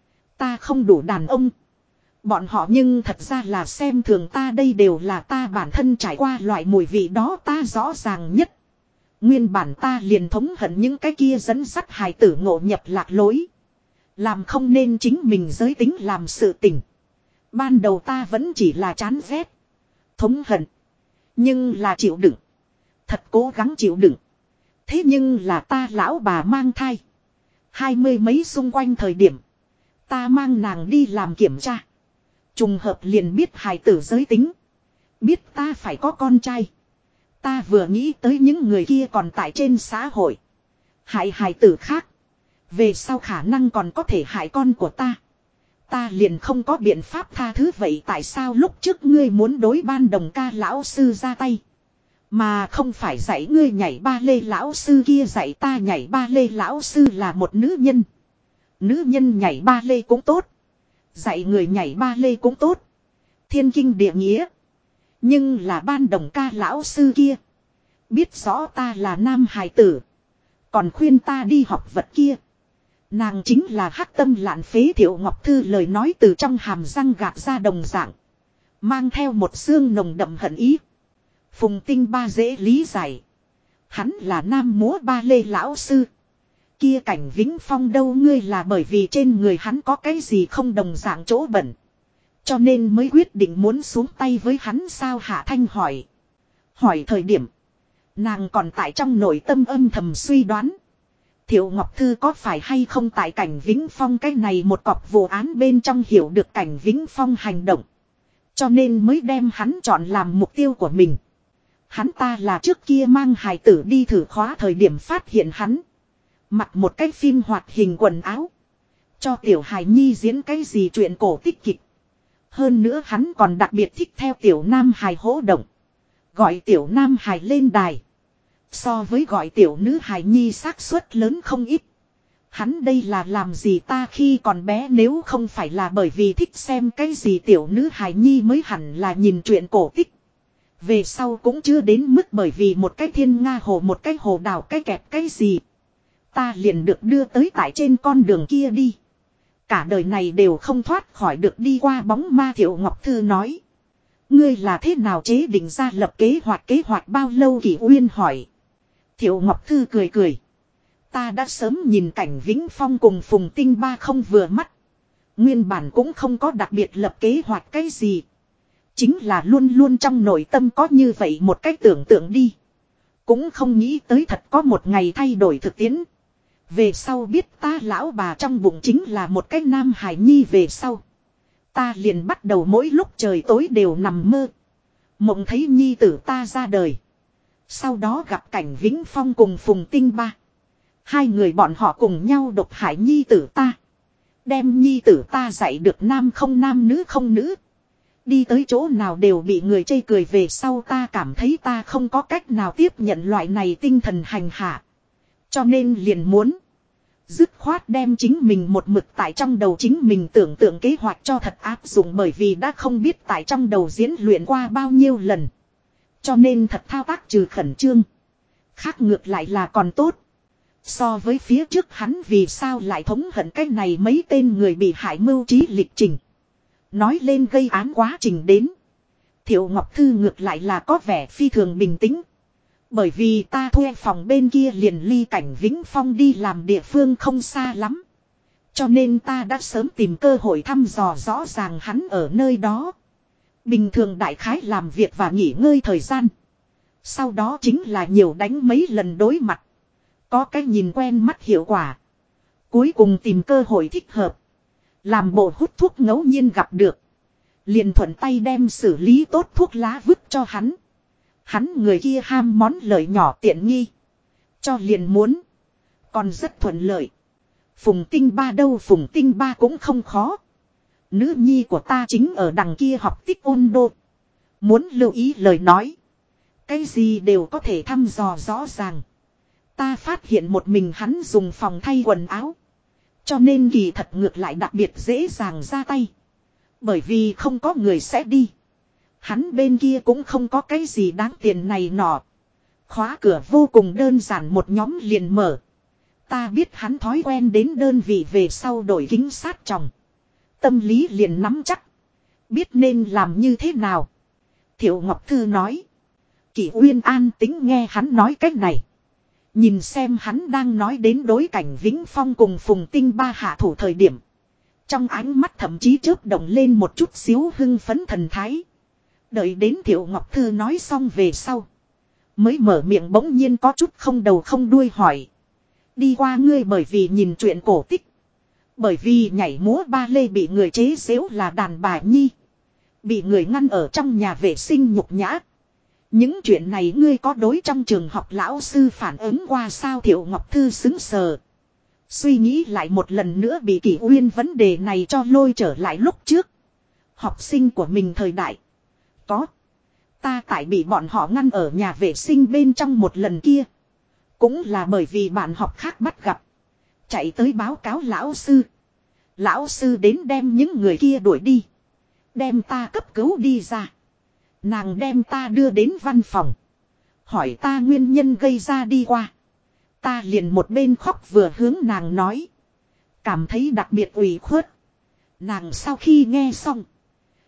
Ta không đủ đàn ông. Bọn họ nhưng thật ra là xem thường ta, đây đều là ta bản thân trải qua loại mùi vị đó ta rõ ràng nhất. Nguyên bản ta liền thống hận những cái kia dẫn dắt hài tử ngộ nhập lạc lối. Làm không nên chính mình giới tính làm sự tình. Ban đầu ta vẫn chỉ là chán ghét, thống hận. Nhưng là chịu đựng. Thật cố gắng chịu đựng. Thế nhưng là ta lão bà mang thai. 20 mấy xung quanh thời điểm. Ta mang nàng đi làm kiểm tra. Trùng hợp liền biết hài tử giới tính. Biết ta phải có con trai. Ta vừa nghĩ tới những người kia còn tại trên xã hội hại hài tử khác. Về sau khả năng còn có thể hại con của ta. Ta liền không có biện pháp tha thứ. Vậy tại sao lúc trước ngươi muốn đối Ban Đồng Ca lão sư ra tay, mà không phải dạy ngươi nhảy ba lê? Lão sư kia dạy ta nhảy ba lê, lão sư là một nữ nhân. Nữ nhân nhảy ba lê cũng tốt, dạy người nhảy ba lê cũng tốt, thiên kinh địa nghĩa. Nhưng là Ban Đồng Ca lão sư kia biết rõ ta là nam hài tử, còn khuyên ta đi học vật kia. Nàng chính là hắc tâm lạn phế. Thiệu Ngọc Thư lời nói từ trong hàm răng gạt ra đồng dạng. Mang theo một xương nồng đậm hận ý. Phùng Tinh Ba dễ lý giải. Hắn là nam múa ba lê lão sư. Kia Cảnh Vĩnh Phong đâu, ngươi là bởi vì trên người hắn có cái gì không đồng dạng chỗ bẩn, cho nên mới quyết định muốn xuống tay với hắn sao? Hạ Thanh hỏi. Hỏi thời điểm, nàng còn tại trong nội tâm âm thầm suy đoán. Thiệu Ngọc Thư có phải hay không tại Cảnh Vĩnh Phong cái này một cọc vụ án bên trong hiểu được Cảnh Vĩnh Phong hành động, cho nên mới đem hắn chọn làm mục tiêu của mình. Hắn ta là trước kia mang hài tử đi thử khóa thời điểm phát hiện hắn mặc một cái phim hoạt hình quần áo, cho tiểu hài nhi diễn cái gì chuyện cổ tích kịch. Hơn nữa hắn còn đặc biệt thích theo tiểu nam hài hỗ động, gọi tiểu nam hài lên đài. So với gọi tiểu nữ hài nhi xác suất lớn không ít. Hắn đây là làm gì? Ta khi còn bé nếu không phải là bởi vì thích xem cái gì tiểu nữ hài nhi mới hẳn là nhìn chuyện cổ tích. Về sau cũng chưa đến mức bởi vì một cái thiên nga hồ, một cái hồ đào, cái kẹp cái gì, ta liền được đưa tới tại trên con đường kia đi. Cả đời này đều không thoát khỏi được đi qua bóng ma. Thiệu Ngọc Thư nói. Ngươi là thế nào chế định ra lập kế hoạch bao lâu? Kỷ Uyên hỏi. Thiệu Ngọc Thư cười cười. Ta đã sớm nhìn Cảnh Vĩnh Phong cùng Phùng Tinh Ba không vừa mắt. Nguyên bản cũng không có đặc biệt lập kế hoạch cái gì. Chính là luôn luôn trong nội tâm có như vậy một cách tưởng tượng đi. Cũng không nghĩ tới thật có một ngày thay đổi thực tiễn. Về sau biết ta lão bà trong bụng chính là một cái nam hài nhi về sau, ta liền bắt đầu mỗi lúc trời tối đều nằm mơ, mộng thấy nhi tử ta ra đời. Sau đó gặp Cảnh Vĩnh Phong cùng Phùng Tinh Ba. Hai người bọn họ cùng nhau độc hại nhi tử ta. Đem nhi tử ta dạy được nam không nam nữ không nữ. Đi tới chỗ nào đều bị người chê cười. Về sau ta cảm thấy ta không có cách nào tiếp nhận loại này tinh thần hành hạ. Cho nên liền muốn dứt khoát đem chính mình một mực tại trong đầu chính mình tưởng tượng kế hoạch cho thật áp dụng, bởi vì đã không biết tại trong đầu diễn luyện qua bao nhiêu lần. Cho nên thật thao tác trừ khẩn trương. Khác ngược lại là còn tốt. So với phía trước hắn vì sao lại thống hận cái này mấy tên người bị hại mưu trí lịch trình. Nói lên gây án quá trình đến, Thiệu Ngọc Thư ngược lại là có vẻ phi thường bình tĩnh. Bởi vì ta thuê phòng bên kia liền ly Cảnh Vĩnh Phong đi làm địa phương không xa lắm. Cho nên ta đã sớm tìm cơ hội thăm dò rõ ràng hắn ở nơi đó. Bình thường đại khái làm việc và nghỉ ngơi thời gian. Sau đó chính là nhiều đánh mấy lần đối mặt. Có cái nhìn quen mắt hiệu quả. Cuối cùng tìm cơ hội thích hợp. Làm bộ hút thuốc ngẫu nhiên gặp được. Liền thuận tay đem xử lý tốt thuốc lá vứt cho hắn. Hắn người kia ham món lợi nhỏ tiện nghi, cho liền muốn. Còn rất thuận lợi. Phùng Tinh Ba đâu? Phùng Tinh Ba cũng không khó. Nữ nhi của ta chính ở đằng kia học tích ôn đô. Muốn lưu ý lời nói, cái gì đều có thể thăm dò rõ ràng. Ta phát hiện một mình hắn dùng phòng thay quần áo, cho nên kỳ thật ngược lại đặc biệt dễ dàng ra tay. Bởi vì không có người sẽ đi. Hắn bên kia cũng không có cái gì đáng tiền này nọ. Khóa cửa vô cùng đơn giản, một nhóm liền mở. Ta biết hắn thói quen đến đơn vị về sau đổi kính sát tròng. Tâm lý liền nắm chắc. Biết nên làm như thế nào. Thiệu Ngọc Thư nói. Kỷ Uyên an tính nghe hắn nói cách này. Nhìn xem hắn đang nói đến đối Cảnh Vĩnh Phong cùng Phùng Tinh Ba hạ thủ thời điểm. Trong ánh mắt thậm chí chớp động lên một chút xíu hưng phấn thần thái. Đợi đến Thiệu Ngọc Thư nói xong về sau, mới mở miệng bỗng nhiên có chút không đầu không đuôi hỏi. Đi qua ngươi bởi vì nhìn chuyện cổ tích, bởi vì nhảy múa ba lê bị người chế giễu là đàn bà nhi, bị người ngăn ở trong nhà vệ sinh nhục nhã. Những chuyện này ngươi có đối trong trường học lão sư phản ứng qua sao? Thiệu Ngọc Thư xứng sờ. Suy nghĩ lại một lần nữa bị Kỷ Uyên vấn đề này cho lôi trở lại lúc trước. Học sinh của mình thời đại. Có. Ta tại bị bọn họ ngăn ở nhà vệ sinh bên trong một lần kia. Cũng là bởi vì bạn học khác bắt gặp. Chạy tới báo cáo lão sư. Lão sư đến đem những người kia đuổi đi. Đem ta cấp cứu đi ra. Nàng đem ta đưa đến văn phòng. Hỏi ta nguyên nhân gây ra đi qua. Ta liền một bên khóc vừa hướng nàng nói. Cảm thấy đặc biệt ủy khuất. Nàng sau khi nghe xong,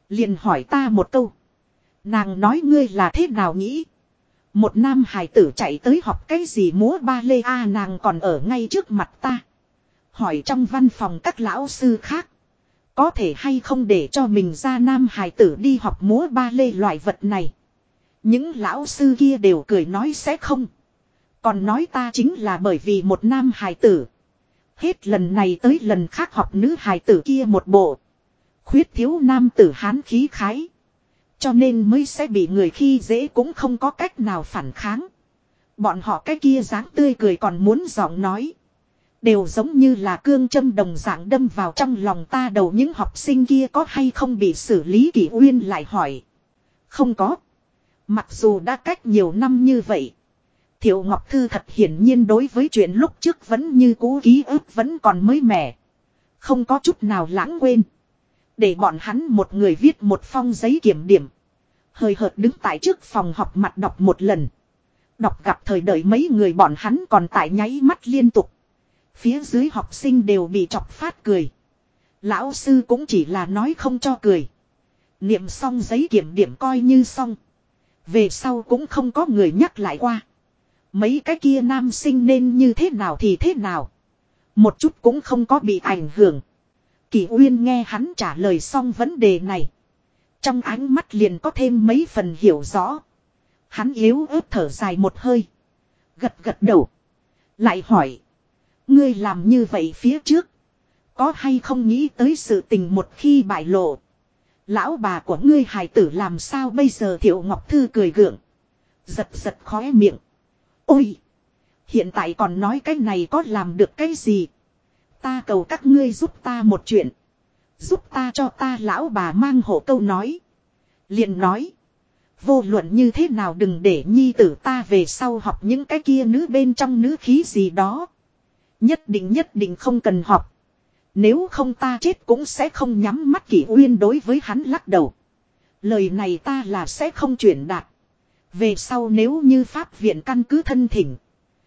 Liền hỏi ta một câu. Nàng nói ngươi là thế nào nghĩ? Một nam hài tử chạy tới học cái gì múa ba lê a, nàng còn ở ngay trước mặt ta. Hỏi trong văn phòng các lão sư khác. Có thể hay không để cho mình ra nam hài tử đi học múa ba lê loại vật này. Những lão sư kia đều cười nói sẽ không. Còn nói ta chính là bởi vì một nam hài tử. Hết lần này tới lần khác học nữ hài tử kia một bộ. Khuyết thiếu nam tử hán khí khái. Cho nên mới sẽ bị người khi dễ cũng không có cách nào phản kháng. Bọn họ cái kia dáng tươi cười còn muốn giọng nói. Đều giống như là cương châm đồng dạng đâm vào trong lòng ta đầu, những học sinh kia có hay không bị xử lý. Kỷ Uyên lại hỏi. Không có. Mặc dù đã cách nhiều năm như vậy. Thiệu Ngọc Thư thật hiển nhiên đối với chuyện lúc trước vẫn như cũ ký ức vẫn còn mới mẻ. Không có chút nào lãng quên. Để bọn hắn một người viết một phong giấy kiểm điểm. Hơi hợt đứng tại trước phòng học mặt đọc một lần. Đọc gặp thời đợi mấy người bọn hắn còn tại nháy mắt liên tục. Phía dưới học sinh đều bị chọc phát cười. Lão sư cũng chỉ là nói không cho cười. Niệm xong giấy kiểm điểm coi như xong. Về sau cũng không có người nhắc lại qua. Mấy cái kia nam sinh nên như thế nào thì thế nào. Một chút cũng không có bị ảnh hưởng. Kỷ Uyên nghe hắn trả lời xong vấn đề này. Trong ánh mắt liền có thêm mấy phần hiểu rõ. Hắn yếu ớt thở dài một hơi. Gật gật đầu. Lại hỏi. Ngươi làm như vậy phía trước. Có hay không nghĩ tới sự tình một khi bại lộ. Lão bà của ngươi hài tử làm sao bây giờ? Thiệu Ngọc Thư cười gượng. Giật giật khóe miệng. Ôi! Hiện tại còn nói cái này có làm được cái gì? Ta cầu các ngươi giúp ta một chuyện. Giúp ta cho ta lão bà mang hộ câu nói. Liền nói. Vô luận như thế nào đừng để nhi tử ta về sau học những cái kia nữ bên trong nữ khí gì đó. Nhất định không cần học. Nếu không ta chết cũng sẽ không nhắm mắt. Kỷ Uyên đối với hắn lắc đầu. Lời này ta là sẽ không chuyển đạt. Về sau nếu như pháp viện căn cứ thân thỉnh.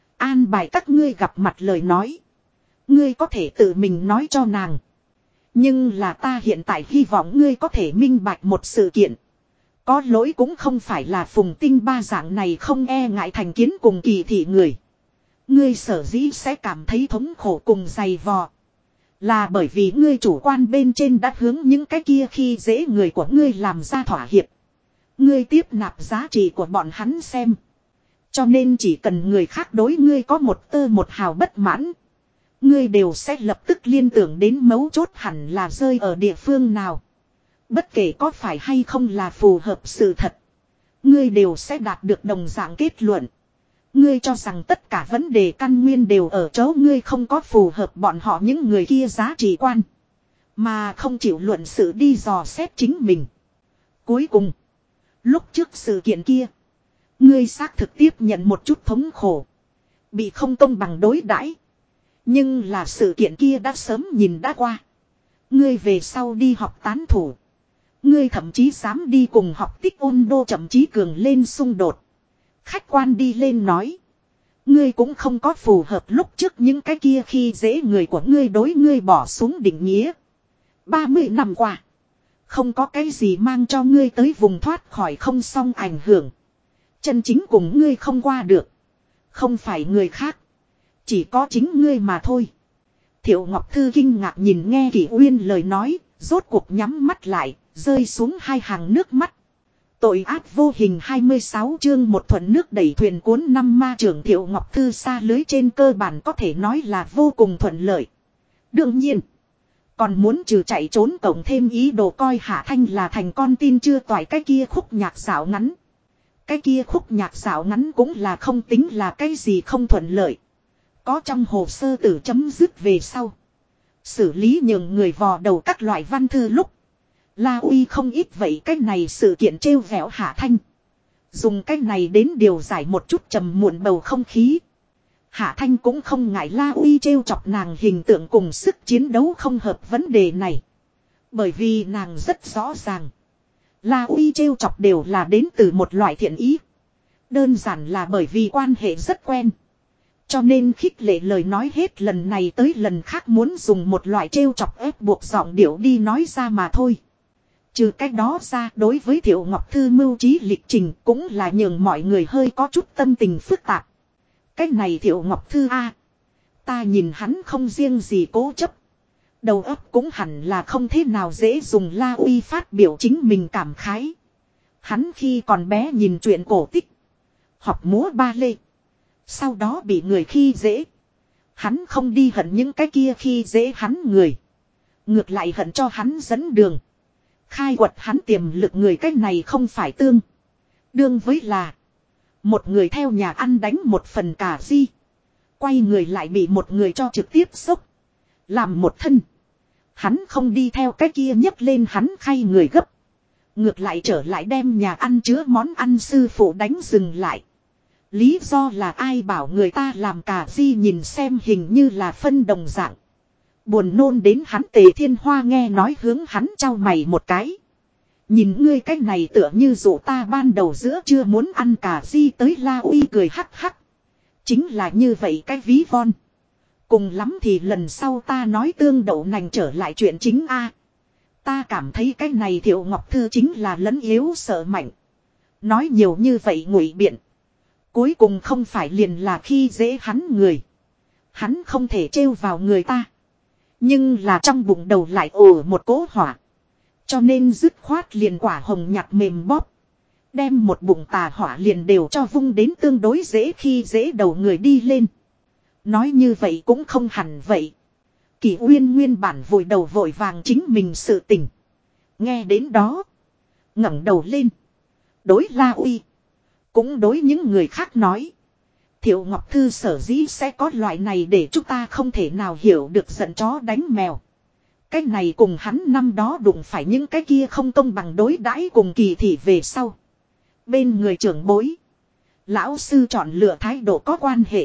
An bài các ngươi gặp mặt lời nói. Ngươi có thể tự mình nói cho nàng. Nhưng là ta hiện tại hy vọng ngươi có thể minh bạch một sự kiện. Có lỗi cũng không phải là Phùng Tinh Ba dạng này không e ngại thành kiến cùng kỳ thị người. Ngươi sở dĩ sẽ cảm thấy thống khổ cùng dày vò. Là bởi vì ngươi chủ quan bên trên đã hướng những cái kia khi dễ người của ngươi làm ra thỏa hiệp. Ngươi tiếp nạp giá trị của bọn hắn xem. Cho nên chỉ cần người khác đối ngươi có một tơ một hào bất mãn. Ngươi đều sẽ lập tức liên tưởng đến mấu chốt hẳn là rơi ở địa phương nào. Bất kể có phải hay không là phù hợp sự thật. Ngươi đều sẽ đạt được đồng dạng kết luận. Ngươi cho rằng tất cả vấn đề căn nguyên đều ở chỗ ngươi không có phù hợp bọn họ những người kia giá trị quan. Mà không chịu luận sự đi dò xét chính mình. Cuối cùng. Lúc trước sự kiện kia. Ngươi xác thực tiếp nhận một chút thống khổ. Bị không công bằng đối đãi. Nhưng là sự kiện kia đã sớm nhìn đã qua. Ngươi về sau đi học tán thủ. Ngươi thậm chí dám đi cùng học tích ôn đô thậm chí cường lên xung đột. Khách quan đi lên nói. Ngươi cũng không có phù hợp lúc trước những cái kia khi dễ người của ngươi đối ngươi bỏ xuống định nghĩa. 30 năm qua. Không có cái gì mang cho ngươi tới vùng thoát khỏi không xong ảnh hưởng. Chân chính cùng ngươi không qua được. Không phải người khác. Chỉ có chính ngươi mà thôi. Thiệu Ngọc Thư kinh ngạc nhìn nghe Kỷ Uyên lời nói. Rốt cuộc nhắm mắt lại. Rơi xuống hai hàng nước mắt. Tội ác vô hình 26 chương một thuận nước đẩy thuyền cuốn năm ma trưởng. Thiệu Ngọc Thư xa lưới trên cơ bản có thể nói là vô cùng thuận lợi. Đương nhiên. Còn muốn trừ chạy trốn cộng thêm ý đồ coi Hạ Thanh là thành con tin chưa toại cái kia khúc nhạc dạo ngắn. Cái kia khúc nhạc dạo ngắn cũng là không tính là cái gì không thuận lợi. Có trong hồ sơ tử chấm dứt về sau. Xử lý nhường người vò đầu các loại văn thư lúc. La Uy không ít vậy cái này sự kiện trêu vẻo Hạ Thanh. Dùng cái này đến điều giải một chút trầm muộn bầu không khí. Hạ Thanh cũng không ngại La Uy trêu chọc nàng hình tượng cùng sức chiến đấu không hợp vấn đề này. Bởi vì nàng rất rõ ràng. La Uy trêu chọc đều là đến từ một loại thiện ý. Đơn giản là bởi vì quan hệ rất quen. Cho nên khích lệ lời nói hết lần này tới lần khác muốn dùng một loại trêu chọc ép buộc giọng điệu đi nói ra mà thôi. Trừ cách đó ra đối với Thiệu Ngọc Thư mưu trí lịch trình cũng là nhường mọi người hơi có chút tâm tình phức tạp. Cách này Thiệu Ngọc Thư a, ta nhìn hắn không riêng gì cố chấp. Đầu óc cũng hẳn là không thế nào dễ dùng. La Uy phát biểu chính mình cảm khái. Hắn khi còn bé nhìn truyện cổ tích, học múa ba lê, sau đó bị người khi dễ. Hắn không đi hận những cái kia khi dễ hắn người, ngược lại hận cho hắn dẫn đường, khai quật hắn tiềm lực người. Cách này không phải tương đương với là một người theo nhà ăn đánh một phần cà ri, quay người lại bị một người cho trực tiếp xốc làm một thân. Hắn không đi theo cái kia nhấc lên hắn khay người gấp, ngược lại trở lại đem nhà ăn chứa món ăn sư phụ đánh dừng lại. Lý do là ai bảo người ta làm cà ri nhìn xem hình như là phân đồng dạng. Buồn nôn đến hắn. Tề Thiên Hoa nghe nói hướng hắn chau mày một cái. Nhìn ngươi cái này tựa như dụ ta ban đầu giữa chưa muốn ăn cà ri tới. La Uy cười hắc hắc. Chính là như vậy cái ví von. Cùng lắm thì lần sau ta nói tương đậu nành trở lại chuyện chính a. Ta cảm thấy cái này Thiệu Ngọc Thư chính là lẫn yếu sợ mạnh. Nói nhiều như vậy ngụy biện, cuối cùng không phải liền là khi dễ hắn người. Hắn không thể trêu vào người ta, nhưng là trong bụng đầu lại ồ một cỗ hỏa. Cho nên dứt khoát liền quả hồng nhặt mềm bóp, đem một bụng tà hỏa liền đều cho vung đến tương đối dễ khi dễ đầu người đi lên. Nói như vậy cũng không hẳn vậy. Kỷ Uyên nguyên bản vội đầu vội vàng chính mình sự tình, nghe đến đó ngẩng đầu lên, đối La Uy cũng đối những người khác nói. Thiệu Ngọc Thư sở dĩ sẽ có loại này để chúng ta không thể nào hiểu được giận chó đánh mèo. Cái này cùng hắn năm đó đụng phải những cái kia không công bằng đối đãi cùng Kỳ thị về sau. Bên người trưởng bối, lão sư chọn lựa thái độ có quan hệ.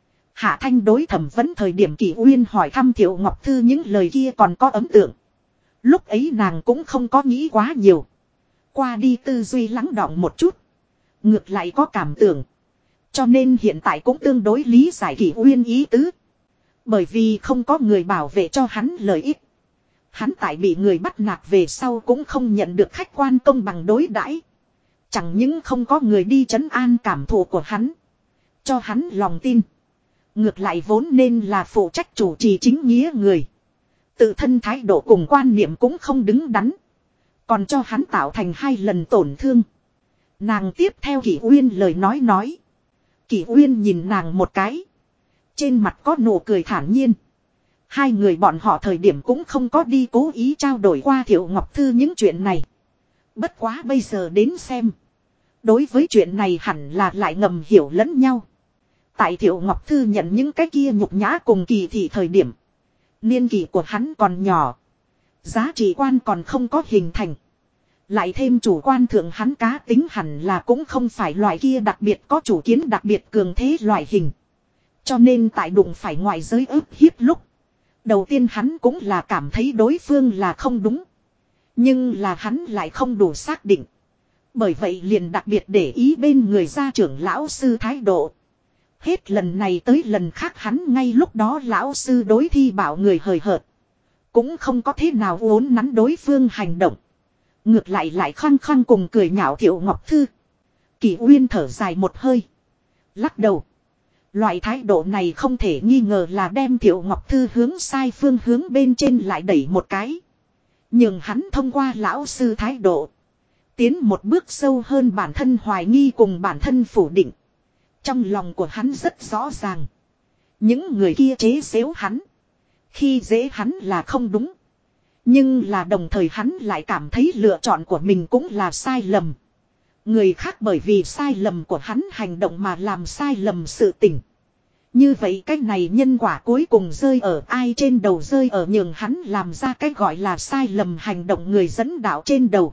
Hạ Thanh đối thẩm vấn thời điểm Kỷ Uyên hỏi thăm Thiệu Ngọc Thư những lời kia còn có ấn tượng. Lúc ấy nàng cũng không có nghĩ quá nhiều. Qua đi tư duy lắng đọng một chút, ngược lại có cảm tưởng. Cho nên hiện tại cũng tương đối lý giải Kỷ Uyên ý tứ. Bởi vì không có người bảo vệ cho hắn lợi ích. Hắn tại bị người bắt nạt về sau cũng không nhận được khách quan công bằng đối đãi. Chẳng những không có người đi trấn an cảm thụ của hắn, cho hắn lòng tin. Ngược lại vốn nên là phụ trách chủ trì chính nghĩa người, tự thân thái độ cùng quan niệm cũng không đứng đắn, còn cho hắn tạo thành 2 lần tổn thương. Nàng tiếp theo Kỷ Uyên lời nói. Kỷ Uyên nhìn nàng một cái, trên mặt có nụ cười thản nhiên. Hai người bọn họ thời điểm cũng không có đi cố ý trao đổi qua Thiệu Ngọc Thư những chuyện này. Bất quá bây giờ đến xem, đối với chuyện này hẳn là lại ngầm hiểu lẫn nhau. Tại Thiệu Ngọc Thư nhận những cái kia nhục nhã cùng Kỳ thị thời điểm, niên kỷ của hắn còn nhỏ, giá trị quan còn không có hình thành. Lại thêm chủ quan thượng hắn cá tính hẳn là cũng không phải loại kia đặc biệt có chủ kiến đặc biệt cường thế loại hình. Cho nên tại đụng phải ngoại giới ức hiếp lúc, đầu tiên hắn cũng là cảm thấy đối phương là không đúng. Nhưng là hắn lại không đủ xác định. Bởi vậy liền đặc biệt để ý bên người gia trưởng lão sư thái độ. Hết lần này tới lần khác hắn ngay lúc đó lão sư đối thi bảo người hời hợt, cũng không có thế nào uốn nắn đối phương hành động. Ngược lại khăng khăng cùng cười nhạo Thiệu Ngọc Thư. Kỷ Uyên thở dài một hơi, lắc đầu. Loại thái độ này không thể nghi ngờ là đem Thiệu Ngọc Thư hướng sai phương hướng bên trên lại đẩy một cái. Nhưng hắn thông qua lão sư thái độ, tiến một bước sâu hơn bản thân hoài nghi cùng bản thân phủ định. Trong lòng của hắn rất rõ ràng, những người kia chế giễu hắn, khi dễ hắn là không đúng. Nhưng là đồng thời hắn lại cảm thấy lựa chọn của mình cũng là sai lầm. Người khác bởi vì sai lầm của hắn hành động mà làm sai lầm sự tình. Như vậy cái này nhân quả cuối cùng rơi ở ai trên đầu, rơi ở nhường hắn làm ra cái gọi là sai lầm hành động người dẫn đạo trên đầu.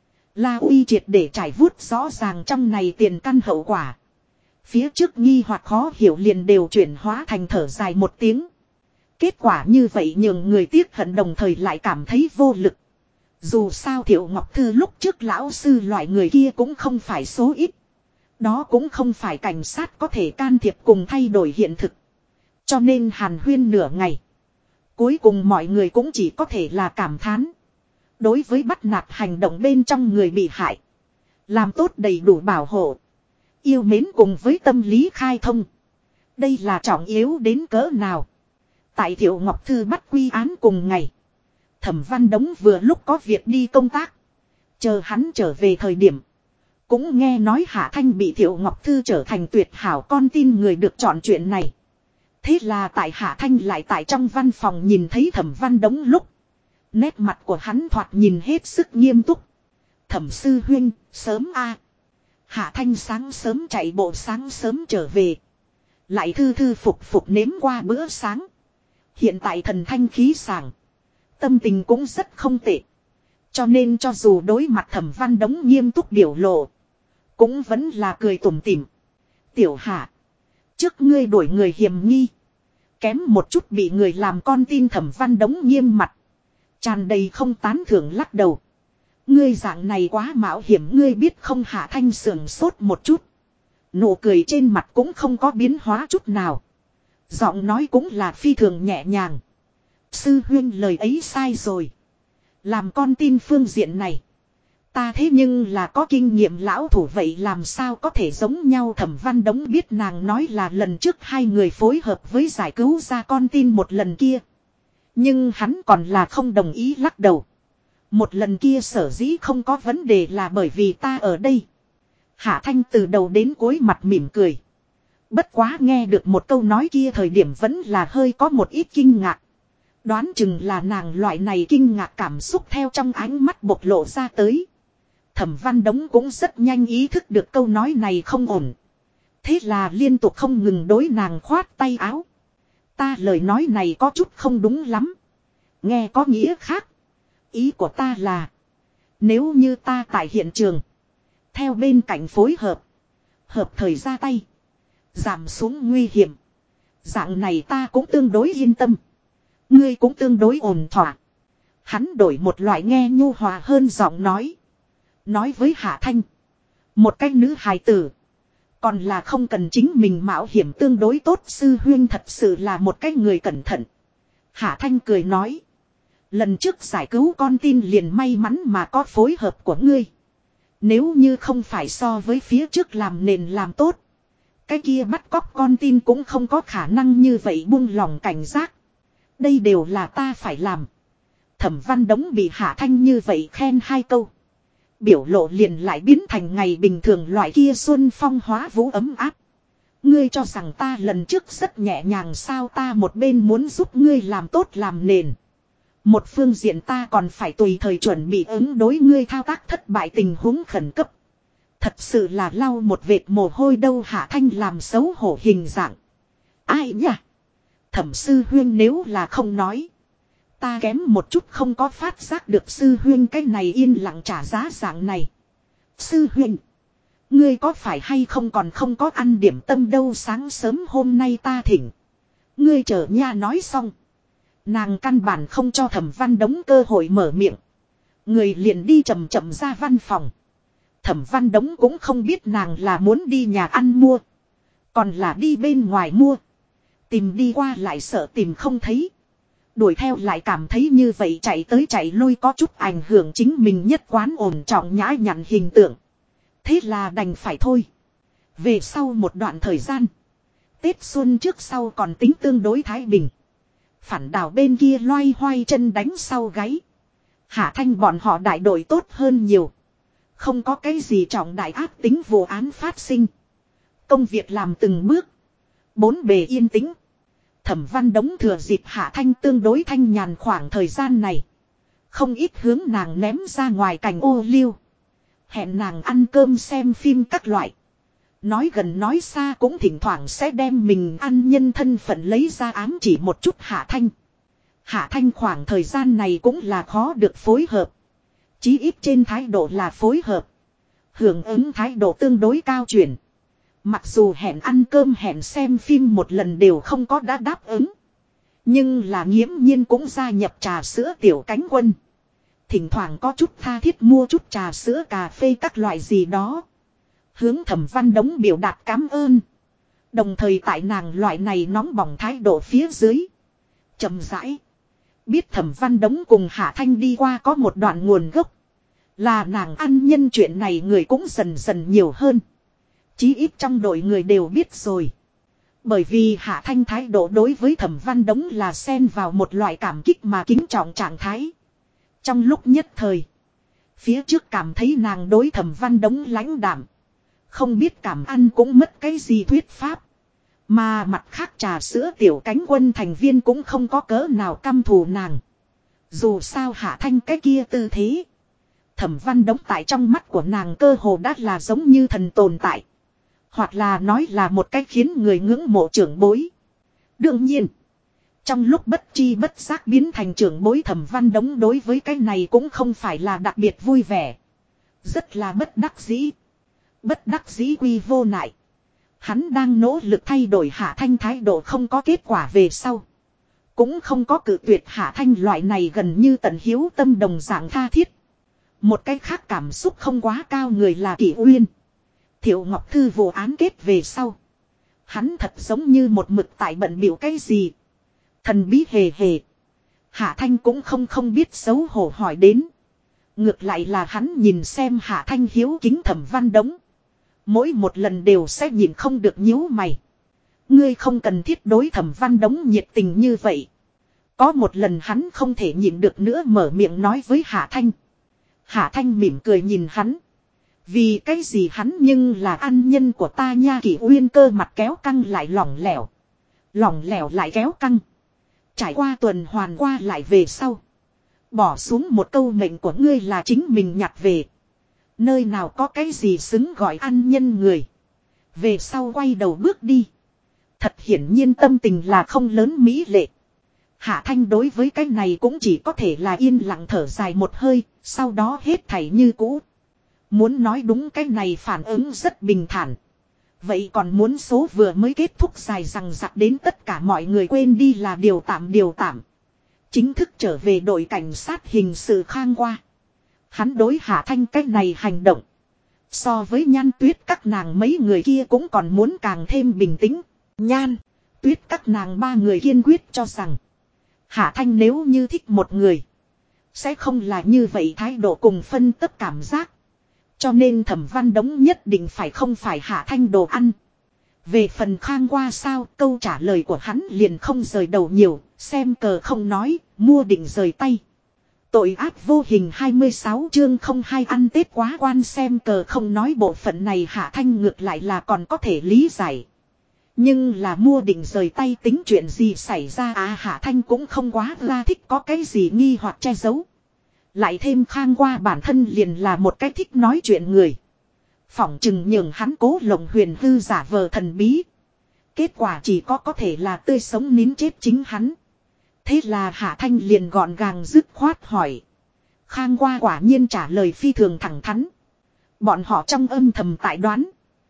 La Uy triệt để trải vuốt rõ ràng trong này tiền căn hậu quả. Phía trước nghi hoặc khó hiểu liền đều chuyển hóa thành thở dài một tiếng. Kết quả như vậy nhường người tiếc hận đồng thời lại cảm thấy vô lực. Dù sao Thiệu Ngọc Thư lúc trước lão sư loại người kia cũng không phải số ít. Đó cũng không phải cảnh sát có thể can thiệp cùng thay đổi hiện thực. Cho nên hàn huyên nửa ngày, cuối cùng mọi người cũng chỉ có thể là cảm thán. Đối với bắt nạt hành động bên trong người bị hại. Làm tốt đầy đủ bảo hộ. Yêu mến cùng với tâm lý khai thông. Đây là trọng yếu đến cỡ nào. Tại Thiệu Ngọc Thư bắt quy án cùng ngày. Thẩm Văn Đống vừa lúc có việc đi công tác. Chờ hắn trở về thời điểm. Cũng nghe nói Hạ Thanh bị Thiệu Ngọc Thư trở thành tuyệt hảo con tin người được chọn chuyện này. Thế là tại Hạ Thanh lại tại trong văn phòng nhìn thấy Thẩm Văn Đống lúc. Nét mặt của hắn thoạt nhìn hết sức nghiêm túc. Thẩm sư huynh, sớm a. Hạ Thanh sáng sớm chạy bộ sáng sớm trở về. Lại thư thư phục phục nếm qua bữa sáng. Hiện tại thần thanh khí sảng. Tâm tình cũng rất không tệ. Cho nên cho dù đối mặt Thẩm Văn Đống nghiêm túc biểu lộ. Cũng vẫn là cười tủm tỉm. Tiểu Hạ. Trước ngươi đuổi người hiểm nghi. Kém một chút bị người làm con tin Thẩm Văn Đống nghiêm mặt. Tràn đầy không tán thưởng lắc đầu. Ngươi dạng này quá mạo hiểm, ngươi biết không? Hạ Thanh sườn sốt một chút. Nụ cười trên mặt cũng không có biến hóa chút nào. Giọng nói cũng là phi thường nhẹ nhàng. Sư huynh lời ấy sai rồi. Làm con tin phương diện này. Ta thế nhưng là có kinh nghiệm lão thủ, vậy làm sao có thể giống nhau? Thẩm Văn Đống biết nàng nói là lần trước hai người phối hợp với giải cứu ra con tin một lần kia. Nhưng hắn còn là không đồng ý, lắc đầu. Một lần kia sở dĩ không có vấn đề là bởi vì ta ở đây. Hạ Thanh từ đầu đến cuối mặt mỉm cười. Bất quá nghe được một câu nói kia thời điểm vẫn là hơi có một ít kinh ngạc. Đoán chừng là nàng loại này kinh ngạc cảm xúc theo trong ánh mắt bộc lộ ra tới. Thẩm Văn Đống cũng rất nhanh ý thức được câu nói này không ổn. Thế là liên tục không ngừng đối nàng khoát tay áo. Ta lời nói này có chút không đúng lắm. Nghe có nghĩa khác. Ý của ta là. Nếu như ta tại hiện trường. Theo bên cạnh phối hợp. Hợp thời ra tay. Giảm xuống nguy hiểm. Dạng này ta cũng tương đối yên tâm. Ngươi cũng tương đối ổn thỏa. Hắn đổi một loại nghe nhu hòa hơn giọng nói. Nói với Hạ Thanh. Một cái nữ hài tử. Còn là không cần chính mình mạo hiểm tương đối tốt. Sư huynh thật sự là một cái người cẩn thận. Hạ Thanh cười nói. Lần trước giải cứu con tin liền may mắn mà có phối hợp của ngươi. Nếu như không phải so với phía trước làm nền làm tốt. Cái kia bắt cóc con tin cũng không có khả năng như vậy buông lòng cảnh giác. Đây đều là ta phải làm. Thẩm Văn Đống bị Hạ Thanh như vậy khen hai câu. Biểu lộ liền lại biến thành ngày bình thường loại kia xuân phong hóa vũ ấm áp. Ngươi cho rằng ta lần trước rất nhẹ nhàng sao? Ta một bên muốn giúp ngươi làm tốt làm nền. Một phương diện ta còn phải tùy thời chuẩn bị ứng đối ngươi thao tác thất bại tình huống khẩn cấp. Thật sự là lau một vệt mồ hôi đâu. Hạ Thanh làm xấu hổ hình dạng. Ai nhỉ? Thẩm sư huyên nếu là không nói. Ta kém một chút không có phát giác được sư huyên cái này yên lặng trả giá dạng này. Sư huyên. Ngươi có phải hay không còn không có ăn điểm tâm đâu? Sáng sớm hôm nay ta thỉnh. Ngươi chờ nha. Nói xong. Nàng căn bản không cho Thẩm Văn Đống cơ hội mở miệng. Người liền đi chậm chậm ra văn phòng. Thẩm Văn Đống cũng không biết nàng là muốn đi nhà ăn mua. Còn là đi bên ngoài mua. Tìm đi qua lại sợ tìm không thấy. Đuổi theo lại cảm thấy như vậy chạy tới chạy lui có chút ảnh hưởng chính mình nhất quán ổn trọng nhã nhặn hình tượng. Thế là đành phải thôi. Về sau một đoạn thời gian. Tết xuân trước sau còn tính tương đối thái bình. Phản đảo bên kia loay hoay chân đánh sau gáy. Hạ Thanh bọn họ đại đội tốt hơn nhiều. Không có cái gì trọng đại ác tính vụ án phát sinh. Công việc làm từng bước. Bốn bề yên tĩnh. Thẩm Văn Đống thừa dịp Hạ Thanh tương đối thanh nhàn khoảng thời gian này. Không ít hướng nàng ném ra ngoài cành ô liu. Hẹn nàng ăn cơm xem phim các loại. Nói gần nói xa cũng thỉnh thoảng sẽ đem mình ăn nhân thân phận lấy ra ám chỉ một chút Hạ Thanh. Hạ Thanh khoảng thời gian này cũng là khó được phối hợp. Chí ít trên thái độ là phối hợp. Hưởng ứng thái độ tương đối cao chuyển. Mặc dù hẹn ăn cơm hẹn xem phim một lần đều không có đã đáp ứng. Nhưng là nghiễm nhiên cũng gia nhập trà sữa tiểu cánh quân. Thỉnh thoảng có chút tha thiết mua chút trà sữa cà phê các loại gì đó. Hướng Thẩm Văn Đống biểu đạt cảm ơn. Đồng thời tại nàng loại này nóng bỏng thái độ phía dưới. Chậm rãi. Biết Thẩm Văn Đống cùng Hạ Thanh đi qua có một đoạn nguồn gốc. Là nàng ăn nhân chuyện này người cũng dần dần nhiều hơn. Chí ít trong đội người đều biết rồi. Bởi vì Hạ Thanh thái độ đối với Thẩm Văn Đống là xen vào một loại cảm kích mà kính trọng trạng thái. Trong lúc nhất thời. Phía trước cảm thấy nàng đối Thẩm Văn Đống lãnh đạm. Không biết cảm ăn cũng mất cái gì thuyết pháp. Mà mặt khác trà sữa tiểu cánh quân thành viên cũng không có cớ nào căm thù nàng. Dù sao Hạ Thanh cái kia tư thế. Thẩm Văn Đống tại trong mắt của nàng cơ hồ đã là giống như thần tồn tại. Hoặc là nói là một cách khiến người ngưỡng mộ trưởng bối. Đương nhiên. Trong lúc bất chi bất giác biến thành trưởng bối Thẩm Văn Đống đối với cái này cũng không phải là đặc biệt vui vẻ. Rất là bất đắc dĩ. Bất đắc dĩ quy vô nại. Hắn đang nỗ lực thay đổi Hạ Thanh thái độ không có kết quả về sau. Cũng không có cự tuyệt Hạ Thanh loại này gần như tận hiếu tâm đồng dạng tha thiết. Một cái khác cảm xúc không quá cao người là Kỷ Uyên. Thiệu Ngọc Thư vụ án kết về sau. Hắn thật giống như một mực tại bận biểu cái gì. Thần bí hề hề. Hạ Thanh cũng không biết xấu hổ hỏi đến. Ngược lại là hắn nhìn xem Hạ Thanh hiếu kính Thẩm Văn Đống. Mỗi một lần đều sẽ nhìn không được nhíu mày. Ngươi không cần thiết đối Thẩm Văn Đống nhiệt tình như vậy. Có một lần hắn không thể nhịn được nữa mở miệng nói với Hạ Thanh. Hạ Thanh mỉm cười nhìn hắn. Vì cái gì hắn nhưng là ăn nhân của ta nha. Kỷ Uyên cơ mặt kéo căng lại lỏng lẻo. Lỏng lẻo lại kéo căng. Trải qua tuần hoàn qua lại về sau. Bỏ xuống một câu mệnh của ngươi là chính mình nhặt về. Nơi nào có cái gì xứng gọi ăn nhân người. Về sau quay đầu bước đi. Thật hiển nhiên tâm tình là không lớn mỹ lệ. Hạ Thanh đối với cái này cũng chỉ có thể là yên lặng thở dài một hơi. Sau đó hết thảy như cũ. Muốn nói đúng cái này phản ứng rất bình thản. Vậy còn muốn số vừa mới kết thúc dài rằng dặc đến tất cả mọi người quên đi là điều tạm. Chính thức trở về đội cảnh sát hình sự Khang qua. Hắn đối Hạ Thanh cái này hành động. So với Nhan Tuyết các nàng mấy người kia cũng còn muốn càng thêm bình tĩnh. Nhan, Tuyết các nàng ba người kiên quyết cho rằng. Hạ Thanh nếu như thích một người. Sẽ không là như vậy thái độ cùng phân tất cảm giác. Cho nên Thẩm Văn Đống nhất định phải không phải Hạ Thanh đồ ăn. Về phần Khang qua sao câu trả lời của hắn liền không rời đầu nhiều. Xem cờ không nói, mua định rời tay. Tội ác vô hình 26 chương 02 ăn Tết quá quan xem cờ không nói bộ phận này Hạ Thanh ngược lại là còn có thể lý giải. Nhưng là mua định rời tay tính chuyện gì xảy ra Hạ Thanh cũng không quá ra thích có cái gì nghi hoặc che giấu. Lại thêm Khang qua bản thân liền là một cái thích nói chuyện người. Phỏng chừng nhường hắn cố lộng huyền hư giả vờ thần bí. Kết quả chỉ có thể là tươi sống nín chết chính hắn. Thế là Hạ Thanh liền gọn gàng dứt khoát hỏi. Khang qua quả nhiên trả lời phi thường thẳng thắn. Bọn họ trong âm thầm tại đoán.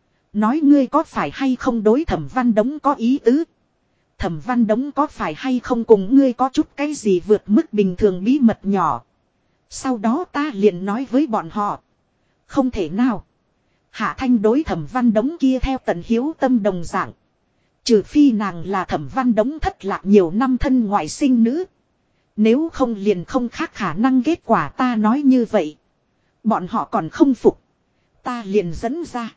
Nói ngươi có phải hay không đối Thẩm Văn Đống có ý tứ. Thẩm Văn Đống có phải hay không cùng ngươi có chút cái gì vượt mức bình thường bí mật nhỏ. Sau đó ta liền nói với bọn họ. Không thể nào. Hạ Thanh đối Thẩm Văn Đống kia theo tận hiếu tâm đồng dạng. Trừ phi nàng là Thẩm Văn Đống thất lạc nhiều năm thân ngoại sinh nữ. Nếu không liền không khác khả năng kết quả ta nói như vậy. Bọn họ còn không phục. Ta liền dẫn ra.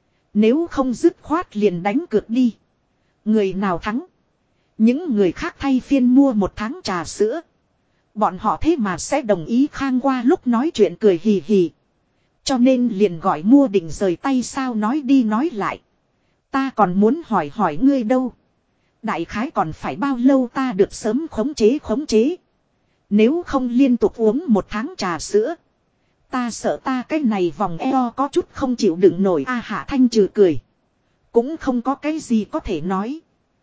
Nếu không dứt khoát liền đánh cược đi. Người nào thắng. Những người khác thay phiên mua một tháng trà sữa. Bọn họ thế mà sẽ đồng ý. Khang qua lúc nói chuyện cười hì hì. Cho nên liền gọi mua định rời tay sao nói đi nói lại. Ta còn muốn hỏi ngươi đâu. Đại khái còn phải bao lâu ta được sớm khống chế. Nếu không liên tục uống một tháng trà sữa. Ta sợ ta cái này vòng eo có chút không chịu đựng nổi. Hạ Thanh trừ cười. Cũng không có cái gì có thể nói.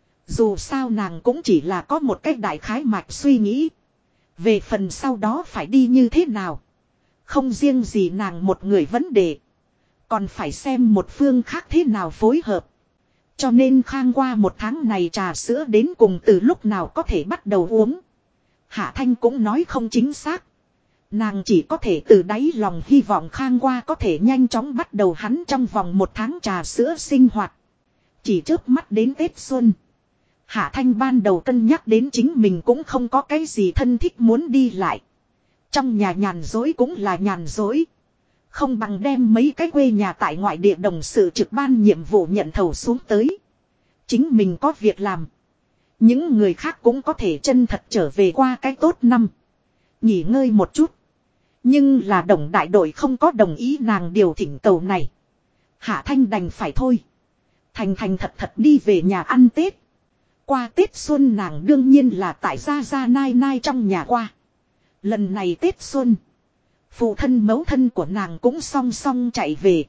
Dù sao nàng cũng chỉ là có một cái đại khái mạch suy nghĩ. Về phần sau đó phải đi như thế nào. Không riêng gì nàng một người vấn đề. Còn phải xem một phương khác thế nào phối hợp. Cho nên Khang qua một tháng này trà sữa đến cùng từ lúc nào có thể bắt đầu uống. Hạ Thanh cũng nói không chính xác. Nàng chỉ có thể từ đáy lòng hy vọng Khang qua có thể nhanh chóng bắt đầu hắn trong vòng một tháng trà sữa sinh hoạt. Chỉ trước mắt đến Tết Xuân. Hạ Thanh ban đầu cân nhắc đến chính mình cũng không có cái gì thân thích muốn đi lại. Trong nhà nhàn dối cũng là nhàn dối. Không bằng đem mấy cái quê nhà tại ngoại địa đồng sự trực ban nhiệm vụ nhận thầu xuống tới. Chính mình có việc làm. Những người khác cũng có thể chân thật trở về qua cái tốt năm. Nghỉ ngơi một chút. Nhưng là Đồng đại đội không có đồng ý nàng điều thỉnh cầu này. Hạ Thanh đành phải thôi. Thành thành thật thật đi về nhà ăn Tết. Qua Tết Xuân nàng đương nhiên là tại Gia Nai Nai trong nhà qua. Lần này Tết Xuân. Phụ thân mẫu thân của nàng cũng song song chạy về.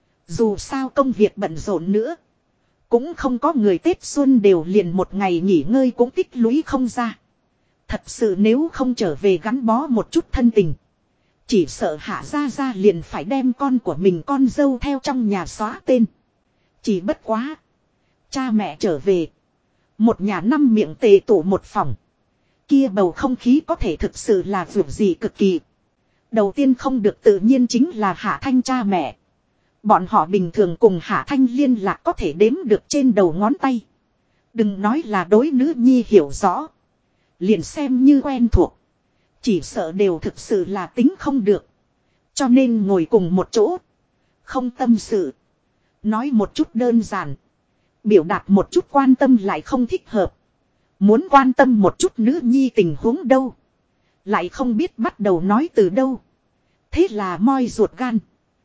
Dù sao công việc bận rộn nữa. Cũng không có người Tết Xuân đều liền một ngày nghỉ ngơi cũng tích lũy không ra. Thật sự nếu không trở về gắn bó một chút thân tình. Chỉ sợ Hạ Gia liền phải đem con của mình con dâu theo trong nhà xóa tên. Chỉ bất quá. Cha mẹ trở về. Một nhà năm miệng tề tụ một phòng. Kia bầu không khí có thể thực sự là vượt gì cực kỳ. Đầu tiên không được tự nhiên chính là Hạ Thanh cha mẹ. Bọn họ bình thường cùng Hạ Thanh liên lạc có thể đếm được trên đầu ngón tay. Đừng nói là đối nữ nhi hiểu rõ. Liền xem như quen thuộc. Chỉ sợ đều thực sự là tính không được. Cho nên ngồi cùng một chỗ. Không tâm sự. Nói một chút đơn giản. Biểu đạt một chút quan tâm lại không thích hợp. Muốn quan tâm một chút nữ nhi tình huống đâu. Lại không biết bắt đầu nói từ đâu. Thế là moi ruột gan.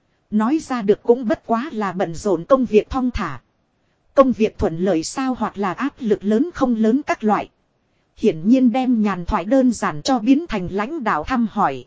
Nói ra được cũng bất quá là bận rộn công việc thong thả. Công việc thuận lợi sao hoặc là áp lực lớn không lớn các loại. Hiển nhiên đem nhàn thoại đơn giản cho biến thành lãnh đạo thăm hỏi.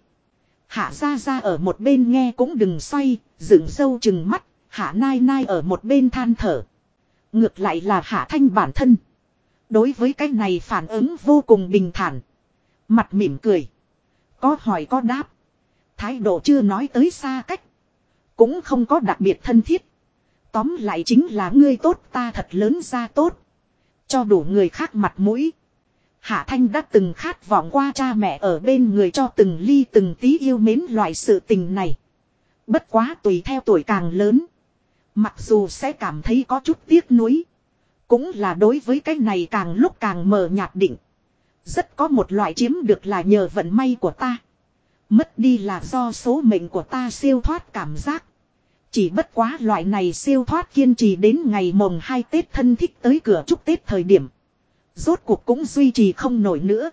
Hạ Gia ở một bên nghe cũng đừng xoay, dựng râu chừng mắt, Hạ Nai Nai ở một bên than thở. Ngược lại là Hạ Thanh bản thân. Đối với cái này phản ứng vô cùng bình thản. Mặt mỉm cười. Có hỏi có đáp. Thái độ chưa nói tới xa cách. Cũng không có đặc biệt thân thiết. Tóm lại chính là ngươi tốt ta thật lớn ra tốt. Cho đủ người khác mặt mũi. Hạ Thanh đã từng khát vọng qua cha mẹ ở bên người cho từng ly từng tí yêu mến loại sự tình này. Bất quá tùy theo tuổi càng lớn. Mặc dù sẽ cảm thấy có chút tiếc nuối. Cũng là đối với cái này càng lúc càng mờ nhạt định. Rất có một loại chiếm được là nhờ vận may của ta. Mất đi là do số mệnh của ta siêu thoát cảm giác. Chỉ bất quá loại này siêu thoát kiên trì đến ngày mồng 2 Tết thân thích tới cửa chúc Tết thời điểm. Rốt cuộc cũng duy trì không nổi nữa.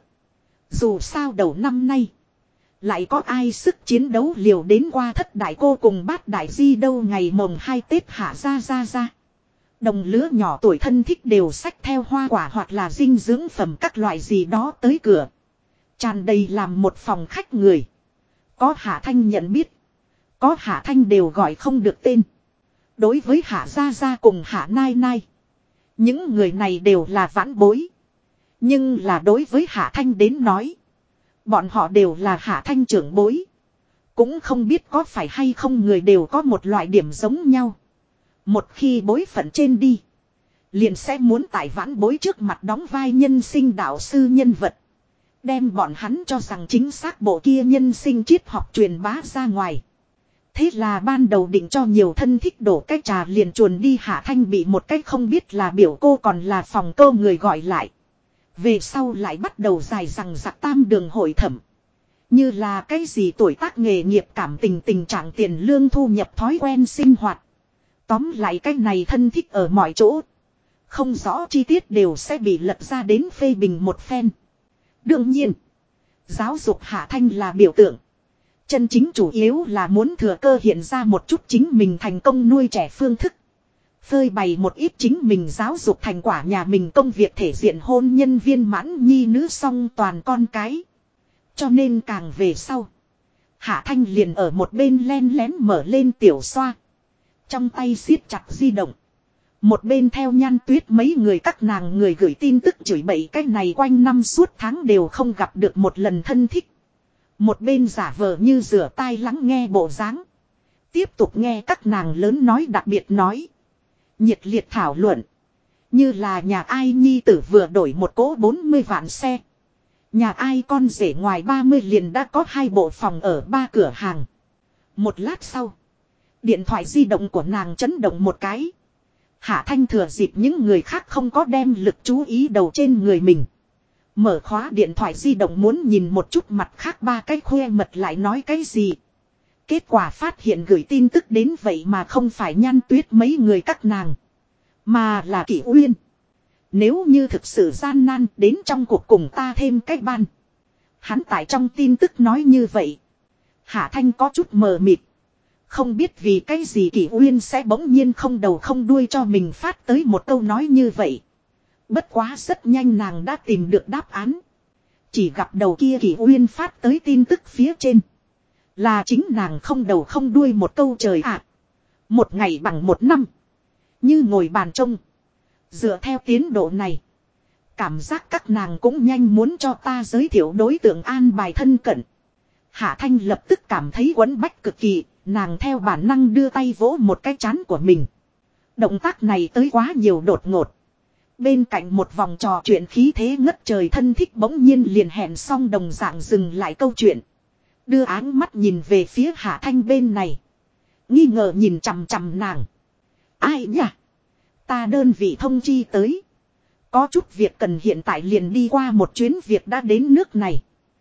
Dù sao đầu năm nay. Lại có ai sức chiến đấu liều đến qua thất đại cô cùng bát đại di đâu ngày mồng 2 Tết Hạ ra. Đồng lứa nhỏ tuổi thân thích đều xách theo hoa quả hoặc là dinh dưỡng phẩm các loại gì đó tới cửa. Tràn đầy làm một phòng khách người. Có Hạ Thanh nhận biết. Có Hạ Thanh đều gọi không được tên. Đối với Hạ Gia cùng Hạ Nai Nai. Những người này đều là vãn bối. Nhưng là đối với Hạ Thanh đến nói. Bọn họ đều là Hạ Thanh trưởng bối. Cũng không biết có phải hay không người đều có một loại điểm giống nhau. Một khi bối phận trên đi. Liền sẽ muốn tại vãn bối trước mặt đóng vai nhân sinh đạo sư nhân vật. Đem bọn hắn cho rằng chính xác bộ kia nhân sinh triết học truyền bá ra ngoài. Thế là ban đầu định cho nhiều thân thích đổ cái trà liền chuồn đi Hạ Thanh bị một cách không biết là biểu cô còn là phòng cô người gọi lại. Về sau lại bắt đầu dài rằng giặc tam đường hội thẩm. Như là cái gì tuổi tác nghề nghiệp cảm tình tình trạng tiền lương thu nhập thói quen sinh hoạt. Tóm lại cái này thân thích ở mọi chỗ. Không rõ chi tiết đều sẽ bị lật ra đến phê bình một phen. Đương nhiên, giáo dục Hạ Thanh là biểu tượng. Chân chính chủ yếu là muốn thừa cơ hiện ra một chút chính mình thành công nuôi trẻ phương thức. Phơi bày một ít chính mình giáo dục thành quả nhà mình công việc thể diện hôn nhân viên mãn nhi nữ song toàn con cái. Cho nên càng về sau. Hạ Thanh liền ở một bên len lén mở lên tiểu xoa. Trong tay siết chặt di động. Một bên theo Nhan Tuyết mấy người các nàng người gửi tin tức chửi bậy cái này quanh năm suốt tháng đều không gặp được một lần thân thích. Một bên giả vờ như rửa tai lắng nghe bộ dáng. Tiếp tục nghe các nàng lớn nói đặc biệt nói. Nhiệt liệt thảo luận. Như là nhà ai nhi tử vừa đổi một cỗ 40 vạn xe. Nhà ai con rể ngoài 30 liền đã có 2 bộ phòng ở 3 cửa hàng. Một lát sau. Điện thoại di động của nàng chấn động một cái. Hạ Thanh thừa dịp những người khác không có đem lực chú ý đầu trên người mình. Mở khóa điện thoại di động muốn nhìn một chút mặt khác ba cái khoe mật lại nói cái gì. Kết quả phát hiện gửi tin tức đến vậy mà không phải Nhan Tuyết mấy người các nàng. Mà là Kỷ Uyên. Nếu như thực sự gian nan đến trong cuộc cùng ta thêm cái ban. Hắn tại trong tin tức nói như vậy. Hạ Thanh có chút mờ mịt. Không biết vì cái gì Kỷ Uyên sẽ bỗng nhiên không đầu không đuôi cho mình phát tới một câu nói như vậy. Bất quá rất nhanh nàng đã tìm được đáp án. Chỉ gặp đầu kia Kỷ Uyên phát tới tin tức phía trên. Là chính nàng không đầu không đuôi một câu trời ạ. Một ngày bằng một năm. Như ngồi bàn trông. Dựa theo tiến độ này. Cảm giác các nàng cũng nhanh muốn cho ta giới thiệu đối tượng an bài thân cận. Hạ Thanh lập tức cảm thấy quấn bách cực kỳ. Nàng theo bản năng đưa tay vỗ một cái trán của mình. Động tác này tới quá nhiều đột ngột. Bên cạnh một vòng trò chuyện khí thế ngất trời thân thích bỗng nhiên liền hẹn xong đồng dạng dừng lại câu chuyện. Đưa áng mắt nhìn về phía Hạ Thanh bên này. Nghi ngờ nhìn chằm chằm nàng. Ai nhỉ? Ta đơn vị thông chi tới. Có chút việc cần hiện tại liền đi qua một chuyến việc đã đến nước này.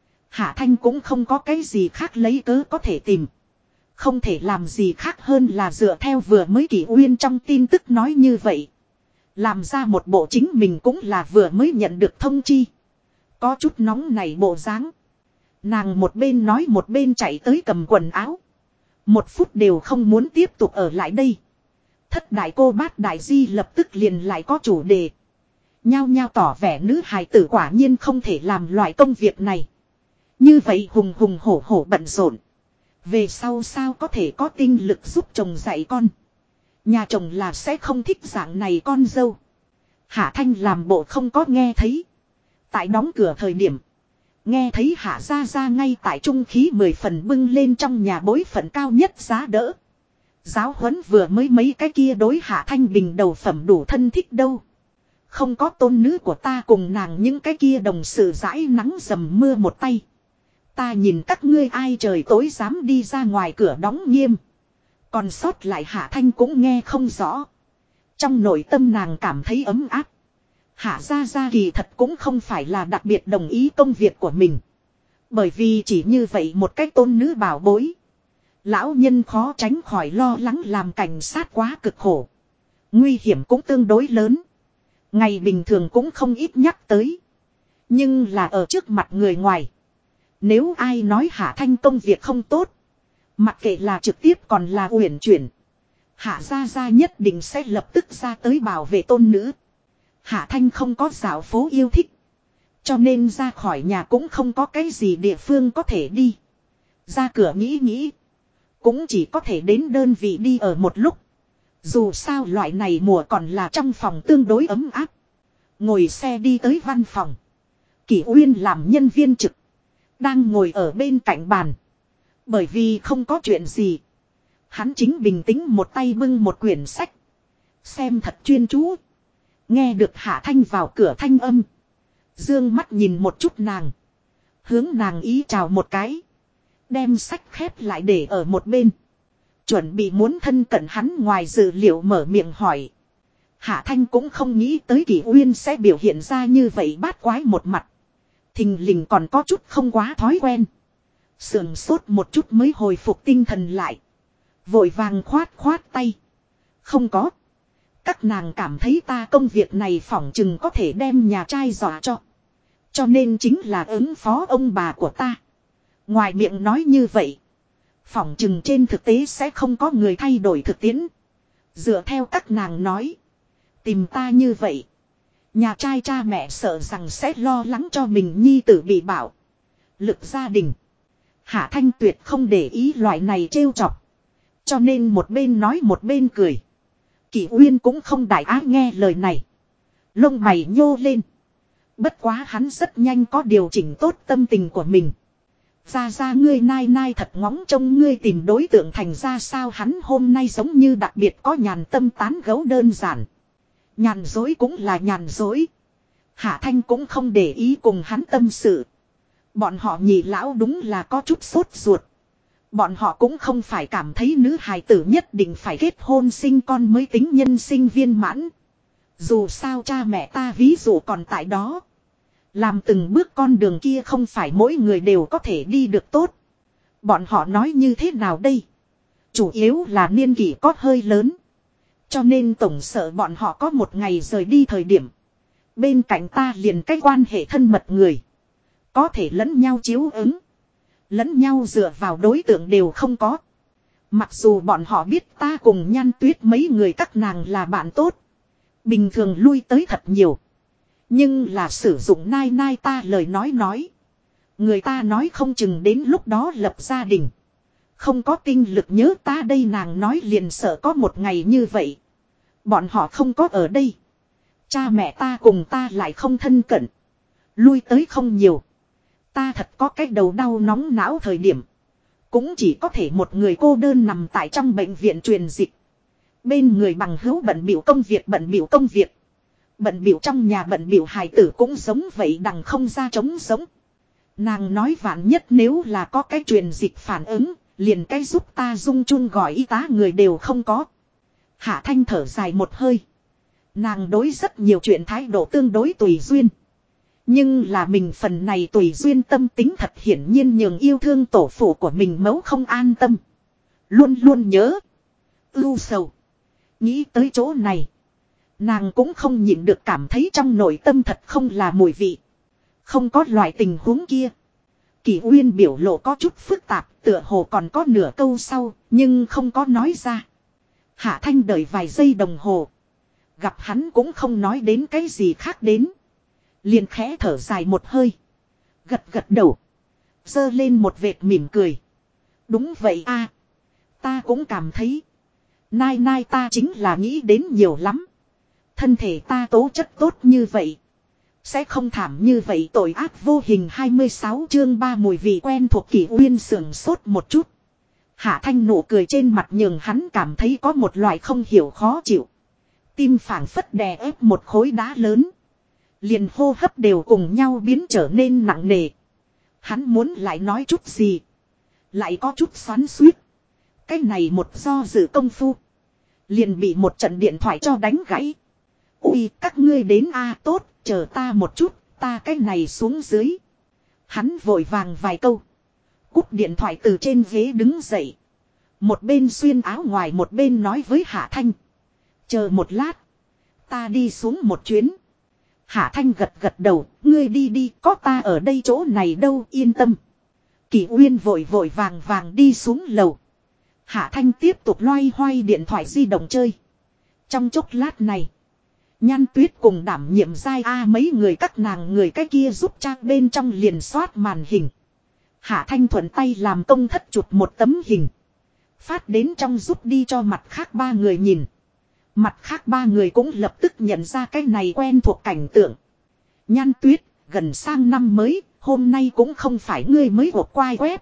Hạ Thanh cũng không có cái gì khác lấy cớ có thể tìm. Không thể làm gì khác hơn là dựa theo vừa mới Kỷ Uyên trong tin tức nói như vậy. Làm ra một bộ chính mình cũng là vừa mới nhận được thông chi. Có chút nóng này bộ dáng. Nàng một bên nói một bên chạy tới cầm quần áo. Một phút đều không muốn tiếp tục ở lại đây. Thất đại cô bát đại di lập tức liền lại có chủ đề. Nhao nhao tỏ vẻ nữ hài tử quả nhiên không thể làm loại công việc này. Như vậy hùng hùng hổ hổ bận rộn. Về sau sao có thể có tinh lực giúp chồng dạy con. Nhà chồng là sẽ không thích dạng này con dâu. Hạ Thanh làm bộ không có nghe thấy. Tại đóng cửa thời điểm. Nghe thấy Hạ Gia Gia ngay tại trung khí 10 phần bưng lên trong nhà bối phận cao nhất giá đỡ. Giáo huấn vừa mới mấy cái kia đối Hạ Thanh bình đầu phẩm đủ thân thích đâu. Không có tôn nữ của ta cùng nàng những cái kia đồng sự dãi nắng dầm mưa một tay. Ta nhìn các ngươi ai trời tối dám đi ra ngoài cửa đóng nghiêm. Còn sót lại Hạ Thanh cũng nghe không rõ. Trong nội tâm nàng cảm thấy ấm áp. Hạ Gia Gia kỳ thật cũng không phải là đặc biệt đồng ý công việc của mình. Bởi vì chỉ như vậy một cái tôn nữ bảo bối. Lão nhân khó tránh khỏi lo lắng làm cảnh sát quá cực khổ. Nguy hiểm cũng tương đối lớn. Ngày bình thường cũng không ít nhắc tới. Nhưng là ở trước mặt người ngoài. Nếu ai nói Hạ Thanh công việc không tốt. Mặc kệ là trực tiếp còn là uyển chuyển. Hạ Gia Gia nhất định sẽ lập tức ra tới bảo vệ tôn nữ. Hạ Thanh không có dạo phố yêu thích. Cho nên ra khỏi nhà cũng không có cái gì địa phương có thể đi. Ra cửa nghĩ nghĩ. Cũng chỉ có thể đến đơn vị đi ở một lúc. Dù sao loại này mùa còn là trong phòng tương đối ấm áp. Ngồi xe đi tới văn phòng. Kỷ Uyên làm nhân viên trực. Đang ngồi ở bên cạnh bàn. Bởi vì không có chuyện gì. Hắn chính bình tĩnh một tay bưng một quyển sách. Xem thật chuyên chú. Nghe được Hạ Thanh vào cửa thanh âm. Dương mắt nhìn một chút nàng. Hướng nàng ý chào một cái. Đem sách khép lại để ở một bên. Chuẩn bị muốn thân cận hắn ngoài dự liệu mở miệng hỏi. Hạ Thanh cũng không nghĩ tới Kỷ Uyên sẽ biểu hiện ra như vậy bát quái một mặt. Thình lình còn có chút không quá thói quen. Sườn sốt một chút mới hồi phục tinh thần lại. Vội vàng khoát khoát tay. Không có. Các nàng cảm thấy ta công việc này phỏng chừng có thể đem nhà trai dọa cho. Cho nên chính là ứng phó ông bà của ta. Ngoài miệng nói như vậy. Phỏng chừng trên thực tế sẽ không có người thay đổi thực tiễn. Dựa theo các nàng nói. Tìm ta như vậy. Nhà trai cha mẹ sợ rằng sẽ lo lắng cho mình nhi tử bị bạo. Lực gia đình. Hạ Thanh tuyệt không để ý loại này trêu chọc. Cho nên một bên nói một bên cười. Kỷ Uyên cũng không đại ái nghe lời này. Lông mày nhô lên. Bất quá hắn rất nhanh có điều chỉnh tốt tâm tình của mình. Ra ngươi nai nai thật ngóng trông ngươi tìm đối tượng thành ra sao hắn hôm nay giống như đặc biệt có nhàn tâm tán gấu đơn giản. Nhàn dối cũng là nhàn dối. Hạ Thanh cũng không để ý cùng hắn tâm sự. Bọn họ nhị lão đúng là có chút sốt ruột. Bọn họ cũng không phải cảm thấy nữ hài tử nhất định phải kết hôn sinh con mới tính nhân sinh viên mãn. Dù sao cha mẹ ta ví dụ còn tại đó. Làm từng bước con đường kia không phải mỗi người đều có thể đi được tốt. Bọn họ nói như thế nào đây? Chủ yếu là niên kỷ có hơi lớn. Cho nên tổng sợ bọn họ có một ngày rời đi thời điểm. Bên cạnh ta liền cái quan hệ thân mật người. Có thể lẫn nhau chiếu ứng. Lẫn nhau dựa vào đối tượng đều không có. Mặc dù bọn họ biết ta cùng Nhan Tuyết mấy người các nàng là bạn tốt. Bình thường lui tới thật nhiều. Nhưng là sử dụng nai nai ta lời nói. Người ta nói không chừng đến lúc đó lập gia đình. Không có tinh lực nhớ ta đây nàng nói liền sợ có một ngày như vậy. Bọn họ không có ở đây. Cha mẹ ta cùng ta lại không thân cận. Lui tới không nhiều. Ta thật có cái đầu đau nóng não thời điểm. Cũng chỉ có thể một người cô đơn nằm tại trong bệnh viện truyền dịch. Bên người bằng hữu bận bịu công việc bận bịu công việc. Bận bịu trong nhà bận bịu hài tử cũng giống vậy đằng không ra trống giống. Nàng nói vạn nhất nếu là có cái truyền dịch phản ứng, liền cái giúp ta dung chun gọi y tá người đều không có. Hạ Thanh thở dài một hơi. Nàng đối rất nhiều chuyện thái độ tương đối tùy duyên. Nhưng là mình phần này tùy duyên tâm tính thật hiển nhiên nhường yêu thương tổ phụ của mình mẫu không an tâm. Luôn luôn nhớ. Ưu sầu. Nghĩ tới chỗ này. Nàng cũng không nhịn được cảm thấy trong nội tâm thật không là mùi vị. Không có loại tình huống kia. Kỷ Uyên biểu lộ có chút phức tạp, tựa hồ còn có nửa câu sau, nhưng không có nói ra. Hạ Thanh đợi vài giây đồng hồ. Gặp hắn cũng không nói đến cái gì khác đến. Liền khẽ thở dài một hơi. Gật gật đầu. Giơ lên một vệt mỉm cười. Đúng vậy a, ta cũng cảm thấy. Nai nai ta chính là nghĩ đến nhiều lắm. Thân thể ta tố chất tốt như vậy. Sẽ không thảm như vậy tội ác vô hình 26 chương 3 mùi vị quen thuộc Kỷ Uyên sườn sốt một chút. Hạ Thanh nụ cười trên mặt nhường hắn cảm thấy có một loại không hiểu khó chịu. Tim phảng phất đè ép một khối đá lớn. Liền hô hấp đều cùng nhau biến trở nên nặng nề. Hắn muốn lại nói chút gì. Lại có chút xoắn xuýt. Cái này một do dự công phu. Liền bị một trận điện thoại cho đánh gãy. Ui các ngươi đến a tốt, chờ ta một chút, ta cái này xuống dưới. Hắn vội vàng vài câu. Cúp điện thoại từ trên ghế đứng dậy. Một bên xuyên áo ngoài một bên nói với Hạ Thanh. Chờ một lát. Ta đi xuống một chuyến. Hạ Thanh gật gật đầu. Ngươi đi đi có ta ở đây chỗ này đâu yên tâm. Kỷ Uyên vội vội vàng vàng đi xuống lầu. Hạ Thanh tiếp tục loay hoay điện thoại di động chơi. Trong chốc lát này. Nhan Tuyết cùng đảm nhiệm giai A mấy người các nàng người cái kia giúp cha bên trong liền soát màn hình. Hạ Thanh thuận tay làm công thất chụp một tấm hình. Phát đến trong giúp đi cho mặt khác ba người nhìn. Mặt khác ba người cũng lập tức nhận ra cái này quen thuộc cảnh tượng. Nhan Tuyết, gần sang năm mới, hôm nay cũng không phải ngươi mới hộp quai web.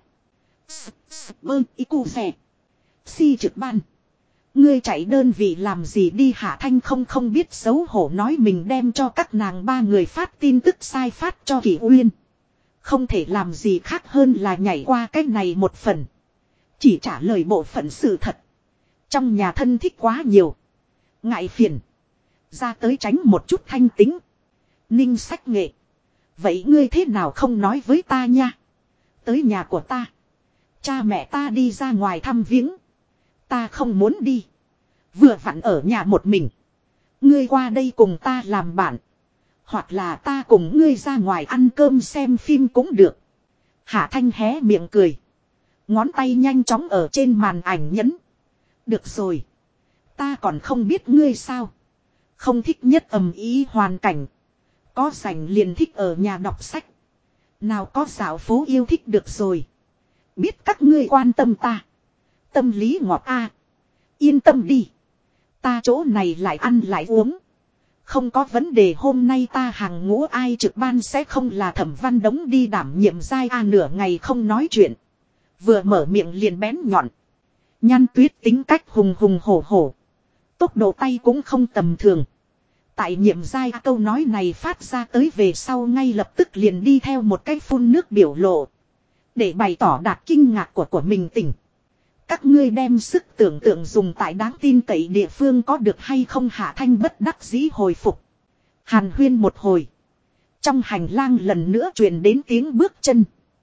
Si trực ban. Ngươi chạy đơn vị làm gì đi Hạ Thanh không biết xấu hổ nói mình đem cho các nàng ba người phát tin tức sai phát cho Kỷ Uyên. Không thể làm gì khác hơn là nhảy qua cái này một phần. Chỉ trả lời bộ phận sự thật. Trong nhà thân thích quá nhiều. Ngại phiền. Ra tới tránh một chút thanh tính. Ninh sách nghệ. Vậy ngươi thế nào không nói với ta nha. Tới nhà của ta. Cha mẹ ta đi ra ngoài thăm viếng. Ta không muốn đi. Vừa vặn ở nhà một mình. Ngươi qua đây cùng ta làm bạn. Hoặc là ta cùng ngươi ra ngoài ăn cơm xem phim cũng được. Hạ Thanh hé miệng cười. Ngón tay nhanh chóng ở trên màn ảnh nhấn. Được rồi. Ta còn không biết ngươi sao. Không thích nhất ầm ý hoàn cảnh. Có rảnh liền thích ở nhà đọc sách. Nào có dạo phố yêu thích được rồi. Biết các ngươi quan tâm ta. Tâm lý ngọt a. Yên tâm đi. Ta chỗ này lại ăn lại uống. Không có vấn đề hôm nay ta hàng ngũ ai trực ban sẽ không là Thẩm Văn Đống đi đảm nhiệm giai a nửa ngày không nói chuyện. Vừa mở miệng liền bén nhọn. Nhan Tuyết tính cách hùng hùng hổ hổ. Tốc độ tay cũng không tầm thường. Tại nhiệm giai a câu nói này phát ra tới về sau ngay lập tức liền đi theo một cái phun nước biểu lộ. Để bày tỏ đạt kinh ngạc của mình tỉnh. Các ngươi đem sức tưởng tượng dùng tại đáng tin cậy địa phương có được hay không? Hạ Thanh bất đắc dĩ hồi phục. Hàn huyên một hồi. Trong hành lang lần nữa truyền đến tiếng bước chân.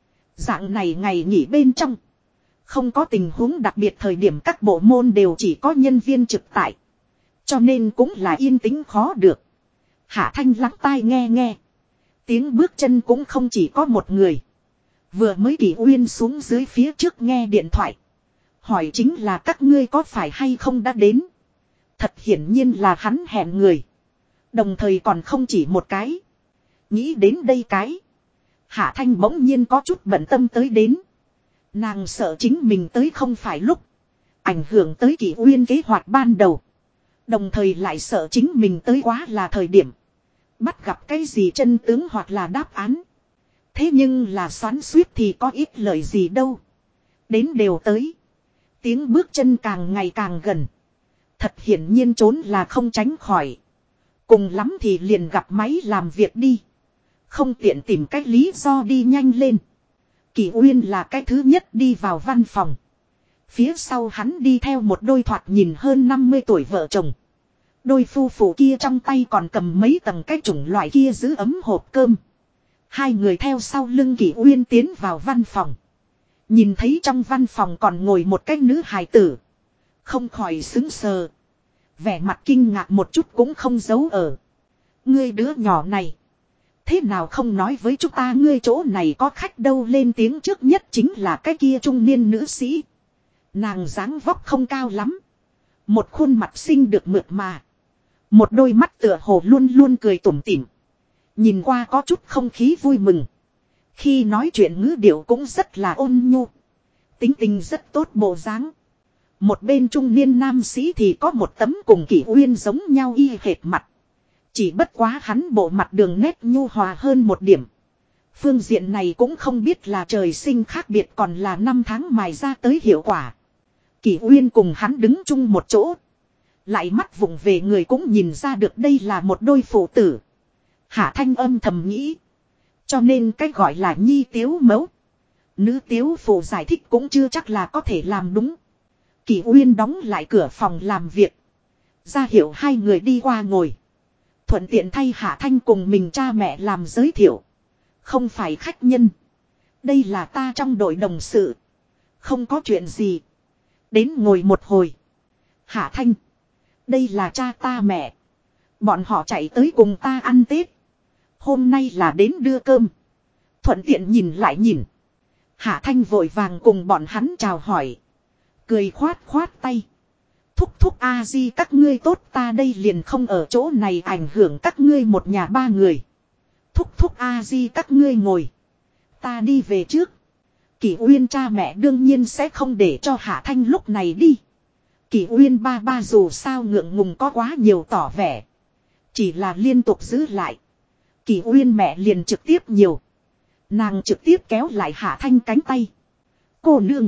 Dạng này ngày nghỉ bên trong. Không có tình huống đặc biệt thời điểm các bộ môn đều chỉ có nhân viên trực tại. Cho nên cũng là yên tĩnh khó được. Hạ Thanh lắng tai nghe nghe. Tiếng bước chân cũng không chỉ có một người. Vừa mới Kỷ Uyên xuống dưới phía trước nghe điện thoại. Hỏi chính là các ngươi có phải hay không đã đến. Thật hiển nhiên là hắn hẹn người. Đồng thời còn không chỉ một cái. Nghĩ đến đây cái. Hạ Thanh bỗng nhiên có chút bận tâm tới đến. Nàng sợ chính mình tới không phải lúc. Ảnh hưởng tới Kỷ Uyên kế hoạch ban đầu. Đồng thời lại sợ chính mình tới quá là thời điểm. Bắt gặp cái gì chân tướng hoặc là đáp án. Thế nhưng là xoắn suýt thì có ít lời gì đâu. Đến đều tới. Tiếng bước chân càng ngày càng gần. Thật hiển nhiên trốn là không tránh khỏi. Cùng lắm thì liền gặp máy làm việc đi. Không tiện tìm cách lý do đi nhanh lên. Kỷ Uyên là cái thứ nhất đi vào văn phòng. Phía sau hắn đi theo một đôi thoạt nhìn hơn 50 tuổi vợ chồng. Đôi phu phụ kia trong tay còn cầm mấy tầng cái chủng loại kia giữ ấm hộp cơm. Hai người theo sau lưng Kỷ Uyên tiến vào văn phòng. Nhìn thấy trong văn phòng còn ngồi một cái nữ hài tử. Không khỏi sững sờ. Vẻ mặt kinh ngạc một chút cũng không giấu ở. Ngươi đứa nhỏ này. Thế nào không nói với chúng ta ngươi chỗ này có khách đâu? Lên tiếng trước nhất chính là cái kia trung niên nữ sĩ. Nàng dáng vóc không cao lắm. Một khuôn mặt xinh được mượt mà. Một đôi mắt tựa hồ luôn luôn cười tủm tỉm. Nhìn qua có chút không khí vui mừng. Khi nói chuyện ngữ điệu cũng rất là ôn nhu. Tính tình rất tốt bộ dáng. Một bên trung niên nam sĩ thì có một tấm cùng Kỷ Uyên giống nhau y hệt mặt. Chỉ bất quá hắn bộ mặt đường nét nhu hòa hơn một điểm. Phương diện này cũng không biết là trời sinh khác biệt còn là năm tháng mài ra tới hiệu quả. Kỷ Uyên cùng hắn đứng chung một chỗ. Lại mắt vụng về người cũng nhìn ra được đây là một đôi phụ tử. Hạ Thanh âm thầm nghĩ. Cho nên cái gọi là nhi tiếu mẫu. Nữ tiếu phụ giải thích cũng chưa chắc là có thể làm đúng. Kỷ Uyên đóng lại cửa phòng làm việc. Ra hiệu hai người đi qua ngồi. Thuận tiện thay Hạ Thanh cùng mình cha mẹ làm giới thiệu. Không phải khách nhân. Đây là ta trong đội đồng sự. Không có chuyện gì. Đến ngồi một hồi. Hạ Thanh. Đây là cha ta mẹ. Bọn họ chạy tới cùng ta ăn Tết. Hôm nay là đến đưa cơm. Thuận tiện nhìn lại nhìn. Hạ Thanh vội vàng cùng bọn hắn chào hỏi. Cười khoát khoát tay. Thúc thúc a di các ngươi tốt, ta đây liền không ở chỗ này ảnh hưởng các ngươi một nhà ba người. Thúc thúc a di các ngươi ngồi. Ta đi về trước. Kỷ Uyên cha mẹ đương nhiên sẽ không để cho Hạ Thanh lúc này đi. Kỷ Uyên ba ba dù sao ngượng ngùng có quá nhiều tỏ vẻ. Chỉ là liên tục giữ lại. Kỷ Uyên mẹ liền trực tiếp nhiều. Nàng trực tiếp kéo lại Hạ Thanh cánh tay. Cô nương.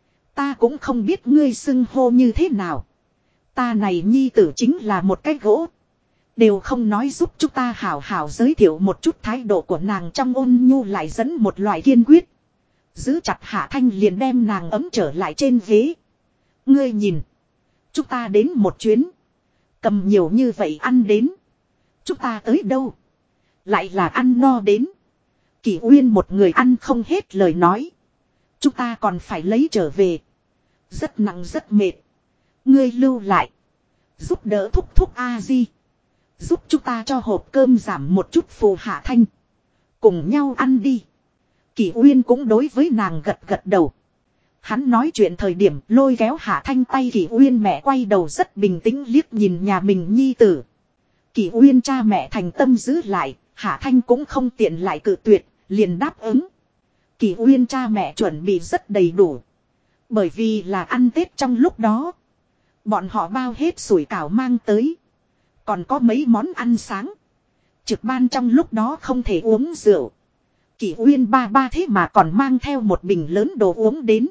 Ta cũng không biết ngươi xưng hô như thế nào. Ta này nhi tử chính là một cái gỗ. Đều không nói giúp chúng ta hảo hảo giới thiệu một chút thái độ của nàng trong ôn nhu lại dẫn một loại kiên quyết. Giữ chặt Hạ Thanh liền đem nàng ấm trở lại trên ghế. Ngươi nhìn. Chúng ta đến một chuyến. Cầm nhiều như vậy ăn đến. Chúng ta tới đâu? Lại là ăn no đến. Kỷ Uyên một người ăn không hết lời nói. Chúng ta còn phải lấy trở về. Rất nặng rất mệt. Ngươi lưu lại. Giúp đỡ thúc thúc A-di. Giúp chúng ta cho hộp cơm giảm một chút phù. Hạ Thanh. Cùng nhau ăn đi. Kỷ Uyên cũng đối với nàng gật gật đầu. Hắn nói chuyện thời điểm lôi kéo Hạ Thanh tay. Kỷ Uyên mẹ quay đầu rất bình tĩnh liếc nhìn nhà mình nhi tử. Kỷ Uyên cha mẹ thành tâm giữ lại. Hạ Thanh cũng không tiện lại cự tuyệt. Liền đáp ứng. Kỷ Uyên cha mẹ chuẩn bị rất đầy đủ. Bởi vì là ăn Tết trong lúc đó. Bọn họ bao hết sủi cảo mang tới. Còn có mấy món ăn sáng. Trực ban trong lúc đó không thể uống rượu. Kỷ Uyên ba ba thế mà còn mang theo một bình lớn đồ uống đến.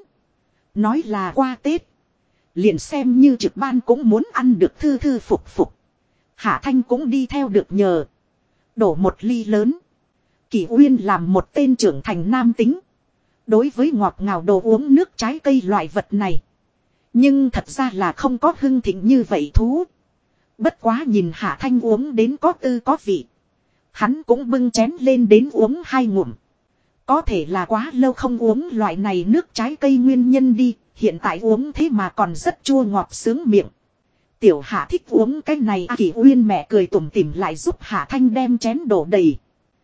Nói là qua Tết. Liền xem như trực ban cũng muốn ăn được thư thư phục phục. Hạ Thanh cũng đi theo được nhờ. Đổ một ly lớn. Kỷ Uyên làm một tên trưởng thành nam tính. Đối với ngọt ngào đồ uống nước trái cây loại vật này. Nhưng thật ra là không có hưng thịnh như vậy thú. Bất quá nhìn Hạ Thanh uống đến có tư có vị. Hắn cũng bưng chén lên đến uống 2 ngụm. Có thể là quá lâu không uống loại này nước trái cây nguyên nhân đi. Hiện tại uống thế mà còn rất chua ngọt sướng miệng. Tiểu Hạ thích uống cái này. Kỷ Uyên mẹ cười tủm tỉm lại giúp Hạ Thanh đem chén đổ đầy.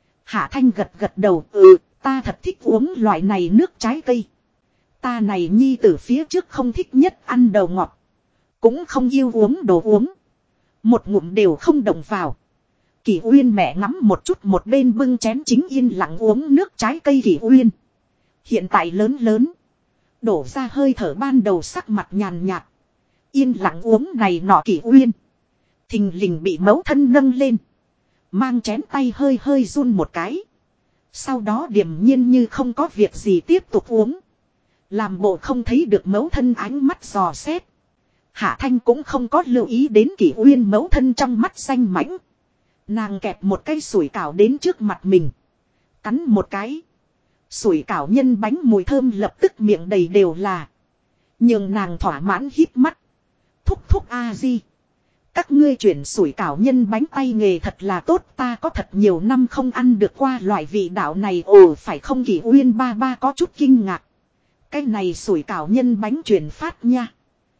Hạ Thanh gật gật đầu. Ta thật thích uống loại này nước trái cây. Ta này nhi từ phía trước không thích nhất ăn đầu ngọt. Cũng không yêu uống đồ uống. Một ngụm đều không động vào. Kỷ Uyên mẹ ngắm một chút một bên bưng chén chính yên lặng uống nước trái cây Kỷ Uyên. Hiện tại lớn lớn. Đổ ra hơi thở ban đầu sắc mặt nhàn nhạt. Yên lặng uống này nọ Kỷ Uyên. Thình lình bị mẫu thân nâng lên. Mang chén tay hơi hơi run một cái. Sau đó điềm nhiên như không có việc gì tiếp tục uống. Làm bộ không thấy được mẫu thân ánh mắt dò xét. Hạ Thanh cũng không có lưu ý đến Kỷ Uyên mẫu thân trong mắt xanh mãnh. Nàng kẹp một cái sủi cảo đến trước mặt mình. Cắn một cái. Sủi cảo nhân bánh mùi thơm lập tức miệng đầy đều là. Nhưng nàng thỏa mãn híp mắt. Thúc thúc a di. Các ngươi chuyển sủi cảo nhân bánh tay nghề thật là tốt. Ta có thật nhiều năm không ăn được qua loại vị đạo này. Ồ phải không Kỷ Uyên ba ba có chút kinh ngạc. Cái này sủi cảo nhân bánh truyền phát nha.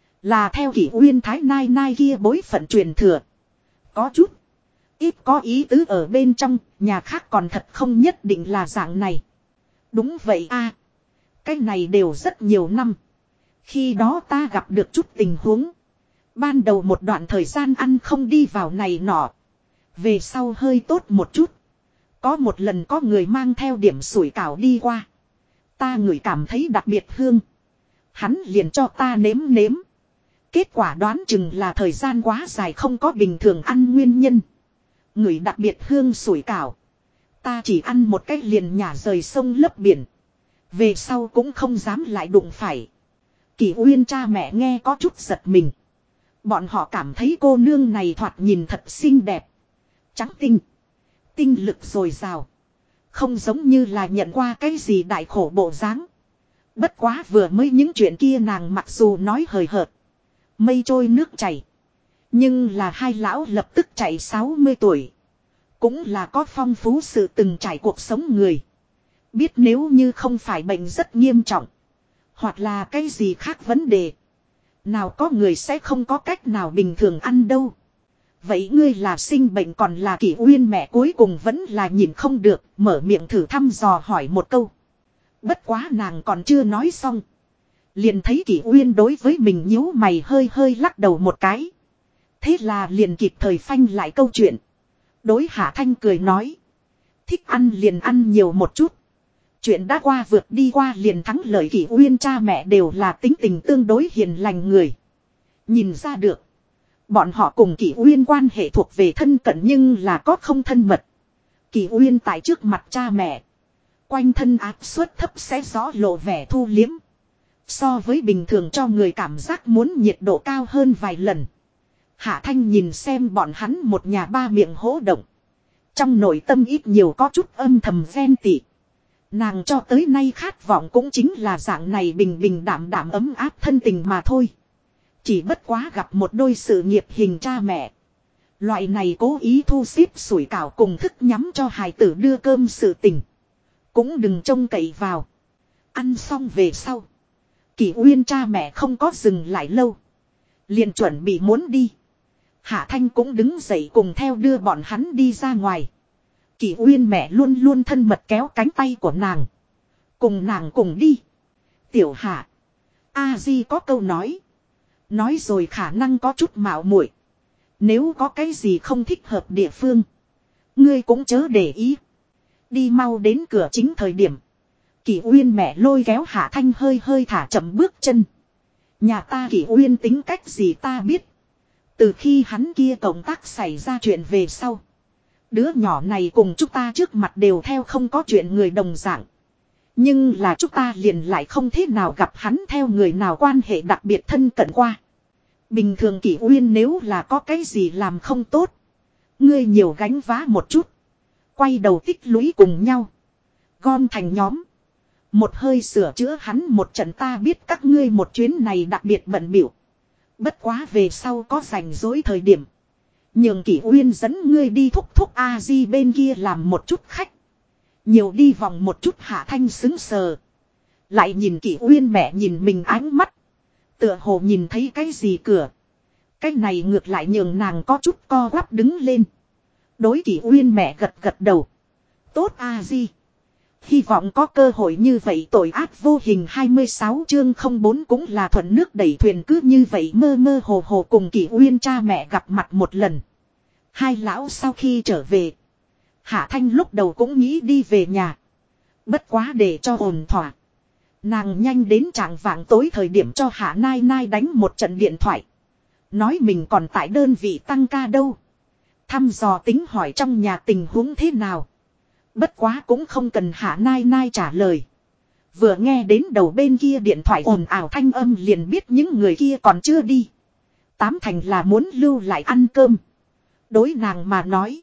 Là theo Kỷ Uyên Thái Nai Nai kia bối phận truyền thừa. Có chút. Ít có ý tứ ở bên trong. Nhà khác còn thật không nhất định là dạng này. Đúng vậy a. Cái này đều rất nhiều năm. Khi đó ta gặp được chút tình huống. Ban đầu một đoạn thời gian ăn không đi vào này nọ. Về sau hơi tốt một chút. Có một lần có người mang theo điểm sủi cảo đi qua. Ta ngửi cảm thấy đặc biệt hương. Hắn liền cho ta nếm nếm. Kết quả đoán chừng là thời gian quá dài không có bình thường ăn nguyên nhân. Ngửi đặc biệt hương sủi cảo. Ta chỉ ăn một cách liền nhả rời sông lấp biển. Về sau cũng không dám lại đụng phải. Kỷ Uyên cha mẹ nghe có chút giật mình. Bọn họ cảm thấy cô nương này thoạt nhìn thật xinh đẹp. Trắng tinh. Tinh lực dồi dào. Không giống như là nhận qua cái gì đại khổ bộ dáng. Bất quá vừa mới những chuyện kia nàng mặc dù nói hời hợt. Mây trôi nước chảy. Nhưng là hai lão lập tức chạy 60 tuổi. Cũng là có phong phú sự từng trải cuộc sống người. Biết nếu như không phải bệnh rất nghiêm trọng. Hoặc là cái gì khác vấn đề. Nào có người sẽ không có cách nào bình thường ăn đâu. Vậy ngươi là sinh bệnh còn là Kỷ Uyên mẹ cuối cùng vẫn là nhìn không được. Mở miệng thử thăm dò hỏi một câu. Bất quá nàng còn chưa nói xong. Liền thấy Kỷ Uyên đối với mình nhíu mày hơi hơi lắc đầu một cái. Thế là liền kịp thời phanh lại câu chuyện. Đối Hạ Thanh cười nói. Thích ăn liền ăn nhiều một chút. Chuyện đã qua vượt đi qua liền thắng lợi. Kỷ Uyên cha mẹ đều là tính tình tương đối hiền lành người. Nhìn ra được. Bọn họ cùng Kỷ Uyên quan hệ thuộc về thân cận nhưng là có không thân mật. Kỷ Uyên tại trước mặt cha mẹ. Quanh thân áp suất thấp sẽ rõ lộ vẻ thu liếm. So với bình thường cho người cảm giác muốn nhiệt độ cao hơn vài lần. Hạ Thanh nhìn xem bọn hắn một nhà ba miệng hỗ động. Trong nội tâm ít nhiều có chút âm thầm ghen tị. Nàng cho tới nay khát vọng cũng chính là dạng này bình bình đảm đảm ấm áp thân tình mà thôi. Chỉ bất quá gặp một đôi sự nghiệp hình cha mẹ. Loại này cố ý thu xếp sủi cảo cùng thức nhắm cho hài tử đưa cơm sự tình. Cũng đừng trông cậy vào. Ăn xong về sau. Kỷ Uyên cha mẹ không có dừng lại lâu. Liền chuẩn bị muốn đi. Hạ Thanh cũng đứng dậy cùng theo đưa bọn hắn đi ra ngoài. Kỷ Uyên mẹ luôn luôn thân mật kéo cánh tay của nàng. Cùng nàng cùng đi. Tiểu Hạ. A Di có câu nói. Nói rồi khả năng có chút mạo muội. Nếu có cái gì không thích hợp địa phương. Ngươi cũng chớ để ý. Đi mau đến cửa chính thời điểm. Kỷ Uyên mẹ lôi kéo Hạ Thanh hơi hơi thả chậm bước chân. Nhà ta Kỷ Uyên tính cách gì ta biết. Từ khi hắn kia cộng tác xảy ra chuyện về sau. Đứa nhỏ này cùng chúng ta trước mặt đều theo không có chuyện người đồng dạng. Nhưng là chúng ta liền lại không thế nào gặp hắn theo người nào quan hệ đặc biệt thân cận qua. Bình thường Kỷ Uyên nếu là có cái gì làm không tốt. Ngươi nhiều gánh vá một chút. Quay đầu tích lũy cùng nhau. Gom thành nhóm. Một hơi sửa chữa hắn một trận, ta biết các ngươi một chuyến này đặc biệt bận bịu. Bất quá về sau có rảnh rỗi thời điểm. Nhường Kỷ Uyên dẫn ngươi đi thúc thúc A-di bên kia làm một chút khách. Nhiều đi vòng một chút. Hạ Thanh xứng sờ. Lại nhìn Kỷ Uyên mẹ nhìn mình ánh mắt. Tựa hồ nhìn thấy cái gì cửa. Cái này ngược lại nhường nàng có chút co quắp đứng lên. Đối Kỷ Uyên mẹ gật gật đầu. Tốt A-di. Hy vọng có cơ hội như vậy. Tội ác vô hình 26 chương 04 cũng là thuận nước đẩy thuyền, cứ như vậy mơ mơ hồ hồ cùng Kỷ Uyên cha mẹ gặp mặt một lần. Hai lão sau khi trở về. Hạ Thanh lúc đầu cũng nghĩ đi về nhà. Bất quá để cho ổn thỏa. Nàng nhanh đến trạng vạng tối thời điểm cho Hạ Nai Nai đánh một trận điện thoại. Nói mình còn tại đơn vị tăng ca đâu. Thăm dò tính hỏi trong nhà tình huống thế nào. Bất quá cũng không cần Hạ Nai Nai trả lời. Vừa nghe đến đầu bên kia điện thoại ồn ào thanh âm liền biết những người kia còn chưa đi. Tám thành là muốn lưu lại ăn cơm. Đối nàng mà nói.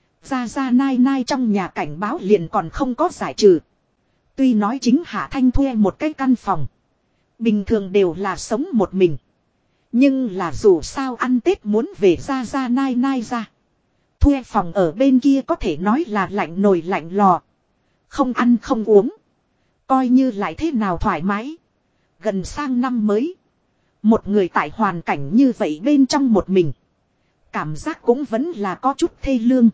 Ra Nai Nai trong nhà cảnh báo liền còn không có giải trừ. Tuy nói chính Hạ Thanh thuê một cái căn phòng. Bình thường đều là sống một mình. Nhưng là dù sao ăn Tết muốn về ra Nai Nai ra. Thuê phòng ở bên kia có thể nói là lạnh nồi lạnh lò. Không ăn không uống. Coi như lại thế nào thoải mái. Gần sang năm mới. Một người tại hoàn cảnh như vậy bên trong một mình. Cảm giác cũng vẫn là có chút thê lương.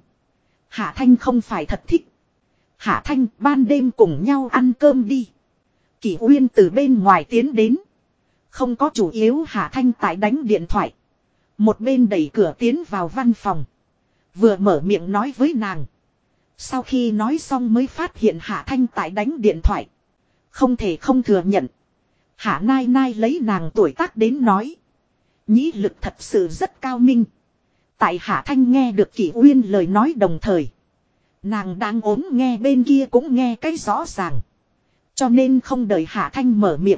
Hạ Thanh không phải thật thích. Hạ Thanh ban đêm cùng nhau ăn cơm đi. Kỷ Uyên từ bên ngoài tiến đến. Không có chủ yếu Hạ Thanh tại đánh điện thoại. Một bên đẩy cửa tiến vào văn phòng. Vừa mở miệng nói với nàng. Sau khi nói xong mới phát hiện Hạ Thanh tại đánh điện thoại. Không thể không thừa nhận. Hạ Nai Nai lấy nàng tuổi tác đến nói. Nhĩ lực thật sự rất cao minh. Tại Hạ Thanh nghe được Kỷ Uyên lời nói đồng thời. Nàng đang ốm nghe bên kia cũng nghe cái rõ ràng. Cho nên không đợi Hạ Thanh mở miệng.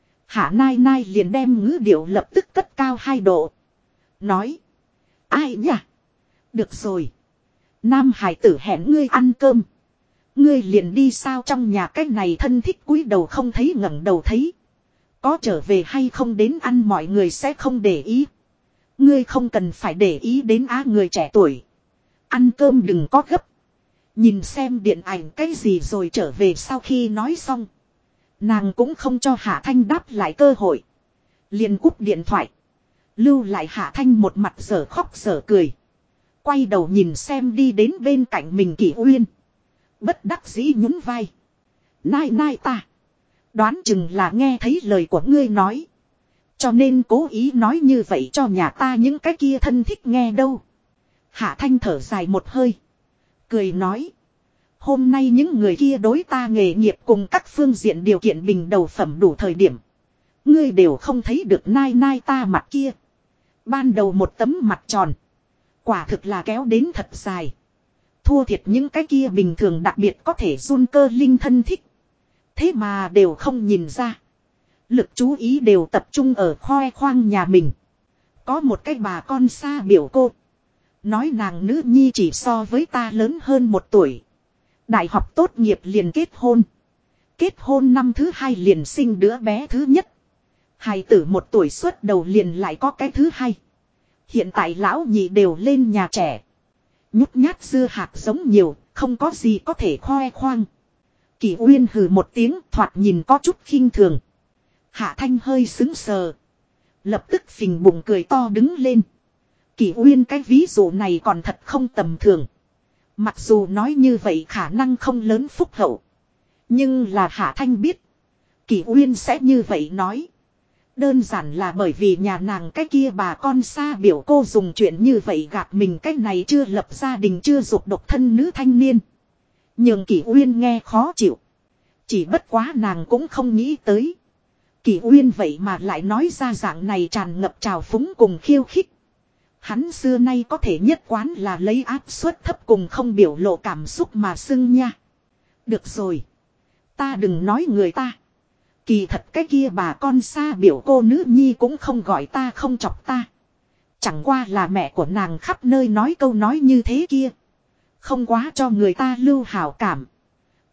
Hạ Nai Nai liền đem ngữ điệu lập tức cất cao 2 độ. Nói. Ai nhỉ? Được rồi. Nam hải tử hẹn ngươi ăn cơm. Ngươi liền đi sao trong nhà cái này thân thích cúi đầu không thấy ngẩng đầu thấy. Có trở về hay không đến ăn mọi người sẽ không để ý. Ngươi không cần phải để ý đến người trẻ tuổi. Ăn cơm đừng có gấp. Nhìn xem điện ảnh cái gì rồi trở về. Sau khi nói xong. Nàng cũng không cho Hạ Thanh đáp lại cơ hội. Liền cúp điện thoại. Lưu lại Hạ Thanh một mặt dở khóc dở cười. Quay đầu nhìn xem đi đến bên cạnh mình Kỷ Uyên. Bất đắc dĩ nhún vai. Nai Nai ta. Đoán chừng là nghe thấy lời của ngươi nói. Cho nên cố ý nói như vậy cho nhà ta những cái kia thân thích nghe đâu. Hạ Thanh thở dài một hơi. Cười nói. Hôm nay những người kia đối ta nghề nghiệp cùng các phương diện điều kiện bình đầu phẩm đủ thời điểm. Ngươi đều không thấy được Nai Nai ta mặt kia. Ban đầu một tấm mặt tròn. Quả thực là kéo đến thật dài. Thua thiệt những cái kia bình thường đặc biệt có thể run cơ linh thân thích. Thế mà đều không nhìn ra. Lực chú ý đều tập trung ở khoe khoang nhà mình. Có một cái bà con xa biểu cô. Nói nàng nữ nhi chỉ so với ta lớn hơn 1 tuổi. Đại học tốt nghiệp liền kết hôn. Kết hôn năm thứ 2 liền sinh đứa bé thứ nhất. Hài tử 1 tuổi xuất đầu liền lại có cái thứ 2. Hiện tại lão nhị đều lên nhà trẻ. Nhút nhát dưa hạt giống nhiều, không có gì có thể khoe khoang. Kỷ Uyên hừ một tiếng thoạt nhìn có chút khinh thường. Hạ Thanh hơi sững sờ. Lập tức phình bụng cười to đứng lên. Kỷ Uyên cái ví dụ này còn thật không tầm thường. Mặc dù nói như vậy khả năng không lớn phúc hậu. Nhưng là Hạ Thanh biết. Kỷ Uyên sẽ như vậy nói. Đơn giản là bởi vì nhà nàng cái kia bà con xa biểu cô dùng chuyện như vậy gạt mình cái này chưa lập gia đình chưa dục độc thân nữ thanh niên. Nhưng Kỷ Uyên nghe khó chịu. Chỉ bất quá nàng cũng không nghĩ tới. Kỷ Uyên vậy mà lại nói ra dạng này tràn ngập trào phúng cùng khiêu khích. Hắn xưa nay có thể nhất quán là lấy áp suất thấp cùng không biểu lộ cảm xúc mà xưng nha. Được rồi. Ta đừng nói người ta. Kỳ thật cái kia bà con xa biểu cô nữ nhi cũng không gọi ta không chọc ta. Chẳng qua là mẹ của nàng khắp nơi nói câu nói như thế kia. Không quá cho người ta lưu hảo cảm.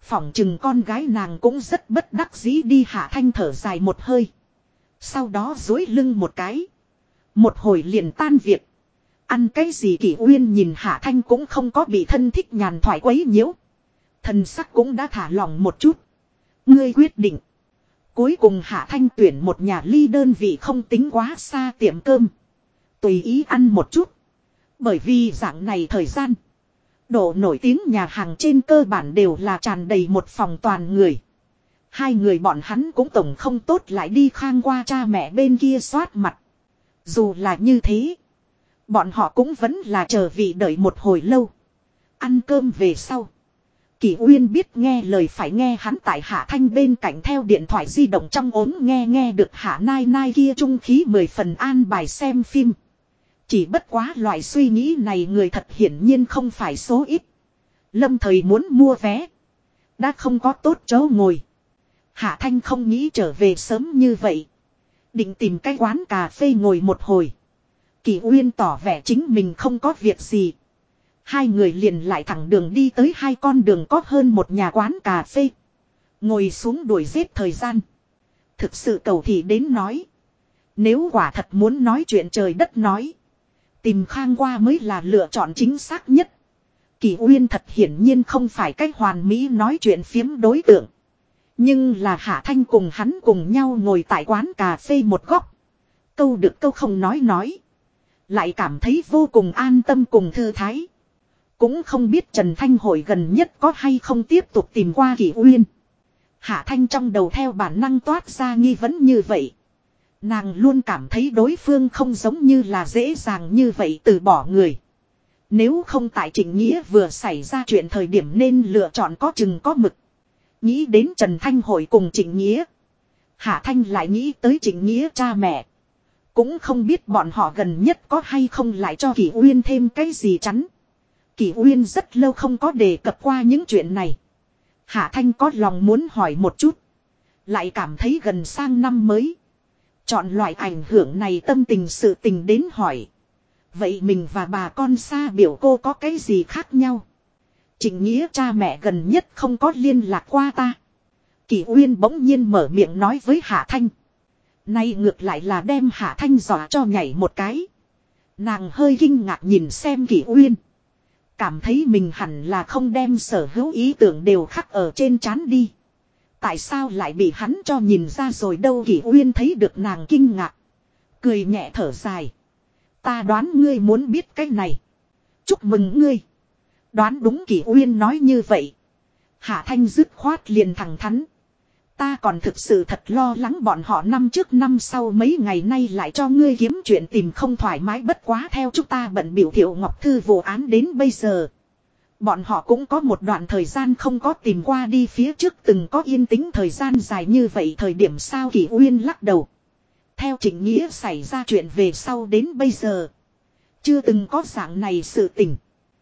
Phỏng chừng con gái nàng cũng rất bất đắc dĩ đi. Hạ Thanh thở dài một hơi. Sau đó duỗi lưng một cái. Một hồi liền tan việc. Ăn cái gì Kỷ Uyên nhìn Hạ Thanh cũng không có bị thân thích nhàn thoại quấy nhiễu. Thần sắc cũng đã thả lỏng một chút. Ngươi quyết định. Cuối cùng Hạ Thanh tuyển một nhà ly đơn vị không tính quá xa tiệm cơm. Tùy ý ăn một chút. Bởi vì dạng này thời gian. Độ nổi tiếng nhà hàng trên cơ bản đều là tràn đầy một phòng toàn người. Hai người bọn hắn cũng tổng không tốt lại đi khang qua cha mẹ bên kia soát mặt. Dù là như thế. Bọn họ cũng vẫn là chờ vị đợi một hồi lâu. Ăn cơm về sau. Kỷ Uyên biết nghe lời phải nghe hắn tại Hạ Thanh bên cạnh theo điện thoại di động trong ốm nghe được Hạ Nai Nai kia trung khí 10 phần an bài xem phim. Chỉ bất quá loại suy nghĩ này người thật hiển nhiên không phải số ít. Lâm thời muốn mua vé. Đã không có tốt chỗ ngồi. Hạ Thanh không nghĩ trở về sớm như vậy. Định tìm cái quán cà phê ngồi một hồi. Kỷ Uyên tỏ vẻ chính mình không có việc gì. Hai người liền lại thẳng đường đi tới hai con đường có hơn một nhà quán cà phê. Ngồi xuống đuổi giết thời gian. Thực sự cầu thị đến nói. Nếu quả thật muốn nói chuyện trời đất nói. Tìm khang qua mới là lựa chọn chính xác nhất. Kỷ Uyên thật hiển nhiên không phải cách hoàn mỹ nói chuyện phiếm đối tượng. Nhưng là Hạ Thanh cùng hắn cùng nhau ngồi tại quán cà phê một góc. Câu được câu không nói. Lại cảm thấy vô cùng an tâm cùng thư thái. Cũng không biết Trần Thanh Hội gần nhất có hay không tiếp tục tìm qua Kỷ Uyên. Hạ Thanh trong đầu theo bản năng toát ra nghi vấn như vậy. Nàng luôn cảm thấy đối phương không giống như là dễ dàng như vậy từ bỏ người. Nếu không tại Trịnh Nghĩa vừa xảy ra chuyện thời điểm nên lựa chọn có chừng có mực. Nghĩ đến Trần Thanh Hội cùng Trịnh Nghĩa. Hạ Thanh lại nghĩ tới Trịnh Nghĩa cha mẹ. Cũng không biết bọn họ gần nhất có hay không lại cho Kỷ Uyên thêm cái gì chắn. Kỷ Uyên rất lâu không có đề cập qua những chuyện này. Hạ Thanh có lòng muốn hỏi một chút. Lại cảm thấy gần sang năm mới. Chọn loại ảnh hưởng này tâm tình sự tình đến hỏi. Vậy mình và bà con xa biểu cô có cái gì khác nhau? Trịnh Nghĩa cha mẹ gần nhất không có liên lạc qua ta. Kỷ Uyên bỗng nhiên mở miệng nói với Hạ Thanh. Nay ngược lại là đem Hạ Thanh dọa cho nhảy một cái. Nàng hơi kinh ngạc nhìn xem Kỷ Uyên. Cảm thấy mình hẳn là không đem sở hữu ý tưởng đều khắc ở trên trán đi. Tại sao lại bị hắn cho nhìn ra rồi đâu? Kỷ Uyên thấy được nàng kinh ngạc. Cười nhẹ thở dài. Ta đoán ngươi muốn biết cái này. Chúc mừng ngươi. Đoán đúng. Kỷ Uyên nói như vậy. Hạ Thanh dứt khoát liền thẳng thắn. Ta còn thực sự thật lo lắng bọn họ năm trước năm sau mấy ngày nay lại cho ngươi kiếm chuyện tìm không thoải mái, bất quá theo chúng ta bận biểu Thiệu Ngọc Thư vụ án đến bây giờ. Bọn họ cũng có một đoạn thời gian không có tìm qua đi, phía trước từng có yên tĩnh thời gian dài như vậy thời điểm sao? Kỷ Uyên lắc đầu. Theo Trịnh Nghĩa xảy ra chuyện về sau đến bây giờ. Chưa từng có dạng này sự tình.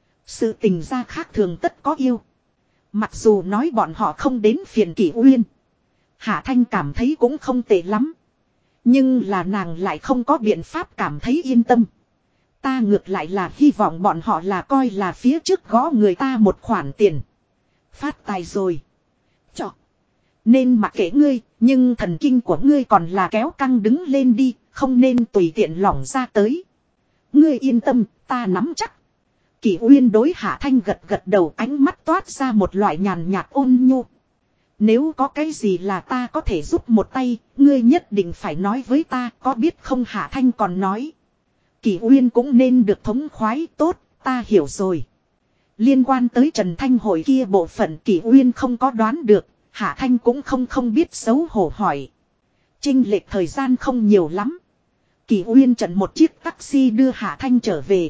Sự tình ra khác thường tất có yêu. Mặc dù nói bọn họ không đến phiền Kỷ Uyên. Hạ Thanh cảm thấy cũng không tệ lắm. Nhưng là nàng lại không có biện pháp cảm thấy yên tâm. Ta ngược lại là hy vọng bọn họ là coi là phía trước gõ người ta một khoản tiền. Phát tài rồi. Chọ. Nên mặc kệ ngươi, nhưng thần kinh của ngươi còn là kéo căng đứng lên đi, không nên tùy tiện lỏng ra tới. Ngươi yên tâm, ta nắm chắc. Kỷ Uyên đối Hạ Thanh gật gật đầu, ánh mắt toát ra một loại nhàn nhạt ôn nhu. Nếu có cái gì là ta có thể giúp một tay, ngươi nhất định phải nói với ta, có biết không? Hạ Thanh còn nói. Kỷ Uyên cũng nên được thống khoái. Tốt, ta hiểu rồi. Liên quan tới Trần Thanh Hội kia bộ phận Kỷ Uyên không có đoán được, Hạ Thanh cũng không biết xấu hổ hỏi. Chênh lệch thời gian không nhiều lắm. Kỷ Uyên chặn một chiếc taxi đưa Hạ Thanh trở về.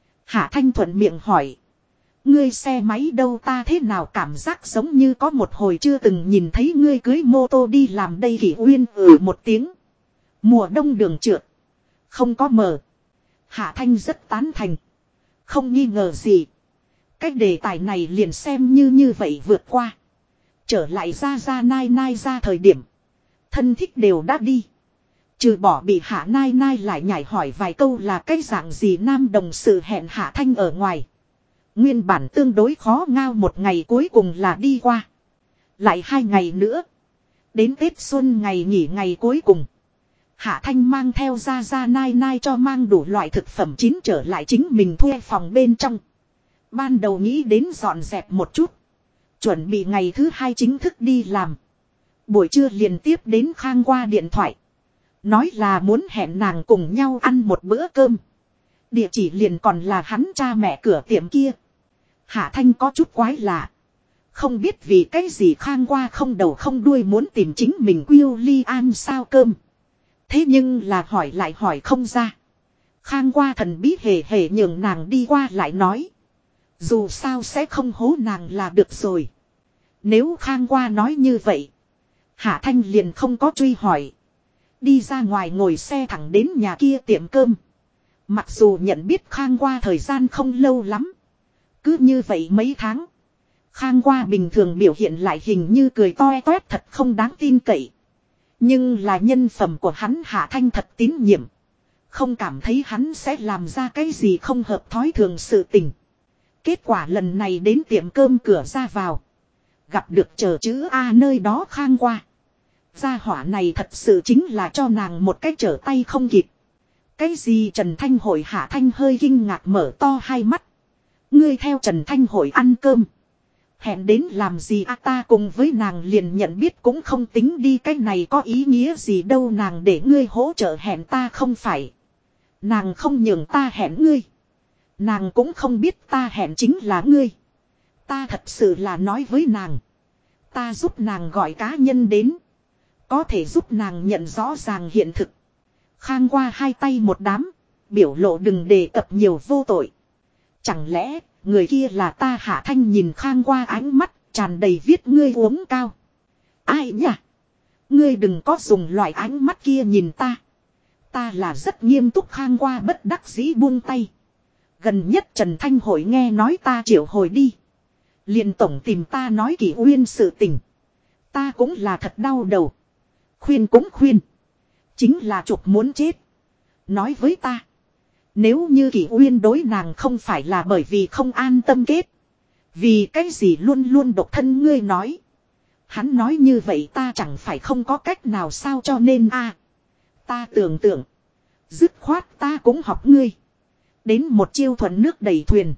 Hạ Thanh thuận miệng hỏi. Ngươi xe máy đâu? Ta thế nào cảm giác giống như có một hồi chưa từng nhìn thấy ngươi cưới mô tô đi làm đây? Kỷ Uyên một tiếng. Mùa đông đường trượt. Không có mờ. Hạ Thanh rất tán thành. Không nghi ngờ gì. Cái đề tài này liền xem như vậy vượt qua. Trở lại ra Nai Nai ra thời điểm. Thân thích đều đã đi. Trừ bỏ bị Hạ Nai Nai lại nhảy hỏi vài câu là cái dạng gì nam đồng sự hẹn Hạ Thanh ở ngoài. Nguyên bản tương đối khó ngao một ngày cuối cùng là đi qua. Lại 2 ngày nữa. Đến Tết Xuân ngày nghỉ ngày cuối cùng. Hạ Thanh mang theo ra nai nai cho mang đủ loại thực phẩm chín trở lại chính mình thuê phòng bên trong. Ban đầu nghĩ đến dọn dẹp một chút. Chuẩn bị ngày thứ 2 chính thức đi làm. Buổi trưa liền tiếp đến Khang qua điện thoại. Nói là muốn hẹn nàng cùng nhau ăn một bữa cơm. Địa chỉ liền còn là hắn cha mẹ cửa tiệm kia. Hạ Thanh có chút quái lạ. Không biết vì cái gì Khang qua không đầu không đuôi muốn tìm chính mình William sao cơm. Thế nhưng là hỏi lại hỏi không ra. Khang qua thần bí hề hề nhường nàng đi qua lại nói. Dù sao sẽ không hố nàng là được rồi. Nếu Khang qua nói như vậy. Hạ Thanh liền không có truy hỏi. Đi ra ngoài ngồi xe thẳng đến nhà kia tiệm cơm. Mặc dù nhận biết Khang qua thời gian không lâu lắm. Cứ như vậy mấy tháng. Khang qua bình thường biểu hiện lại hình như cười toe toét thật không đáng tin cậy. Nhưng là nhân phẩm của hắn Hạ Thanh thật tín nhiệm. Không cảm thấy hắn sẽ làm ra cái gì không hợp thói thường sự tình. Kết quả lần này đến tiệm cơm cửa ra vào. Gặp được chờ chữ A nơi đó Khang qua. Gia hỏa này thật sự chính là cho nàng một cái trở tay không kịp. Cái gì Trần Thanh Hội Hạ Thanh hơi kinh ngạc mở to hai mắt. Ngươi theo Trần Thanh Hội ăn cơm. Hẹn đến làm gì ta cùng với nàng liền nhận biết cũng không tính đi cái này có ý nghĩa gì đâu nàng để ngươi hỗ trợ hẹn ta không phải. Nàng không nhường ta hẹn ngươi. Nàng cũng không biết ta hẹn chính là ngươi. Ta thật sự là nói với nàng. Ta giúp nàng gọi cá nhân đến. Có thể giúp nàng nhận rõ ràng hiện thực. Khang qua hai tay một đám. Biểu lộ đừng đề cập nhiều vô tội. Chẳng lẽ người kia là ta Hạ Thanh nhìn Khang qua ánh mắt tràn đầy viết ngươi uống cao. Ai nhỉ? Ngươi đừng có dùng loại ánh mắt kia nhìn ta. Ta là rất nghiêm túc Khang qua bất đắc dĩ buông tay. Gần nhất Trần Thanh Hội nghe nói ta triệu hồi đi. Liền tổng tìm ta nói Kỷ Uyên sự tình. Ta cũng là thật đau đầu. Khuyên cũng khuyên. Chính là chụp muốn chết. Nói với ta. Nếu như Kỷ Uyên đối nàng không phải là bởi vì không an tâm kết. Vì cái gì luôn luôn độc thân ngươi nói. Hắn nói như vậy ta chẳng phải không có cách nào sao cho nên ta tưởng tượng. Dứt khoát ta cũng học ngươi. Đến một chiêu thuận nước đẩy thuyền.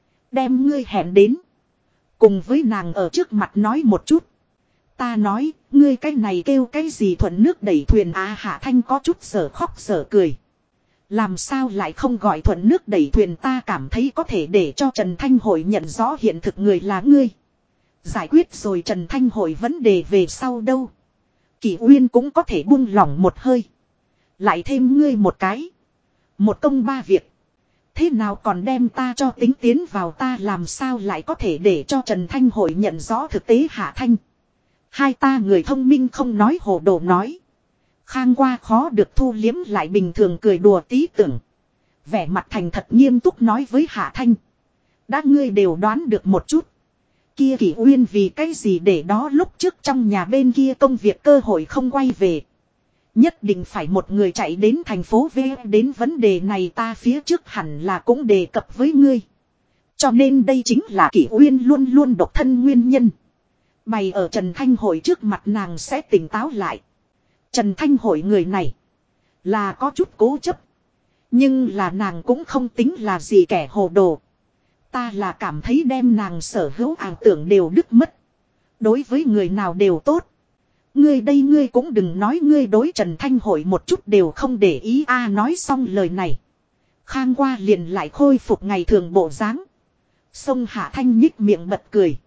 Đem ngươi hẹn đến. Cùng với nàng ở trước mặt nói một chút. Ta nói, ngươi cái này kêu cái gì thuận nước đẩy thuyền Hạ Thanh có chút sở khóc sở cười. Làm sao lại không gọi thuận nước đẩy thuyền ta cảm thấy có thể để cho Trần Thanh Hội nhận rõ hiện thực người là ngươi. Giải quyết rồi Trần Thanh Hội vấn đề về sau đâu. Kỷ Uyên cũng có thể buông lỏng một hơi. Lại thêm ngươi một cái. Một công ba việc. Thế nào còn đem ta cho tính tiến vào ta làm sao lại có thể để cho Trần Thanh Hội nhận rõ thực tế Hạ Thanh. Hai ta người thông minh không nói hồ đồ nói. Khang qua khó được thu liếm lại bình thường cười đùa tí tưởng. Vẻ mặt thành thật nghiêm túc nói với Hạ Thanh. Đã ngươi đều đoán được một chút. Kia Kỷ Uyên vì cái gì để đó lúc trước trong nhà bên kia công việc cơ hội không quay về. Nhất định phải một người chạy đến thành phố V đến vấn đề này ta phía trước hẳn là cũng đề cập với ngươi. Cho nên đây chính là Kỷ Uyên luôn luôn độc thân nguyên nhân. Bày ở Trần Thanh Hội trước mặt nàng sẽ tỉnh táo lại. Trần Thanh Hội người này là có chút cố chấp. Nhưng là nàng cũng không tính là gì kẻ hồ đồ. Ta là cảm thấy đem nàng sở hữu ảo tưởng đều đứt mất. Đối với người nào đều tốt. Ngươi đây ngươi cũng đừng nói ngươi đối Trần Thanh Hội một chút đều không để ý nói xong lời này. Khang qua liền lại khôi phục ngày thường bộ dáng. Sông Hạ Thanh nhích miệng bật cười.